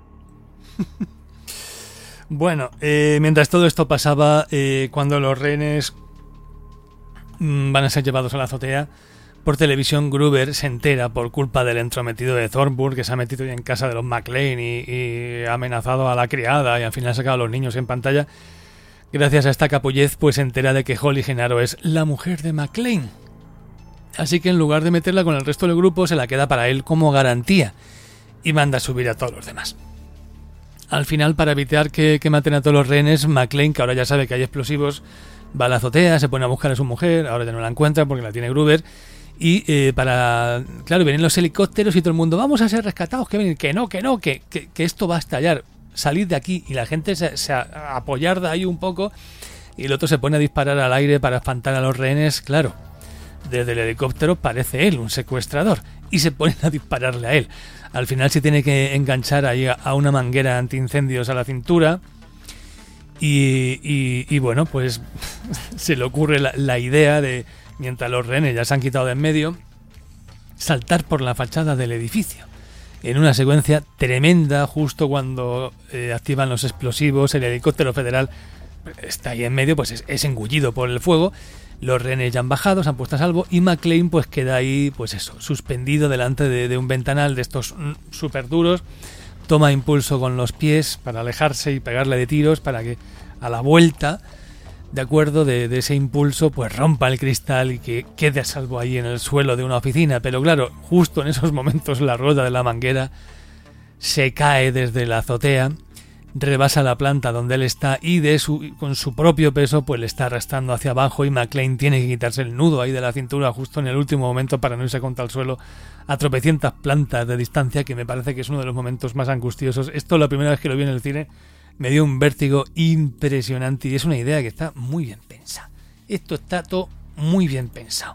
Bueno, eh, mientras todo esto pasaba, eh, cuando los rehenes mmm, van a ser llevados a la azotea. Por televisión, Gruber se entera por culpa del entrometido de Thornburg, que se ha metido ya en casa de los McClane y, y ha amenazado a la criada y al final ha sacado a los niños en pantalla. Gracias a esta capullez, pues se entera de que Holly Gennaro es la mujer de McClane. Así que en lugar de meterla con el resto del grupo, se la queda para él como garantía y manda a subir a todos los demás. Al final, para evitar que, que maten a todos los rehenes, McClane, que ahora ya sabe que hay explosivos, va a la azotea, se pone a buscar a su mujer, ahora ya no la encuentra porque la tiene Gruber. Y eh, para... Claro, vienen los helicópteros y todo el mundo, vamos a ser rescatados, que venir, que no, que no, que, que, que esto va a estallar, salid de aquí. Y la gente se, se apoyar de ahí un poco y el otro se pone a disparar al aire para espantar a los rehenes. Claro, desde el helicóptero parece él, un secuestrador, y se ponen a dispararle a él. Al final se tiene que enganchar ahí a, a una manguera antiincendios a la cintura y, y, y bueno, pues se le ocurre la, la idea de... Mientras los rehenes ya se han quitado de en medio, saltar por la fachada del edificio. En una secuencia tremenda, justo cuando eh, activan los explosivos, el helicóptero federal está ahí en medio, pues es, es engullido por el fuego. Los rehenes ya han bajado, se han puesto a salvo y McClane pues queda ahí, pues eso, suspendido delante de, de un ventanal de estos súper duros. Toma impulso con los pies para alejarse y pegarle de tiros para que a la vuelta... de acuerdo, de, de ese impulso, pues rompa el cristal y que quede a salvo ahí en el suelo de una oficina. Pero claro, justo en esos momentos la rueda de la manguera se cae desde la azotea, rebasa la planta donde él está y de su, con su propio peso pues le está arrastrando hacia abajo y McClane tiene que quitarse el nudo ahí de la cintura justo en el último momento para no irse contra el suelo a tropecientas plantas de distancia, que me parece que es uno de los momentos más angustiosos. Esto la primera vez que lo vi en el cine me dio un vértigo impresionante y es una idea que está muy bien pensada. Esto está todo muy bien pensado.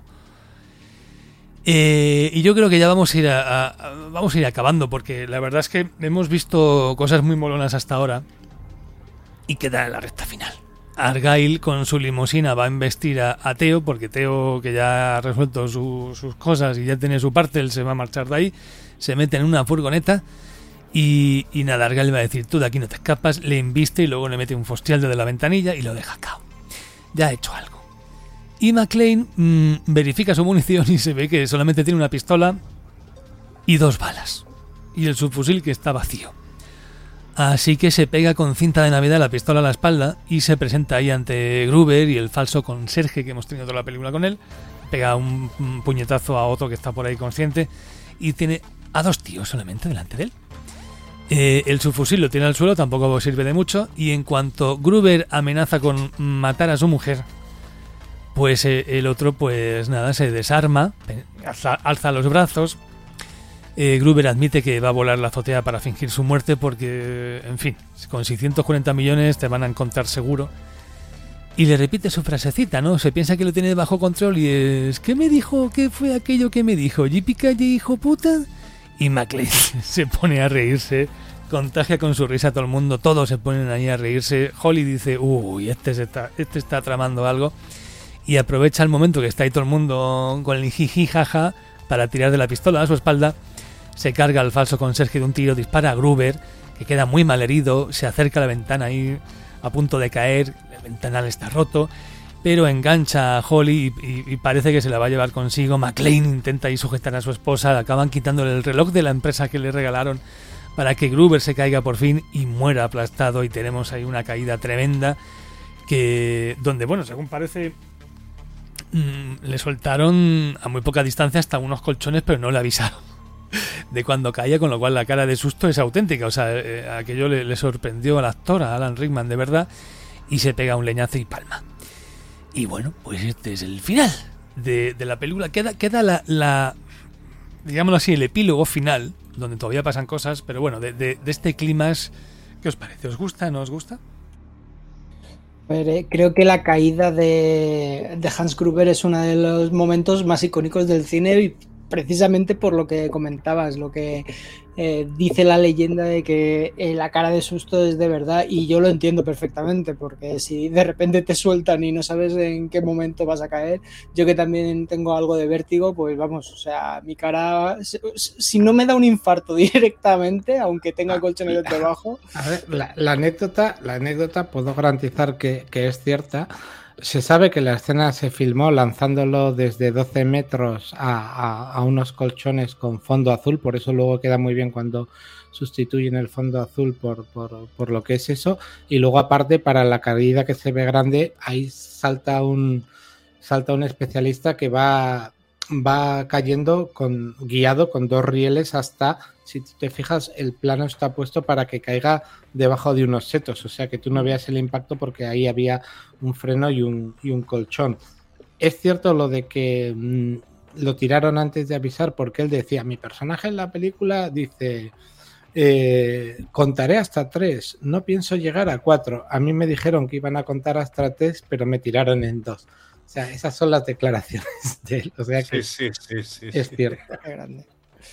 Eh, y yo creo que ya vamos a ir a, a, a, vamos a ir acabando, porque la verdad es que hemos visto cosas muy molonas hasta ahora y queda la recta final. Argyle con su limusina va a embestir a, a Theo, porque Theo, que ya ha resuelto su, sus cosas y ya tiene su parte, él se va a marchar de ahí, se mete en una furgoneta. Y, y nada, Argyle va a decir, tú de aquí no te escapas, le embiste y luego le mete un fostial desde la ventanilla y lo deja cao. Ya ha hecho algo. Y McClane mmm, verifica su munición y se ve que solamente tiene una pistola y dos balas. Y el subfusil que está vacío. Así que se pega con cinta de Navidad la pistola a la espalda y se presenta ahí ante Gruber y el falso conserje que hemos tenido toda la película con él. Pega un, un puñetazo a otro que está por ahí consciente y tiene a dos tíos solamente delante de él. Eh, el subfusil lo tiene al suelo, tampoco sirve de mucho, y en cuanto Gruber amenaza con matar a su mujer, pues eh, el otro pues nada, se desarma, alza, alza los brazos. eh, Gruber admite que va a volar la azotea para fingir su muerte porque, en fin, con seiscientos cuarenta millones te van a encontrar seguro, y le repite su frasecita, ¿no? Se piensa que lo tiene bajo control y es... ¿qué me dijo? ¿Qué fue aquello que me dijo? ¿Yipicaye, hijo puta? Y McClane se pone a reírse, contagia con su risa a todo el mundo, todos se ponen ahí a reírse. Holly dice, uy, este, se está, este está tramando algo, y aprovecha el momento que está ahí todo el mundo con el jiji jaja para tirar de la pistola a su espalda. Se carga al falso conserje de un tiro, dispara a Gruber, que queda muy mal herido, se acerca a la ventana ahí a punto de caer, el ventanal está roto, pero engancha a Holly y, y, y parece que se la va a llevar consigo. McClane intenta ahí sujetar a su esposa, acaban quitándole el reloj de la empresa que le regalaron para que Gruber se caiga por fin y muera aplastado, y tenemos ahí una caída tremenda que donde, bueno, según parece mmm, le soltaron a muy poca distancia hasta unos colchones, pero no le avisaron de cuando caía, con lo cual la cara de susto es auténtica. O sea, eh, aquello le, le sorprendió al actor, a Alan Rickman, de verdad, y se pega un leñazo y palma. Y bueno, pues este es el final de, de la película. Queda, queda la, la, digámoslo así, el epílogo final, donde todavía pasan cosas, pero bueno, de, de, de este clímax, ¿qué os parece? ¿Os gusta? ¿No os gusta? Ver, eh, creo que la caída de, de Hans Gruber es uno de los momentos más icónicos del cine, y precisamente por lo que comentabas, lo que eh, dice la leyenda de que eh, la cara de susto es de verdad, y yo lo entiendo perfectamente, porque si de repente te sueltan y no sabes en qué momento vas a caer, yo que también tengo algo de vértigo, pues vamos, o sea, mi cara, si no me da un infarto directamente, aunque tenga colchones debajo. A ver, la, la anécdota, la anécdota puedo garantizar que, que es cierta. Se sabe que la escena se filmó lanzándolo desde doce metros a, a, a unos colchones con fondo azul, por eso luego queda muy bien cuando sustituyen el fondo azul por, por, por lo que es eso. Y luego aparte, para la caída que se ve grande, ahí salta un, salta un especialista que va, va cayendo con, guiado con dos rieles hasta... Si te fijas, el plano está puesto para que caiga debajo de unos setos, o sea que tú no veas el impacto porque ahí había un freno y un, y un colchón. Es cierto lo de que mmm, lo tiraron antes de avisar porque él decía, mi personaje en la película dice, eh, contaré hasta tres, no pienso llegar a cuatro. A mí me dijeron que iban a contar hasta tres, pero me tiraron en dos. O sea, esas son las declaraciones de él. O sea que sí, sí, sí, sí, es sí. cierto. Qué grande.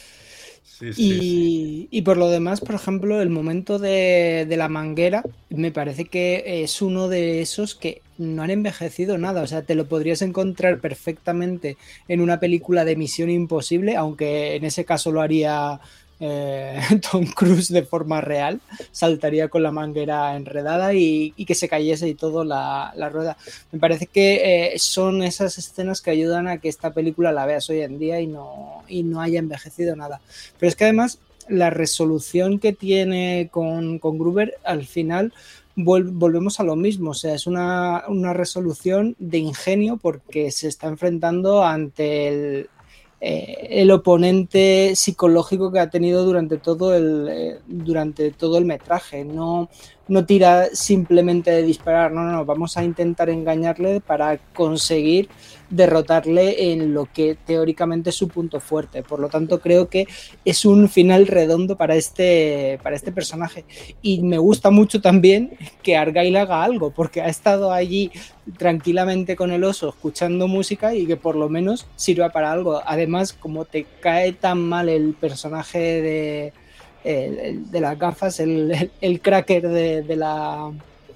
Sí, sí, y, sí. y por lo demás, por ejemplo, el momento de, de la manguera me parece que es uno de esos que no han envejecido nada. O sea, te lo podrías encontrar perfectamente en una película de Misión Imposible, aunque en ese caso lo haría eh, Tom Cruise de forma real, saltaría con la manguera enredada y, y que se cayese y todo la, la rueda. Me parece que eh, son esas escenas que ayudan a que esta película la veas hoy en día y no, y no haya envejecido nada. Pero es que además la resolución que tiene con, con Gruber al final vol- volvemos a lo mismo. O sea, es una, una resolución de ingenio porque se está enfrentando ante el Eh, el oponente psicológico que ha tenido durante todo el eh, durante todo el metraje. No, no tira simplemente de disparar, no, no, no, vamos a intentar engañarle para conseguir derrotarle en lo que teóricamente es su punto fuerte. Por lo tanto, creo que es un final redondo para este, para este personaje. Y me gusta mucho también que Argyle haga algo, porque ha estado allí tranquilamente con el oso escuchando música y que por lo menos sirva para algo. Además, como te cae tan mal el personaje de, el, el, de las gafas, el, el, el cracker de, de la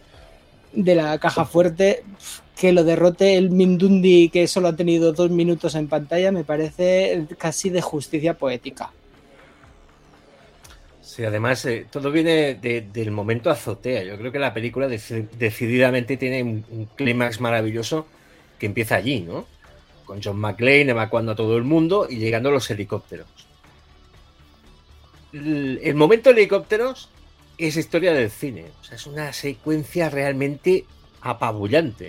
de la caja fuerte, que lo derrote el Mindundi que solo ha tenido dos minutos en pantalla, me parece casi de justicia poética. Sí, además eh, todo viene de, del momento azotea. Yo creo que la película dec- decididamente tiene un, un clímax maravilloso que empieza allí, ¿no? Con John McClane evacuando a todo el mundo y llegando a los helicópteros. El, el momento de helicópteros es historia del cine. O sea, es una secuencia realmente apabullante.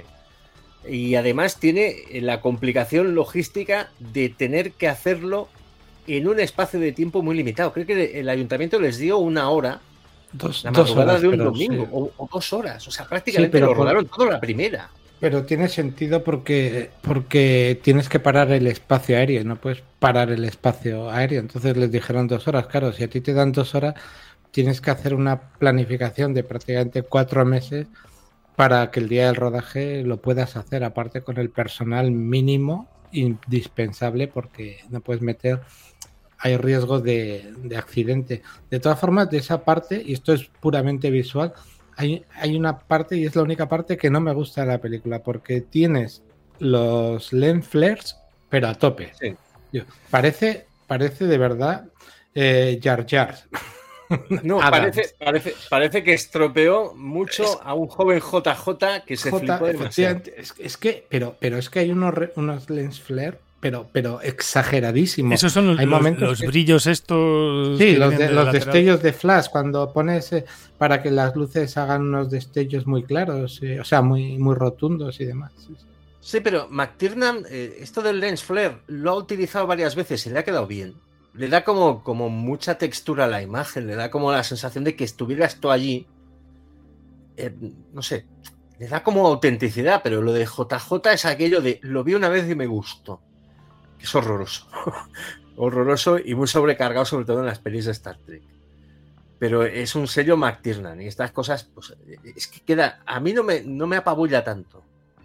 Y además tiene la complicación logística de tener que hacerlo en un espacio de tiempo muy limitado. Creo que el ayuntamiento les dio una hora, dos, la dos madrugada horas, de un pero domingo, sí. o, o dos horas. O sea, prácticamente Sí, pero lo por- rodaron todo la primera. Pero tiene sentido porque, porque tienes que parar el espacio aéreo, no puedes parar el espacio aéreo. Entonces les dijeron dos horas. Claro, si a ti te dan dos horas, tienes que hacer una planificación de prácticamente cuatro meses para que el día del rodaje lo puedas hacer, aparte con el personal mínimo indispensable, porque no puedes meter, hay riesgo de, de accidente. De todas formas, de esa parte, y esto es puramente visual, hay, hay una parte, y es la única parte que no me gusta de la película, porque tienes los lens flares, pero a tope. Sí. Yo, Parece, parece de verdad eh, Jar Jar. No, Adams. parece, parece, parece que estropeó mucho a un joven J J que se J, flipó demasiado. efectivamente, es, es que, pero, pero es que hay unos, re- unos lens flare, pero, pero exageradísimos. Esos son los, hay los- momentos los que- brillos estos. Sí, que los, vienen de- del los lateral. destellos de flash, cuando pones eh, para que las luces hagan unos destellos muy claros, eh, o sea, muy, muy rotundos y demás. Sí, sí. Sí, pero McTiernan, eh, esto del lens flare, lo ha utilizado varias veces y le ha quedado bien. Le da como, como mucha textura a la imagen, le da como la sensación de que estuvieras tú allí. Eh, no sé, le da como autenticidad, pero lo de J J es aquello de lo vi una vez y me gustó. Que es horroroso. Horroroso y muy sobrecargado, sobre todo en las pelis de Star Trek. Pero es un sello McTiernan y estas cosas, pues es que queda. A mí no me, no me apabulla tanto.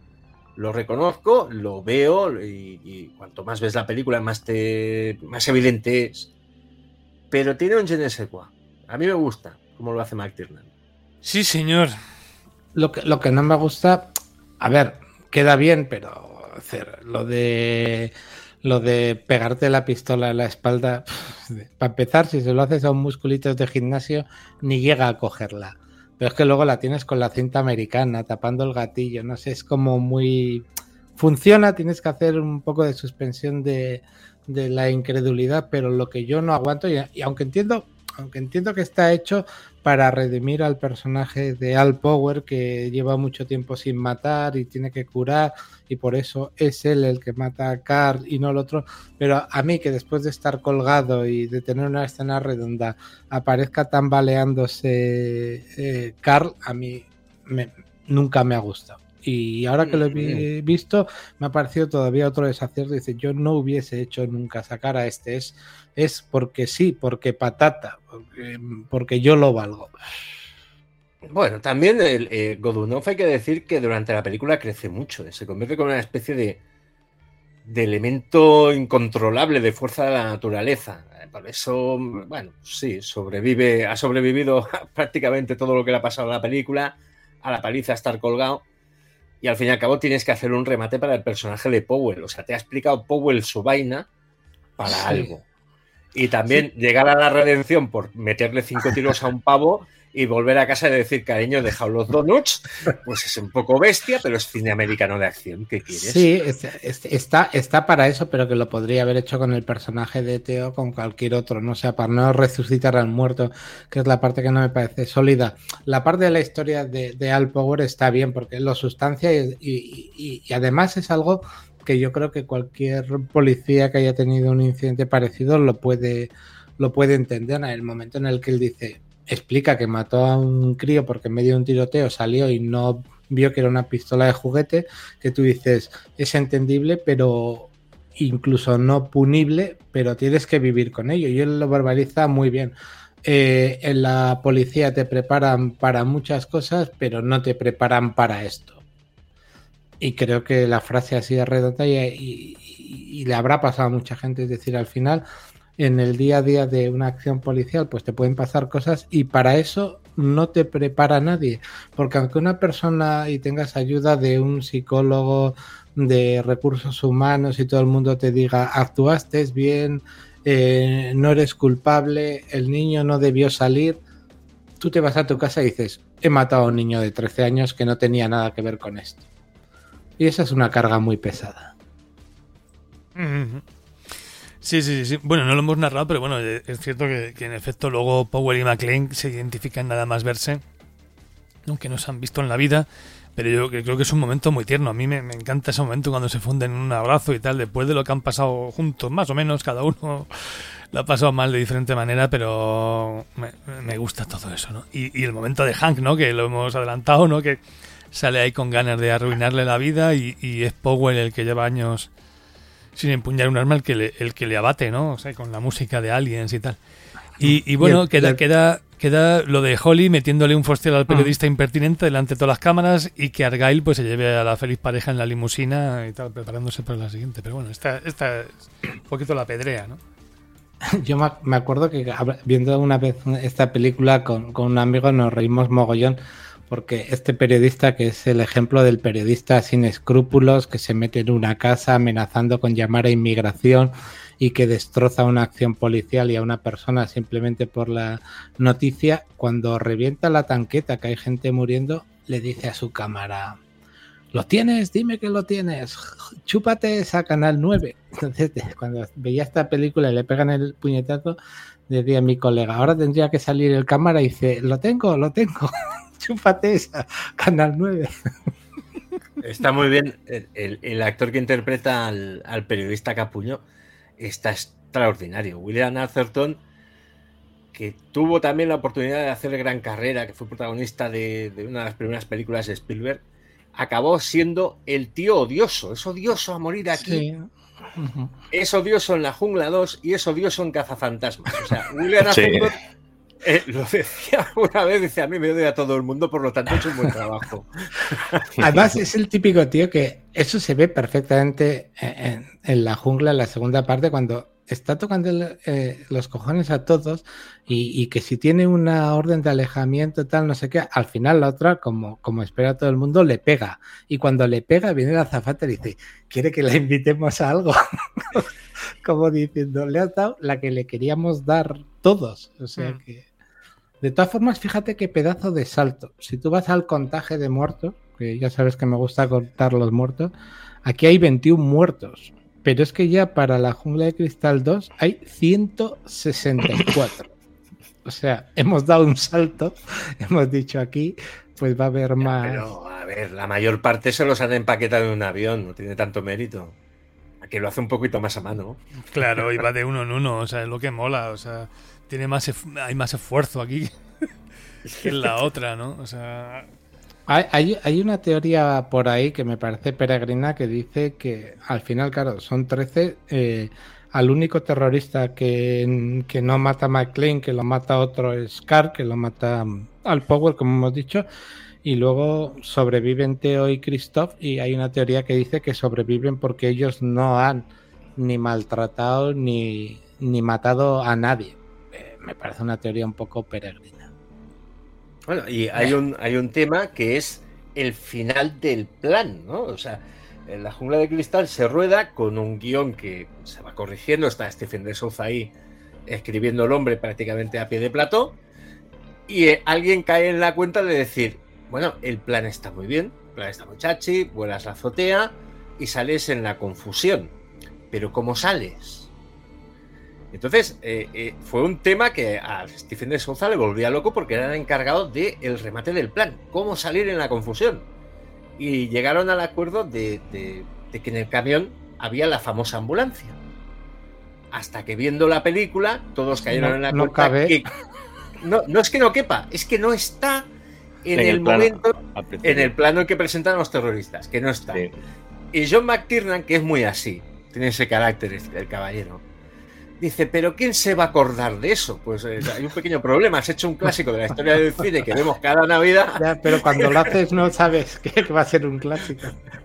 Lo reconozco, lo veo y, y cuanto más ves la película más te más evidente es. Pero tiene un je ne sais quoi. A mí me gusta cómo lo hace McTiernan. Sí, señor. Lo que, lo que no me gusta, a ver, queda bien, pero hacer lo de lo de pegarte la pistola en la espalda, para empezar, si se lo haces a un musculito de gimnasio, ni llega a cogerla. Pero es que luego la tienes con la cinta americana, tapando el gatillo, no sé, es como muy... Funciona, tienes que hacer un poco de suspensión de, de la incredulidad, pero lo que yo no aguanto, y, y aunque entiendo, aunque entiendo que está hecho para redimir al personaje de Al Power, que lleva mucho tiempo sin matar y tiene que curar, y por eso es él el que mata a Carl y no el otro, pero a mí que después de estar colgado y de tener una escena redonda aparezca tambaleándose eh, Carl, a mí me, nunca me ha gustado. Y ahora que lo he visto, me ha parecido todavía otro desacierto. Dice, yo no hubiese hecho nunca sacar a este. Es, es porque sí, porque patata, porque, porque yo lo valgo. Bueno, también el eh, Godunov hay que decir que durante la película crece mucho. Se convierte como una especie de, de elemento incontrolable de fuerza de la naturaleza. Por eso, bueno, sí, sobrevive, ha sobrevivido prácticamente todo lo que le ha pasado a la película, a la paliza, a estar colgado. Y al fin y al cabo tienes que hacer un remate para el personaje de Powell. O sea, te ha explicado Powell su vaina para sí. algo. Y también sí. llegar a la redención por meterle cinco tiros a un pavo y volver a casa y decir, cariño, he dejado los donuts, pues es un poco bestia, pero es cine americano de acción. ¿Qué quieres? Sí, es, es, está, está para eso, pero que lo podría haber hecho con el personaje de Theo, con cualquier otro, no o sea, para no resucitar al muerto, que es la parte que no me parece sólida. La parte de la historia de, de Al Power está bien, porque lo sustancia y, y, y, y además es algo que yo creo que cualquier policía que haya tenido un incidente parecido lo puede, lo puede entender en el momento en el que él dice... explica que mató a un crío porque en medio de un tiroteo salió y no vio que era una pistola de juguete, que tú dices, es entendible, pero incluso no punible, pero tienes que vivir con ello. Y él lo verbaliza muy bien. Eh, en la policía te preparan para muchas cosas, pero no te preparan para esto. Y creo que la frase así de redonda y, y, y, y le habrá pasado a mucha gente, es decir, al final... en el día a día de una acción policial pues te pueden pasar cosas y para eso no te prepara nadie, porque aunque una persona y tengas ayuda de un psicólogo de recursos humanos y todo el mundo te diga actuaste bien, eh, no eres culpable, el niño no debió salir, tú te vas a tu casa y dices he matado a un niño de trece años que no tenía nada que ver con esto, y esa es una carga muy pesada. Mm-hmm. Sí, sí, sí. Bueno, no lo hemos narrado, pero bueno, es cierto que, que en efecto luego Powell y McClane se identifican nada más verse, aunque no se han visto en la vida, pero yo creo que es un momento muy tierno. A mí me, me encanta ese momento cuando se funden en un abrazo y tal, después de lo que han pasado juntos, más o menos, cada uno lo ha pasado mal de diferente manera, pero me, me gusta todo eso, ¿no? Y, y el momento de Hank, ¿no? Que lo hemos adelantado, ¿no? Que sale ahí con ganas de arruinarle la vida y, y es Powell el que lleva años... sin empuñar un arma el que le, el que le abate, ¿no? O sea, con la música de Aliens y tal. Y, y bueno, y el, queda, el... queda, queda lo de Holly metiéndole un fostiel al periodista uh-huh. impertinente delante de todas las cámaras y que Argyle pues se lleve a la feliz pareja en la limusina y tal, preparándose para la siguiente. Pero bueno, esta, esta es un poquito la pedrea, ¿no? Yo me acuerdo que viendo una vez esta película con, con un amigo nos reímos mogollón porque este periodista, que es el ejemplo del periodista sin escrúpulos, que se mete en una casa amenazando con llamar a inmigración y que destroza una acción policial y a una persona simplemente por la noticia, cuando revienta la tanqueta, que hay gente muriendo, le dice a su cámara, ¿lo tienes? Dime que lo tienes, chúpate esa Canal nueve. Entonces, cuando veía esta película y le pegan el puñetazo, decía a mi colega, ahora tendría que salir el cámara y dice, lo tengo, lo tengo. Chúpate esa, Canal nueve. Está muy bien. El, el, el actor que interpreta al, al periodista Capullo está extraordinario. William Atherton, que tuvo también la oportunidad de hacer gran carrera, que fue protagonista de, de una de las primeras películas de Spielberg, acabó siendo el tío odioso. Es odioso a morir aquí. Sí. Uh-huh. Es odioso en La Jungla dos y es odioso en Cazafantasmas. O sea, William Atherton... Sí. Eh, lo decía una vez, dice, a mí me odia a todo el mundo, por lo tanto es un buen trabajo. Además es el típico tío que eso se ve perfectamente en, en La Jungla, en la segunda parte, cuando está tocando eh, los cojones a todos y, y que si tiene una orden de alejamiento tal, no sé qué, al final la otra, como, como espera todo el mundo, le pega. Y cuando le pega viene la azafata y dice, ¿quiere que la invitemos a algo? Como diciendo, le has dado la que le queríamos dar todos. O sea que... De todas formas, fíjate qué pedazo de salto. Si tú vas al contaje de muertos, que ya sabes que me gusta contar los muertos, aquí hay veintiún muertos. Pero es que ya para la Jungla de Cristal dos hay ciento sesenta y cuatro. O sea, hemos dado un salto, hemos dicho aquí, pues va a haber más... Pero, a ver, la mayor parte se los han empaquetado en un avión, no tiene tanto mérito. Aquí lo hace un poquito más a mano. Claro, y va de uno en uno, o sea, es lo que mola, o sea, tiene más hay más esfuerzo aquí que en la otra, ¿no? O sea... Hay, hay, hay una teoría por ahí que me parece peregrina que dice que al final, claro, son trece, eh, al único terrorista que, que no mata a McClane, que lo mata otro es Scar, que lo mata al Powell, como hemos dicho, y luego sobreviven Theo y Christoph, y hay una teoría que dice que sobreviven porque ellos no han ni maltratado ni, ni matado a nadie. Eh, me parece una teoría un poco peregrina. Bueno, y hay un, hay un tema que es el final del plan, ¿no? O sea, en la Jungla de Cristal se rueda con un guión que se va corrigiendo, está Stephen de Souza ahí escribiendo el hombre prácticamente a pie de plató, y eh, alguien cae en la cuenta de decir, bueno, el plan está muy bien, el plan está muy chachi, vuelas la azotea y sales en la confusión, pero ¿cómo sales? Entonces, eh, eh, fue un tema que a Stephen de Souza le volvía loco porque era el encargado del remate del plan, cómo salir en la confusión. Y llegaron al acuerdo de, de, de que en el camión había la famosa ambulancia. Hasta que viendo la película, todos cayeron no, en la no cuenta cabe. que... No, no es que no quepa, es que no está en, en el, el plano, momento, en el plano en que presentan a los terroristas, que no está. Sí. Y John McTiernan, que es muy así, tiene ese carácter el caballero, dice, ¿pero quién se va a acordar de eso? Pues eh, hay un pequeño problema. Has hecho un clásico de la historia del cine que vemos cada Navidad. Ya, pero cuando lo haces no sabes que va a ser un clásico.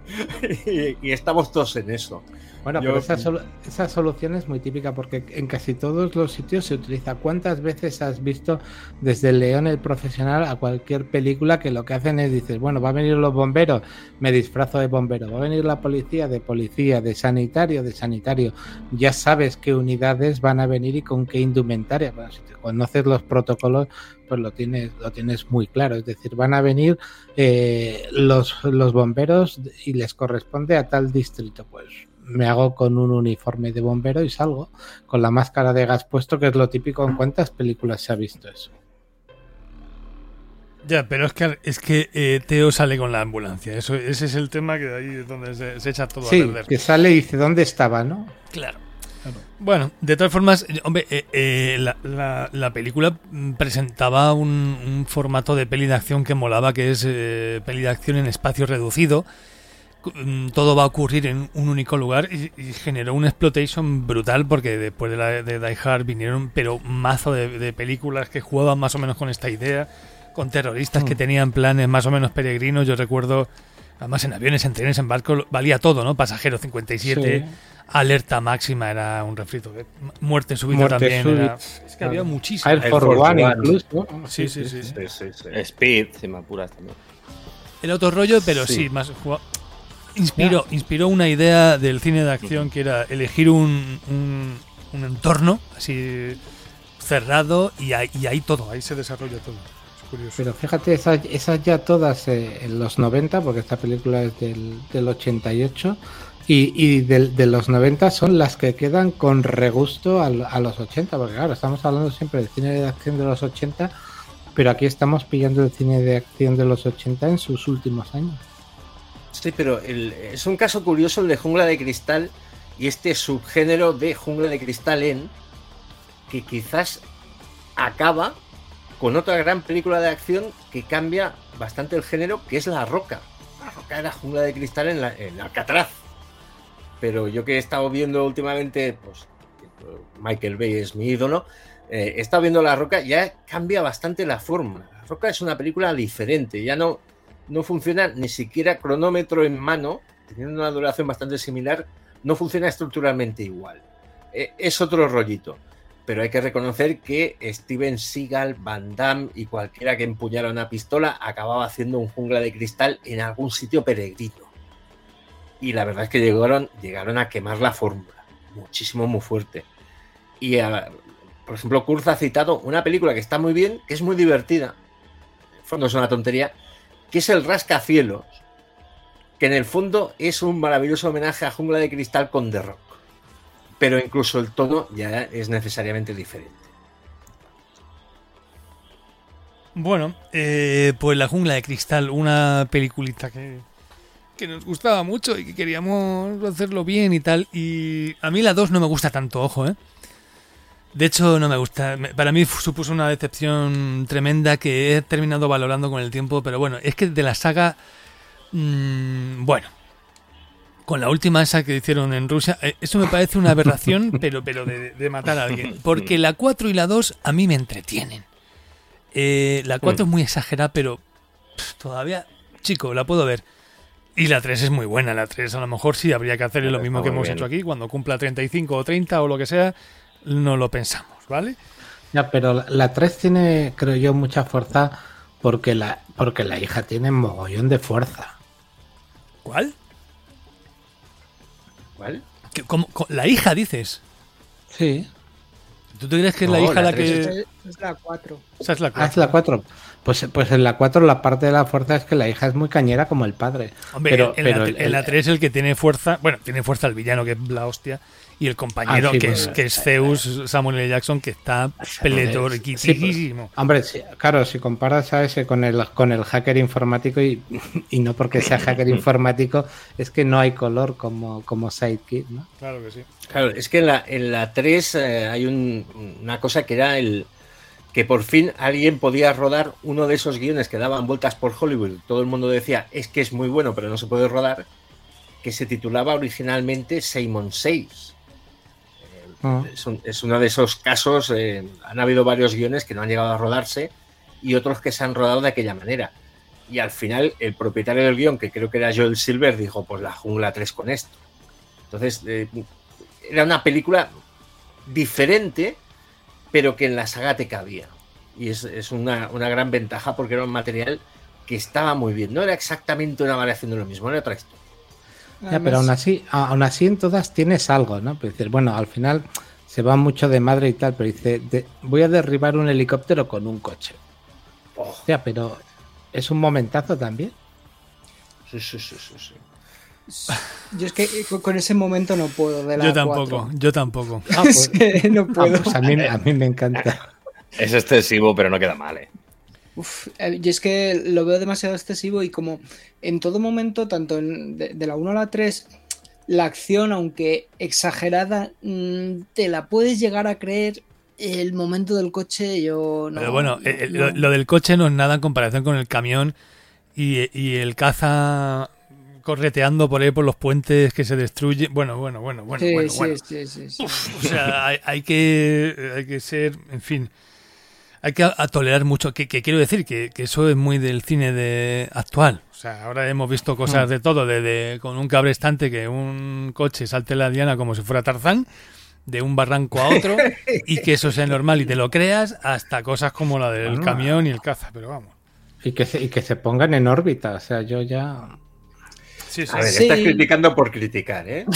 y, y estamos todos en eso. Bueno, Yo... pero esa, sol esa solución es muy típica porque en casi todos los sitios se utiliza. ¿Cuántas veces has visto desde el León el Profesional a cualquier película que lo que hacen es, dices, bueno, va a venir los bomberos, me disfrazo de bombero, va a venir la policía, de policía, de sanitario, de sanitario. Ya sabes qué unidades van a venir y con qué indumentaria. Bueno, si te conoces los protocolos, pues lo tienes, lo tienes muy claro. Es decir, van a venir eh, los, los bomberos y les corresponde a tal distrito, pues me hago con un uniforme de bombero y salgo con la máscara de gas puesto, que es lo típico. ¿En cuántas películas se ha visto eso? Ya, pero es que es que eh, Theo sale con la ambulancia. Eso, ese es el tema que ahí es donde se, se echa todo sí, a perder. Sí, que sale y dice, ¿dónde estaba, no? Claro. claro. Bueno, de todas formas, hombre, eh, eh, la, la, la película presentaba un, un formato de peli de acción que molaba, que es eh, peli de acción en espacio reducido. Todo va a ocurrir en un único lugar y, y generó un exploitation brutal porque después de, la, de Die Hard vinieron pero mazo de, de películas que jugaban más o menos con esta idea, con terroristas mm. que tenían planes más o menos peregrinos. Yo recuerdo, además en aviones, en trenes, en barcos, valía todo, ¿no? Pasajero cincuenta y siete, sí. Alerta máxima era un refrito, Muerte súbita Muerte también súbita. Era, es que había muchísimo. Air Force One incluso. Sí, sí, sí, sí. sí, sí, sí. Speed, si me apuras también. El otro rollo, pero sí, sí más jugado. Inspiró, inspiró una idea del cine de acción que era elegir un, un, un entorno así cerrado y ahí, y ahí todo, ahí se desarrolla todo. Es curioso. Pero fíjate, esas, esas ya todas eh, en los noventa, porque esta película es del, del ochenta y ocho, y, y de, de los noventa son las que quedan con regusto a, a los ochenta, porque claro, estamos hablando siempre del cine de acción de los ochenta, pero aquí estamos pillando el cine de acción de los ochenta en sus últimos años. Sí, pero el, es un caso curioso el de Jungla de Cristal y este subgénero de Jungla de Cristal en que quizás acaba con otra gran película de acción que cambia bastante el género, que es La Roca. La Roca era Jungla de Cristal en, la, en Alcatraz. Pero yo que he estado viendo últimamente, pues Michael Bay es mi ídolo, eh, he estado viendo La Roca, ya cambia bastante la forma. La Roca es una película diferente, ya no... no funciona ni siquiera cronómetro en mano, teniendo una duración bastante similar, no funciona estructuralmente igual. Eh, es otro rollito, pero hay que reconocer que Steven Seagal, Van Damme y cualquiera que empuñara una pistola acababa haciendo un Jungla de Cristal en algún sitio peregrino. Y la verdad es que llegaron, llegaron a quemar la fórmula, muchísimo, muy fuerte. Y a, por ejemplo, Kurz ha citado una película que está muy bien, que es muy divertida, en el fondo es una tontería, que es El Rascacielos, que en el fondo es un maravilloso homenaje a Jungla de Cristal con The Rock. Pero incluso el tono ya es necesariamente diferente. Bueno, eh, pues La Jungla de Cristal, una peliculita que, que nos gustaba mucho y que queríamos hacerlo bien y tal. Y a mí la dos no me gusta tanto, ojo, ¿eh? De hecho, no me gusta. Para mí supuso una decepción tremenda que he terminado valorando con el tiempo. Pero bueno, es que de la saga... Mmm, bueno, con la última esa que hicieron en Rusia, eh, eso me parece una aberración, pero, pero de, de matar a alguien. Porque la cuatro y la dos a mí me entretienen. Eh, la cuatro es muy exagerada, pero pff, todavía, chico, la puedo ver. Y la tres es muy buena. La tres a lo mejor sí habría que hacer lo mismo que hemos hecho aquí. Cuando cumpla treinta y cinco o treinta o lo que sea, no lo pensamos, ¿vale? Ya, pero la, la tres tiene, creo yo, mucha fuerza porque la, porque la hija tiene mogollón de fuerza. ¿Cuál? ¿Cuál? ¿Qué, cómo, cómo, ¿La hija dices? Sí. ¿Tú te crees que es No, la hija la la tres que...? Es, es la cuatro. Esa es la Ah, cuatro. es la cuatro. Pues, pues en la cuatro la parte de la fuerza es que la hija es muy cañera como el padre. Hombre, pero, en, pero la, el, en la tres el que tiene fuerza... Bueno, tiene fuerza el villano, que es la hostia, y el compañero, Ah, sí, que, bueno, es, que es Zeus, Samuel L. Jackson, que está peletorquitísimo. Sí, pues, hombre, sí, claro, si comparas a ese con el, con el hacker informático, y, y no porque sea hacker informático, es que no hay color como, como Sidekick, ¿no? Claro que sí. Claro, es que en la, en la tres eh, hay un, una cosa que era el que por fin alguien podía rodar uno de esos guiones que daban vueltas por Hollywood. Todo el mundo decía, es que es muy bueno, pero no se puede rodar, que se titulaba originalmente Simon Says. Eh, uh-huh. es, un, es uno de esos casos, eh, han habido varios guiones que no han llegado a rodarse y otros que se han rodado de aquella manera. Y al final el propietario del guión, que creo que era Joel Silver, dijo, pues La Jungla tres con esto. Entonces, eh, era una película diferente, pero que en la saga te cabía. Y es, es una, una gran ventaja porque era un material que estaba muy bien. No era exactamente una variación de lo mismo, era otra historia. Ya, pero aún así, aún así en todas tienes algo, ¿no? Pues dices, bueno, al final se va mucho de madre y tal, pero dice, de, voy a derribar un helicóptero con un coche. Oh. Ya, pero es un momentazo también. Sí, sí, sí, sí, sí. Yo es que con ese momento no puedo de la Yo tampoco, cuatro. yo tampoco. Ah, pues, no puedo. Ah, pues a, mí, a mí me encanta. Es excesivo, pero no queda mal, ¿eh? Uf, yo es que lo veo demasiado excesivo y como en todo momento, tanto en, de, de la uno a la tres, la acción, aunque exagerada, te la puedes llegar a creer. El momento del coche, yo no... Pero bueno, no, eh, no. Lo, lo del coche no es nada en comparación con el camión y, y el caza correteando por ahí por los puentes que se destruyen. Bueno, bueno, bueno, bueno, sí, bueno, sí, bueno. Sí, sí, sí. Uf, o sea, hay, hay que hay que ser, en fin, hay que a, a tolerar mucho. Que, que quiero decir que, que eso es muy del cine de actual. O sea, ahora hemos visto cosas de todo, de, de con un cabrestante que un coche salte la diana como si fuera Tarzán, de un barranco a otro, y que eso sea normal y te lo creas, hasta cosas como la del bueno, camión y el caza, pero vamos. Y que se, y que se pongan en órbita, o sea, yo ya... Sí, sí. A ver, sí. estás criticando por criticar, ¿eh?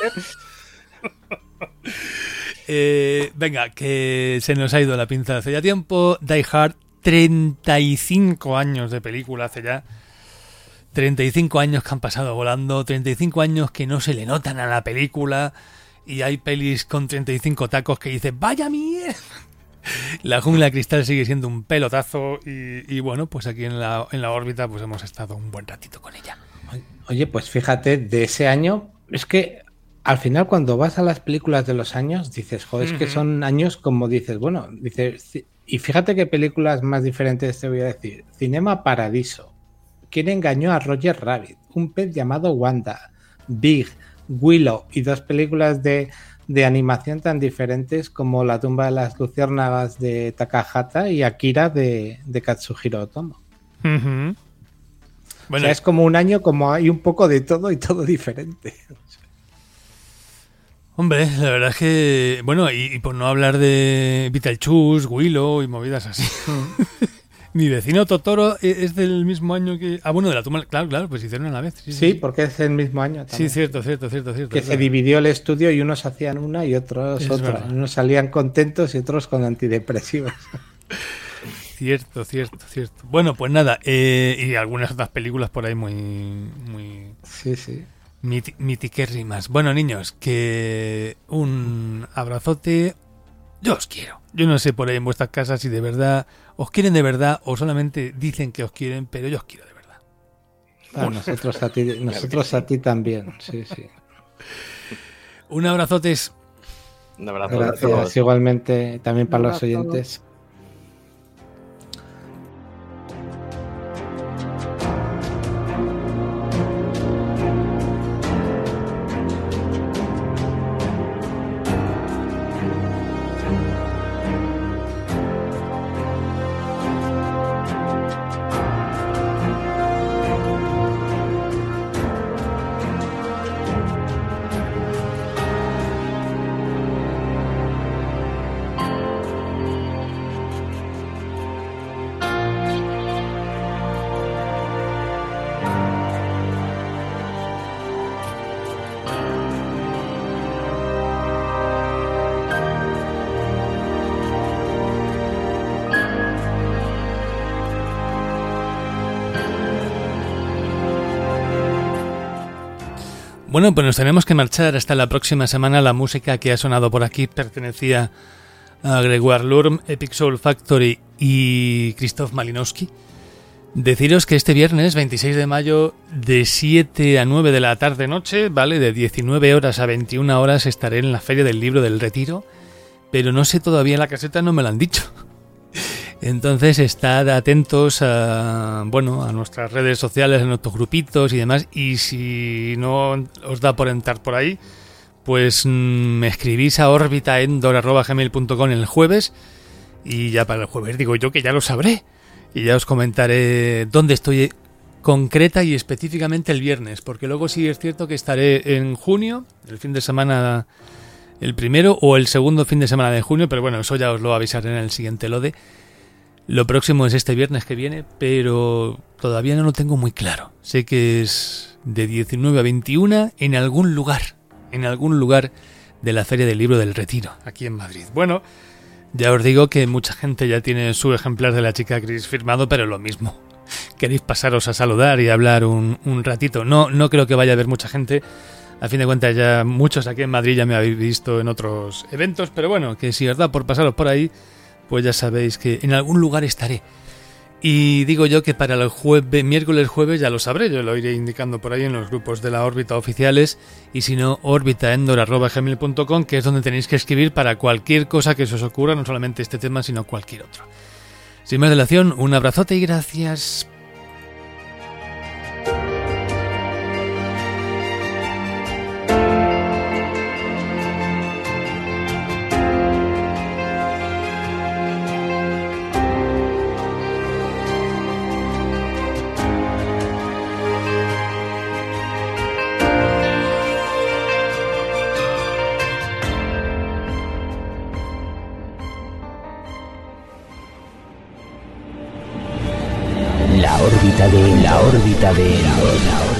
eh, venga, que se nos ha ido la pinza hace ya tiempo. Die Hard, treinta y cinco años de película hace ya. treinta y cinco años que han pasado volando, treinta y cinco años que no se le notan a la película, y hay pelis con treinta y cinco tacos que dices, ¡vaya mierda! La Jungla de Cristal sigue siendo un pelotazo y, y bueno, pues aquí en la, en la órbita pues hemos estado un buen ratito con ella. Oye, pues fíjate, de ese año, es que al final cuando vas a las películas de los años dices, joder, es uh-huh. que son años como dices, bueno, dices, y fíjate qué películas más diferentes te voy a decir. Cinema Paradiso, ¿Quién engañó a Roger Rabbit? Un pez llamado Wanda, Big, Willow y dos películas de, de animación tan diferentes como La tumba de las luciérnagas de Takahata y Akira de, de Katsuhiro Otomo. Uh-huh. Bueno, o sea, es como un año como hay un poco de todo y todo diferente. Hombre, la verdad es que... Bueno, y, y por no hablar de Beetlejuice, Willow y movidas así. Mi vecino Totoro es del mismo año que... Ah, bueno, de la tumba... Claro, claro, pues hicieron a la vez. Sí, sí, sí, porque es el mismo año también. Sí, cierto, cierto, cierto. cierto que claro. Se dividió el estudio y unos hacían una y otros es otra. Verdad. Unos salían contentos y otros con antidepresivos. Cierto, cierto, cierto. Bueno, pues nada, eh, y algunas otras películas por ahí muy... muy... Sí, sí. Miti- mitiquérrimas. Bueno, niños, que un abrazote. Yo os quiero. Yo no sé por ahí en vuestras casas si de verdad os quieren de verdad o solamente dicen que os quieren, pero yo os quiero de verdad. Ah, nosotros a ti, nosotros claro a ti también. Sí, sí. Un abrazote. Un abrazo. Gracias, igualmente también para los oyentes. Bueno, pues nos tenemos que marchar hasta la próxima semana. La música que ha sonado por aquí pertenecía a Gregoire Lurm, Epic Soul Factory y Krzysztof Malinowski. Deciros que este viernes veintiséis de mayo de siete a nueve de la tarde-noche, ¿vale? De diecinueve horas a veintiuna horas estaré en la Feria del Libro del Retiro, pero no sé todavía en la caseta, no me lo han dicho. Entonces estad atentos a, bueno, a nuestras redes sociales, a nuestros grupitos y demás, y si no os da por entrar por ahí, pues me escribís a orbitaendor arroba gmail punto com el jueves, y ya para el jueves digo yo que ya lo sabré, y ya os comentaré dónde estoy concreta y específicamente el viernes, porque luego sí es cierto que estaré en junio, el fin de semana, el primero o el segundo fin de semana de junio, pero bueno, eso ya os lo avisaré en el siguiente Lode. Lo próximo es este viernes que viene, pero todavía no lo tengo muy claro. Sé que es de diecinueve a veintiuna en algún lugar, en algún lugar de la Feria del Libro del Retiro, aquí en Madrid. Bueno, ya os digo que mucha gente ya tiene su ejemplar de La chica gris firmado, pero lo mismo. Queréis pasaros a saludar y hablar un, un ratito. No, no creo que vaya a haber mucha gente. A fin de cuentas ya muchos aquí en Madrid ya me habéis visto en otros eventos, pero bueno, que si os da por pasaros por ahí, pues ya sabéis que en algún lugar estaré. Y digo yo que para el jueves, miércoles jueves ya lo sabré, yo lo iré indicando por ahí en los grupos de la órbita oficiales, y si no, orbitaendor arroba gmail punto com, que es donde tenéis que escribir para cualquier cosa que se os ocurra, no solamente este tema, sino cualquier otro. Sin más dilación, un abrazote y gracias. La órbita de la órbita de Endor.